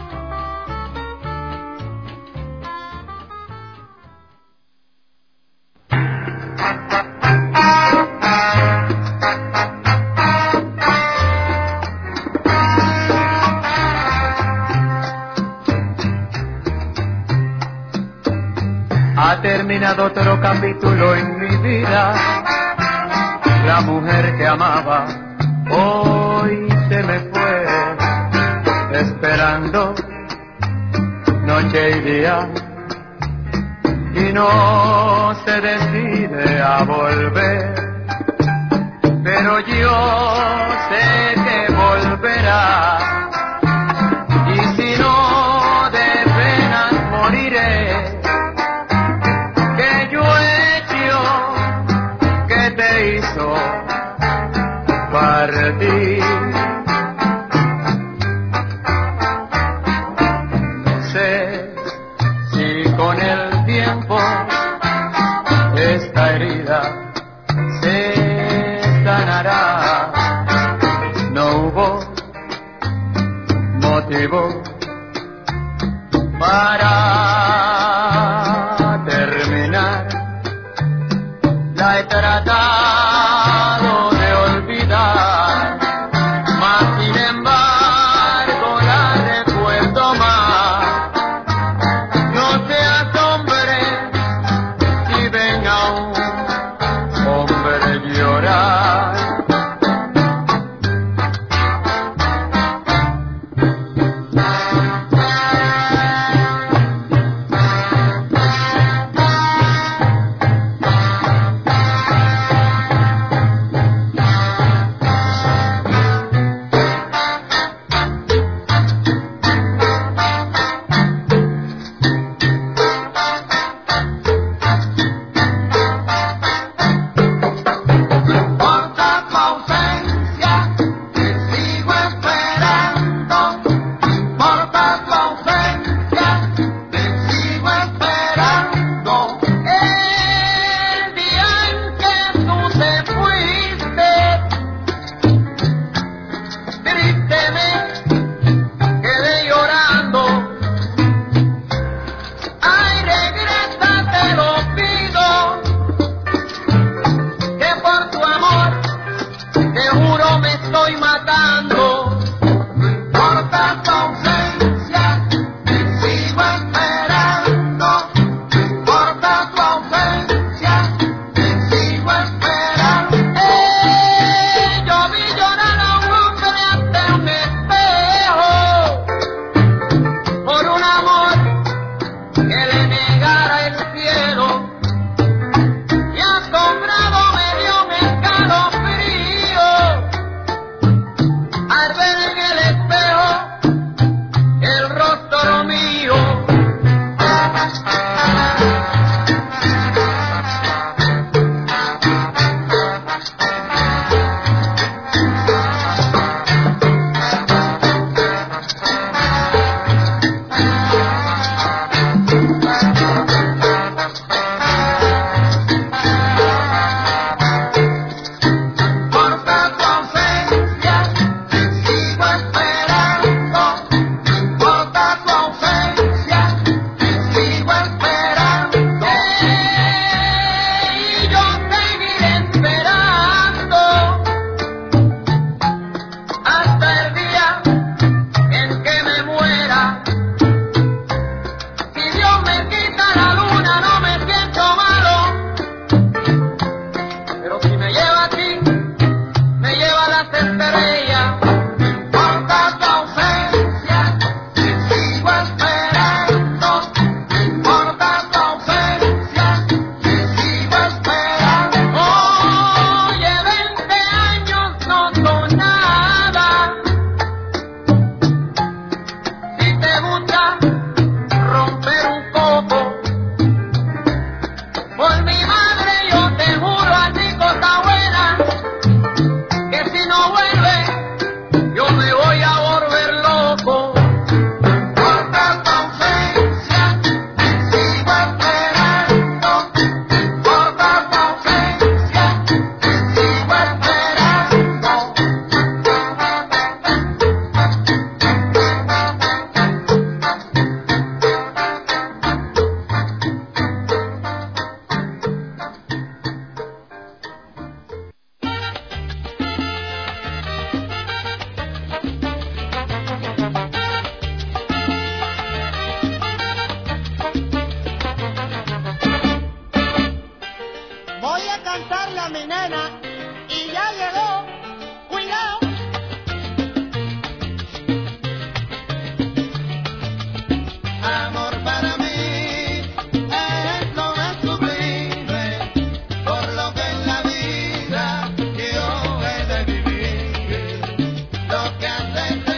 Ha terminado otro capítulo en mi vida. La mujer que amaba hoy se me fue, esperando noche y día, y no se decide a volver. Pero yo sé que volverá. vida. Y si no de penas moriré, que yo he hecho que te hizo partir. No sé si con el tiempo esta herida se sanará. No hubo motivo para terminar. La he tratado de olvidar, mas sin embargo la recuerdo más. No te asombres si ven a un hombre llorar. Lo que hace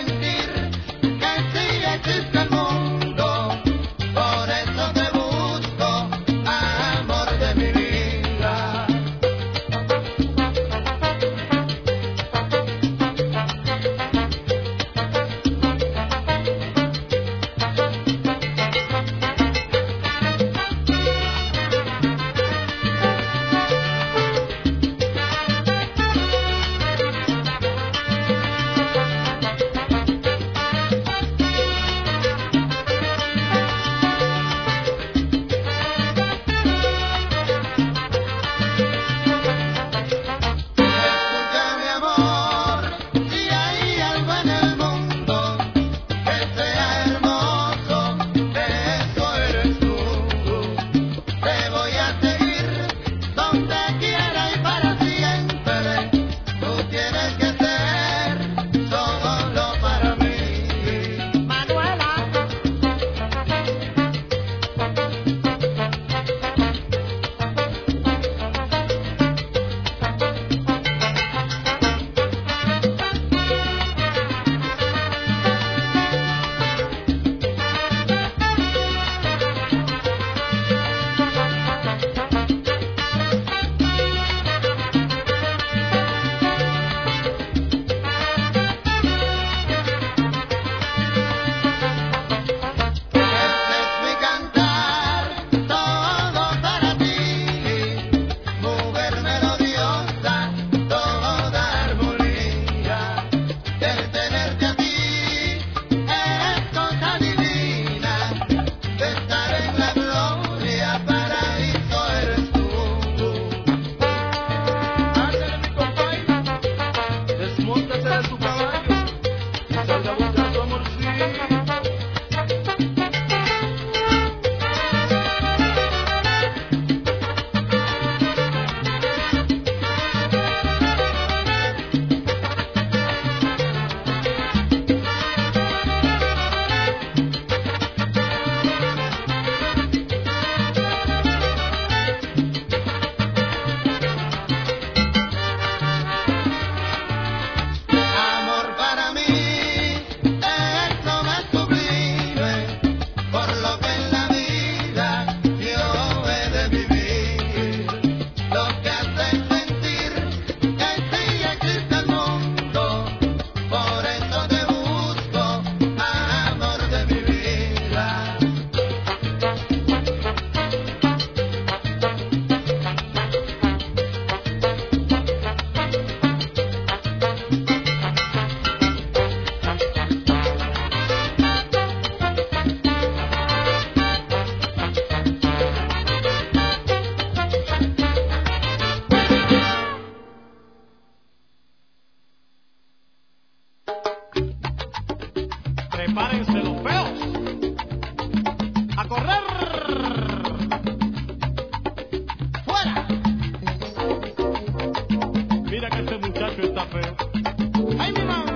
prepárense los feos. A correr. Fuera. Mira que este muchacho está feo. ¡Ay, mi mamá!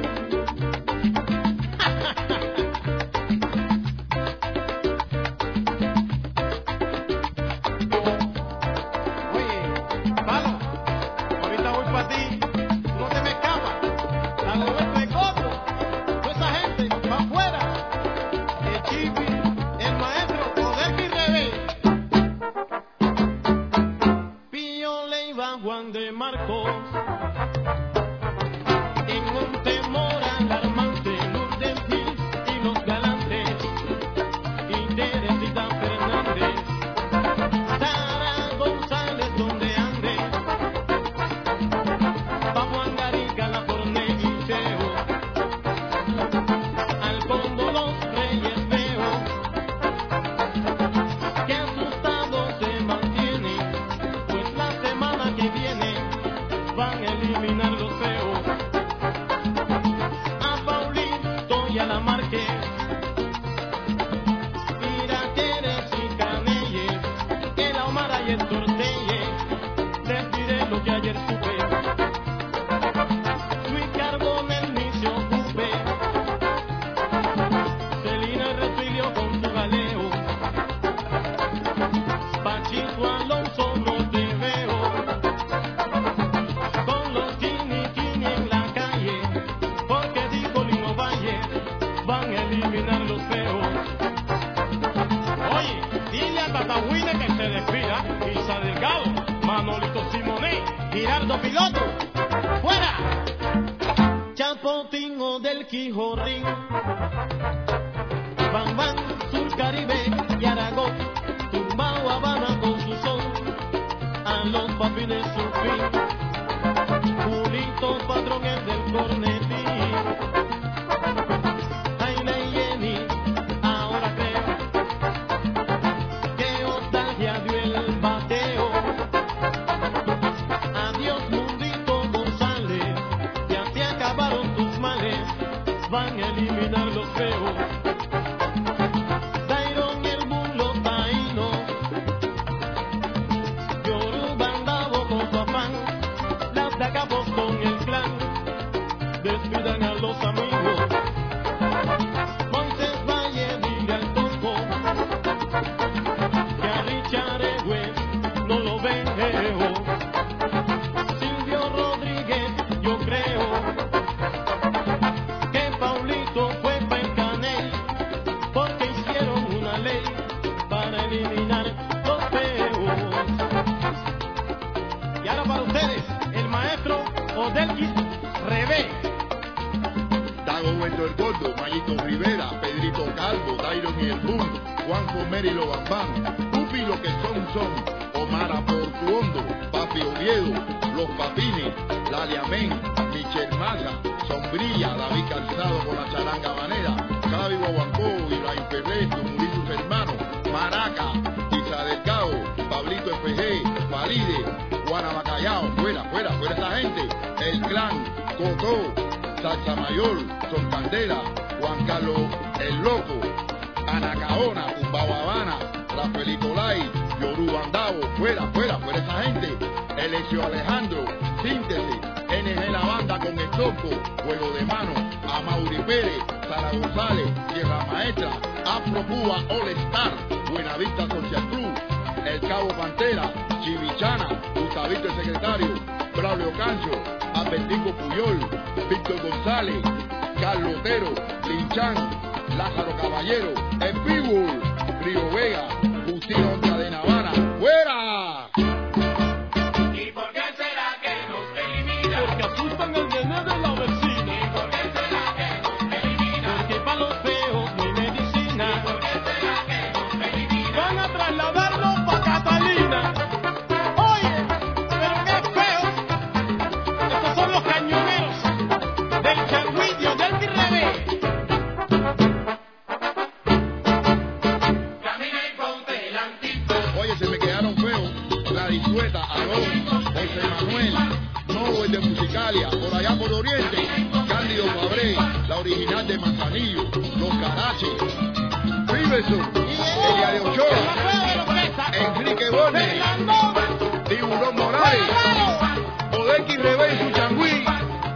Oye, se me quedaron feos. José Manuel, no el de Musicalia, por allá por Oriente, Cándido Fabré, la original de Manzanillo, Los Caraches, Fibeson, ella de Ochoa, Enrique Borne, Tiburón Morales, Odequi Rebe y su changüí.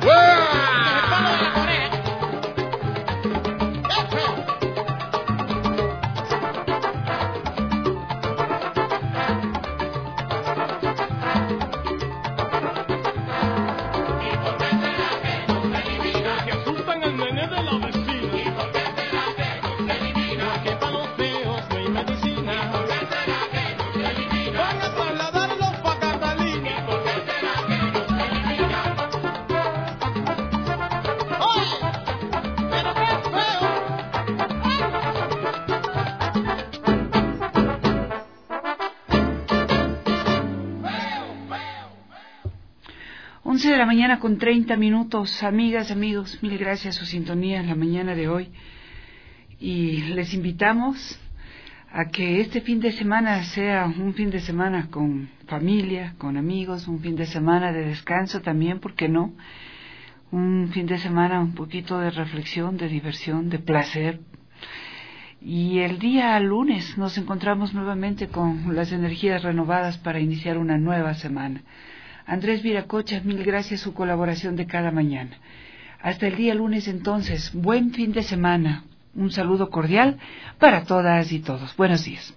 once de la mañana con treinta minutos, amigas, amigos, mil gracias a su sintonía en la mañana de hoy y les invitamos a que este fin de semana sea un fin de semana con familia, con amigos, un fin de semana de descanso también, ¿por qué no? Un fin de semana un poquito de reflexión, de diversión, de placer. Y el día lunes nos encontramos nuevamente con las energías renovadas para iniciar una nueva semana. Andrés Viracocha, mil gracias su colaboración de cada mañana. Hasta el día lunes entonces, buen fin de semana. Un saludo cordial para todas y todos. Buenos días.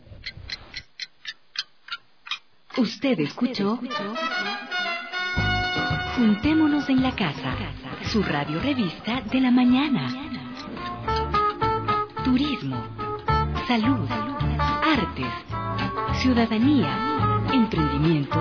Usted escuchó Juntémonos en la Casa, su radio revista de la mañana. Turismo, salud, artes, ciudadanía, emprendimiento